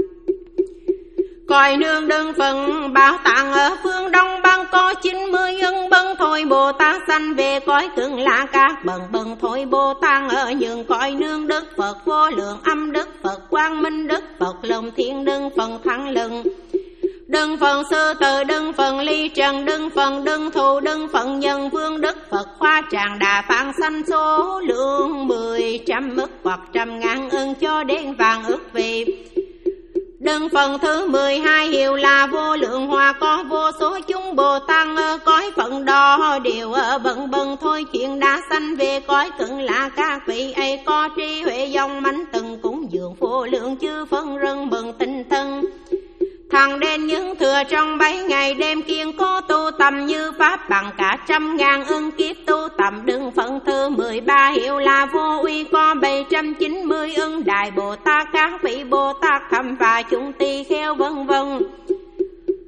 [SPEAKER 1] Cõi nương Đức Phật Bảo Tạng ở phương Đông Bang có chín mươi ưng bần thôi Bồ Tát sanh về cõi Cực Lạc. Các bần bần thôi Bồ Tát ở những cõi nương Đức Phật vô lượng âm Đức Phật Quang Minh Đức Phật Long Thiên Đức Phật Thắng Lừng Đức Phật Sư Tử Đức Phật Ly Trần Đức Phật Đức Thù Đức Phật Nhân Vương Đức Phật Khoa Tràng Đà Phạn sanh, số lượng mười trăm ức hoặc trăm ngàn ưng cho đến vàng ức vị. Đức Phật thứ mười hai hiệu là Vô Lượng Hòa, có vô số chúng Bồ Tát ở cõi phận đó đều ở bần bần thôi chuyện đã sanh về cõi Cực Lạc. Các vị ấy có trí huệ dòng mãnh từng cúng dường vô lượng chư Phật, rất mừng tinh thần thằng đến những thừa trong bảy ngày đêm kiên cố tu tầm như pháp, bằng cả trăm ngàn ưng kiếp tu tầm. Đức Phật thứ mười ba hiệu là Vô Uy, có bảy trăm chín mươi ưng đại Bồ Tát, các vị Bồ Tát thầm và chúng tỳ kheo vân vân.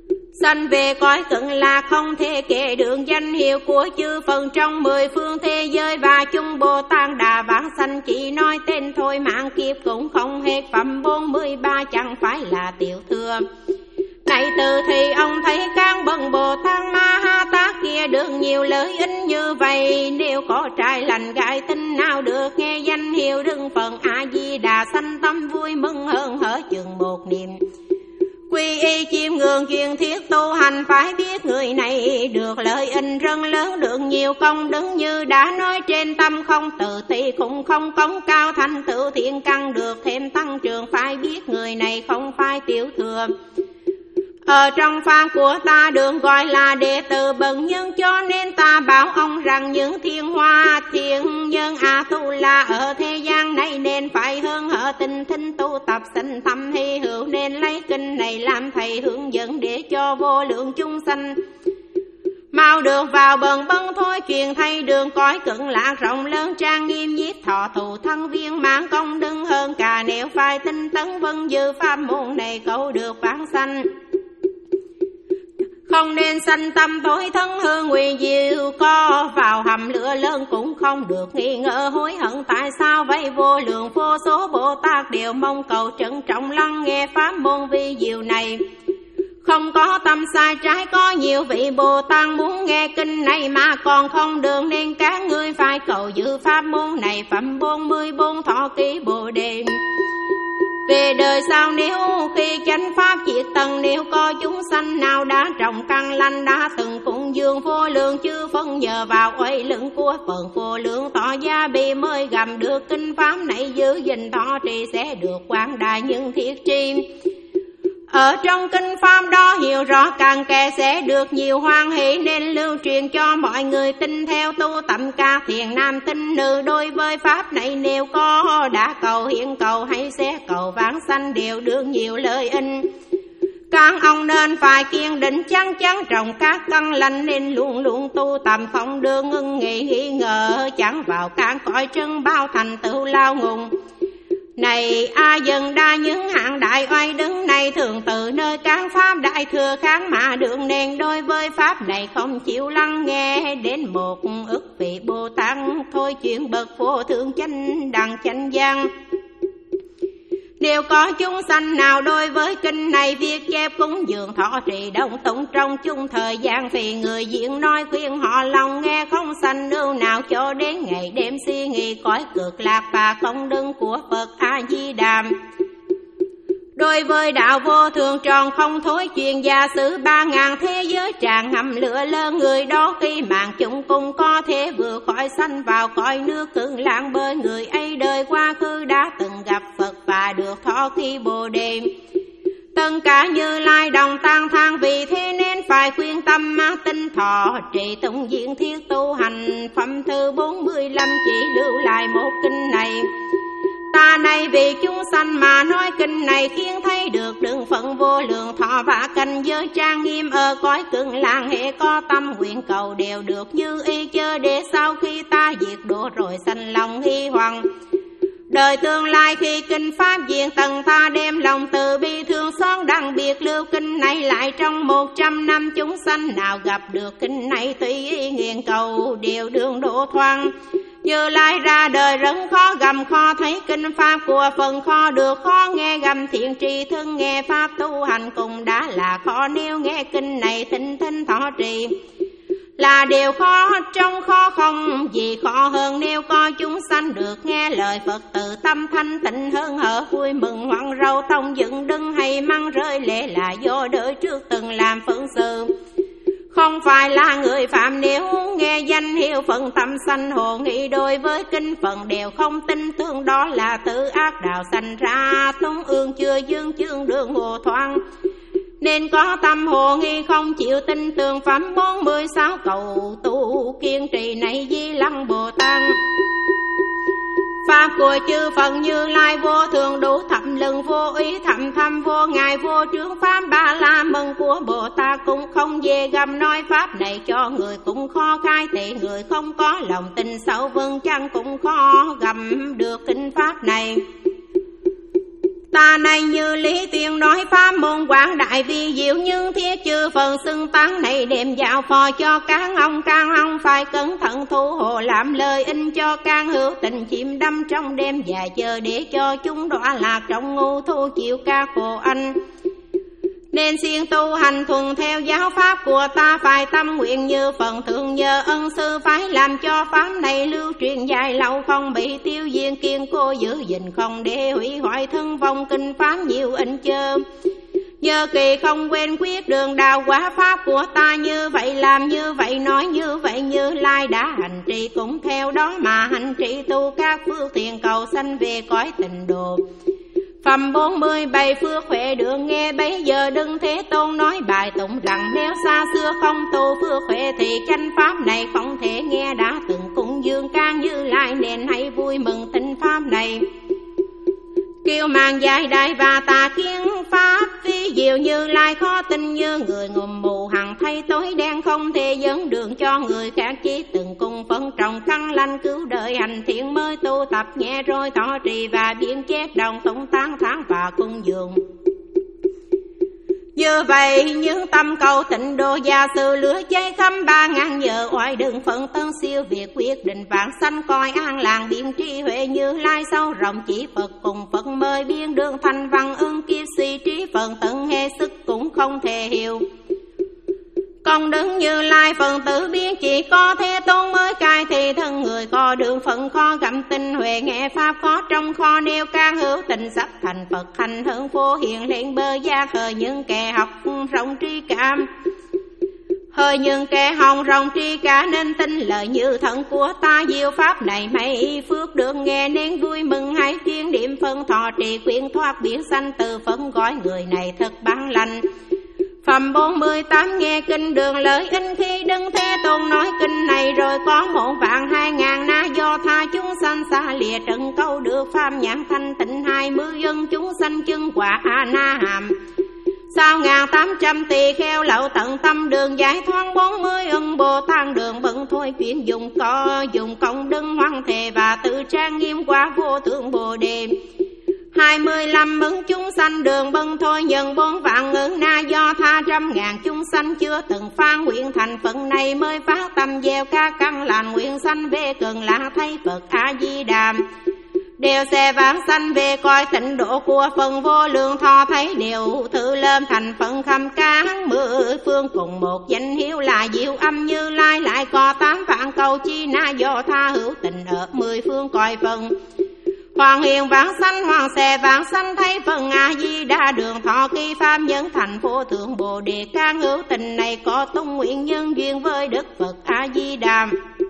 [SPEAKER 1] Sanh về cõi cận là không thể kể đường danh hiệu của chư Phật trong mười phương thế giới và chung Bồ Tát Đà vãng sanh, chỉ nói tên thôi mạng kiếp cũng không hết. Phẩm bốn mươi ba chẳng phải là tiểu thừa. Này từ thì ông thấy các bậc Bồ Tát Ma Ha Tát kia được nhiều lợi ích như vậy, nếu có trai lành gái tinh nào được nghe danh hiệu Đức Phật A Di Đà, sanh tâm vui mừng hơn hở chừng một niệm. Quy y chiêm ngưỡng chuyên thiết tu hành, phải biết người này được lợi ích rất lớn, được nhiều công đức như đã nói trên. Tâm không tự ti cũng không cống cao, thành tựu thiện căn được thêm tăng trưởng, phải biết người này không phải tiểu thừa. Ở trong pháp của ta được gọi là đệ tử bậc nhân, cho nên ta bảo ông rằng những thiên hoa thiên nhân A Tu La ở thế gian này nên phải hơn hở tinh thinh tu tập sinh thâm hy hữu, nên lấy kinh này làm thầy hướng dẫn để cho vô lượng chúng sanh mau được vào bần bân thôi truyền thay đường cõi cận lạc rộng lớn trang nghiêm, nhiếp thọ thù thân viên mãn công đức hơn cả nếu phải tinh tấn vân dư pháp môn này cầu được vãng sanh. Không nên sanh tâm tối thân hư nguy diệu, có vào hầm lửa lớn cũng không được nghi ngờ hối hận. Tại sao vậy? Vô lượng vô số Bồ Tát đều mong cầu trân trọng lắng nghe pháp môn vi diệu này, không có tâm sai trái. Có nhiều vị Bồ Tát muốn nghe kinh này mà còn không được, nên các ngươi phải cầu giữ pháp môn này. Phẩm bốn mươi bốn Thọ Ký Bồ Đề. Về đời sau nếu khi chánh pháp diệt tận, nếu có chúng sanh nào đã trồng căn lành, đã từng cúng dường vô lượng chư Phật, nhờ vào uy lực của Phật vô lượng tỏ gia bị mới gầm được kinh pháp này, giữ gìn thọ trì sẽ được quảng đại những thiết tri. Ở trong kinh pháp đó hiểu rõ càng kẻ sẽ được nhiều hoan hỷ, nên lưu truyền cho mọi người tin theo tu tập. Các thiện nam tín nữ đối với pháp này nếu có đã cầu hiện cầu hay sẽ cầu vãng sanh đều được nhiều lợi ích. Các ông nên phải kiên định chắc chắn trong các căn lành, nên luôn luôn tu tập không được ngưng nghỉ nghi ngờ, chẳng vào các cõi trân bao thành tựu lao ngục. Này A Dân đa những hạng đại oai đứng này thường từ nơi các pháp đại thừa kháng mà đường, nên đối với pháp này không chịu lắng nghe. Đến một ức vị Bồ Tát thôi chuyện bậc vô thượng chánh đẳng chánh giác. Nếu có chúng sanh nào đối với kinh này viết chép cúng dường thọ trì đồng tụng trong chung thời gian, thì người diễn nói khuyên họ lòng nghe, không sanh nương nào cho đến ngày đêm suy nghĩ cõi cực lạc và công đức của Phật A Di Đà. Đối với đạo vô thường tròn không thối chuyên gia sử ba ngàn thế giới tràn ngầm lửa lớn, người đó khi mạng chúng cùng có thể vừa khỏi sanh vào cõi nước cực lạc, bởi người ấy đời quá khứ đã từng gặp Phật và được thọ ký Bồ Đề. Tất cả Như Lai đồng tán thán, vì thế nên phải khuyên tâm mang tinh thọ trì tụng diễn thiết tu hành. Phẩm thứ bốn mươi lăm chỉ lưu lại một kinh này. Ta này vì chúng sanh mà nói kinh này, khiến thấy được đường phận vô lượng thọ và cảnh giới trang nghiêm ở cõi cực lạc. Hệ có tâm nguyện cầu đều được như ý, chớ để sau khi ta diệt độ rồi sanh lòng hy hoàng. Đời tương lai khi kinh pháp diện tầng, ta đem lòng từ bi thương xót đặc biệt lưu kinh này lại. Trong một trăm năm chúng sanh nào gặp được kinh này, tùy ý nguyện cầu đều đường độ thoáng. Như Lai ra đời rất khó gầm khó thấy kinh pháp của phần khó được khó nghe, gầm thiện trì thân nghe pháp tu hành cùng đã là khó, nếu nghe kinh này tinh tinh thọ trì là điều khó. Trong khó không gì khó hơn, nếu có chúng sanh được nghe lời Phật tự tâm thanh tịnh hơn hở vui mừng hoan râu tông dựng đứng hay măng rơi lệ, là do đời trước từng làm phận sự không phải là người phạm. Nếu nghe danh hiệu Phật tâm sanh hồ nghĩ, đối với kinh Phật đều không tin tưởng, đó là tự ác đạo sanh ra tốn ương chưa dương chương đường hồ thoáng. Nên có tâm hồ nghi không chịu tin tưởng. Phẩm bốn mươi sáu cầu tu kiên trì này Di Lăng Bồ Tát. Pháp của chư Phật Như Lai vô thường đủ thậm lừng, vô ý thậm thâm vô ngại vô trướng. Pháp ba la mừng của Bồ Tát cũng không dễ gầm nói, pháp này cho người cũng khó khai thị. Người không có lòng tin sâu vững chăng cũng khó gầm được kinh pháp này. Ta này như Lý Tiên nói pháp môn quảng đại vi diệu, nhưng thiết chư phần xưng tán này đem vào phò cho các ông. Các ông phải cẩn thận thu hộ làm lời in cho can hữu tình chìm đắm trong đêm dài chờ, để cho chúng đọa lạc trong ngu thu chịu các khổ anh. Nên siêng tu hành thuần theo giáo pháp của ta, phải tâm nguyện như phần thượng nhờ ân sư, phải làm cho pháp này lưu truyền dài lâu, không bị tiêu diệt, kiên cố giữ gìn không để hủy hoại thân vong kinh pháp nhiều in chơ. Nhờ kỳ không quên quyết đường đạo quả pháp của ta, như vậy làm như vậy nói như vậy, Như Lai đã hành trì cũng theo đó mà hành trì, tu các phước thiện cầu sanh về cõi tịnh độ. Phẩm bốn mươi bảy phước huệ đường nghe, bây giờ đừng Thế Tôn nói bài tụng rằng, nếu xa xưa không tu phước huệ thì chánh pháp này không thể nghe. Đã từng cúng dường can Như Lai nên hãy vui mừng tin pháp này. Kiêu mang dài đại và tà kiến pháp vi diệu, Như Lai khó tin như người ngùm mù, hằng thay tối đen không thể dẫn đường cho người khác. Chỉ từng cùng phân trọng căn lành cứu đời hành thiện, mới tu tập nhẹ rồi tỏ trì và biến chép đồng tụng tán thán và cung dường. Như vậy những tâm cầu tịnh độ gia sư, lửa cháy khắp ba ngàn giờ oai đừng phận tân siêu việc quyết định vạn sanh coi an làng biện trí huệ. Như Lai sâu rộng chỉ Phật cùng Phật mới biên đường thành văn ưng kiếp suy trí phần tận hệ sức cũng không thể hiểu. Còn đứng Như Lai phần tử biến chỉ có Thế Tôn mới cai, thì thân người có đường phận khó gặm tinh huệ, nghe pháp khó trong kho nêu can hữu tình sắp thành Phật hành hưởng vô hiện lên bơ giác. Hỡi những kẻ học rộng tri cảm, hỡi những kẻ hồng rộng tri cả, nên tin lời như thần của ta. Diệu pháp này mấy phước được nghe nên vui mừng, hãy chuyên điểm phân thọ trì quyển thoát biển sanh từ phân, gọi người này thật bản lành. Phẩm bốn mươi tám nghe kinh đường lợi in, khi Đức Thế Tôn nói kinh này rồi có một vạn hai ngàn na do tha chúng sanh xa lìa trần câu được pháp nhãn thanh tịnh, hai mươi dân chúng sanh chân quả a na hàm. Sao ngàn tám trăm tỳ kheo lậu tận tâm đường giải thoát, bốn mươi ân Bồ Tát đường bận thôi chuyện dùng có dùng công đức hoan thề và tự trang nghiêm qua vô thượng Bồ Đề. Hai mươi lăm ấn chúng sanh đường bân thôi nhân bốn vạn ngưỡng na do tha trăm ngàn chúng sanh chưa từng phán nguyện thành phận này, mới phát tâm gieo các căn lành nguyện sanh về cần lạc thấy Phật A Di Đà. Đều xe vãng sanh về coi tịnh độ của phần vô lượng thọ, thấy đều thử lâm thành phận khâm cán mười phương cùng một danh hiếu là diệu âm. Như Lai lại có tám vạn cầu chi na do tha hữu tình ở mười phương coi phần. Hoàng hiền vãng sanh hoàng xe vãng sanh thấy phần A Di Đà đường thọ kỳ pháp nhân thành vô thượng Bồ Đề. Can hữu tình này có tung nguyện nhân duyên với Đức Phật A Di Đà.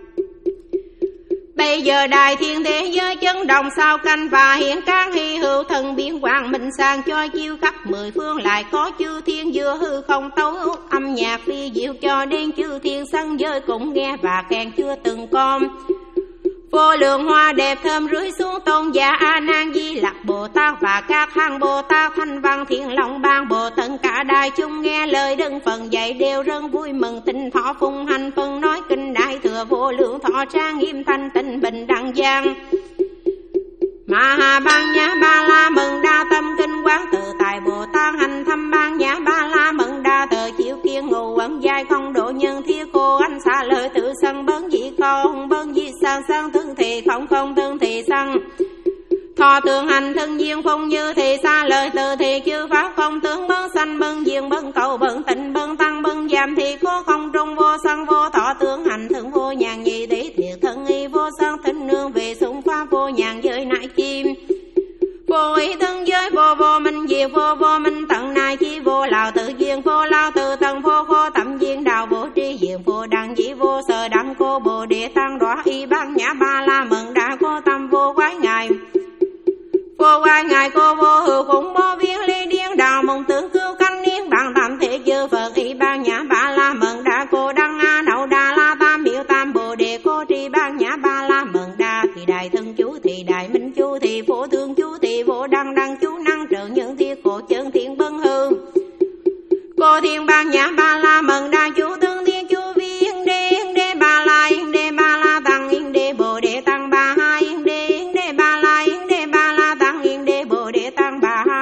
[SPEAKER 1] Bây giờ đại thiên thế giới chấn động sao canh, và hiện các hy hữu thần biến quang minh sang cho chiêu khắp mười phương. Lại có chư thiên dưa hư không tấu âm nhạc phi diệu, cho đến chư thiên sân giới cũng nghe và khen chưa từng con. Vô lượng hoa đẹp thơm rưới xuống tôn giả A Nan Di Lặc Bồ Tát và các hàng Bồ Tát Thanh Văn Thiên Long Bang Bồ Tận cả đại chúng nghe lời Đức phần dạy đều rất vui mừng, tinh thọ phung hành phân nói kinh đại thừa vô lượng thọ trang nghiêm thanh tịnh bình đẳng giang. Ma ha ban nhã ba la mừng đa tâm kinh quán tự tại Bồ Tát hành thâm ban nhã ba la mừng đa tờ chiếu kiên ngụ ẩn dài không độ nhân thiết cô anh xa lời tự sân bấn dị không bấn dị sang sang thương thì không không thương thì sân. Thọ thường hành thân duyên phong như thì xa lời từ thì chư pháp không tướng bấn sanh bấn duyên bấn cầu bấn tịnh bấn tăng bấn giảm thì cố không trung vô sân vô thọ tướng hành thường vô nhàn nhị tỷ thiệt thân y vô sân thính nương về sung pháp vô nhàn giới nại chim. Vô ý thân giới vô vô minh diệt vô vô minh tận nai chi vô lào tự duyên vô lao tự tận vô khô tẩm duyên đạo vô tri diện vô đăng dĩ vô sở đăng cô Bồ Đề tăng đọa y ban nhã ba la mừng đa cô tâm vô quái ngài. Vô quái ngài cô vô hữu khủng bố viên ly điên đạo mộng tướng cứu canh niên bằng tam thế chư Phật y ban nhã ba la mừng đa cô đăng a đậu đà la tam biểu tam Bồ Đề cô tri ban nhã ba la mừng đa. Thì đại thân chú thì đại minh chú thì phổ thương chú thì phổ đăng đăng chú năng trợ những thiết cổ chân thiên bân hư. Cô thiên ban nhã ba la mừng đa chú tương thiên chú viên đế yên đế ba la yên đế ba la tăng yên đế Bồ Đề tăng ba hai yên đế yên đế ba la yên đế ba la tăng yên đế Bồ Đề tăng ba hai.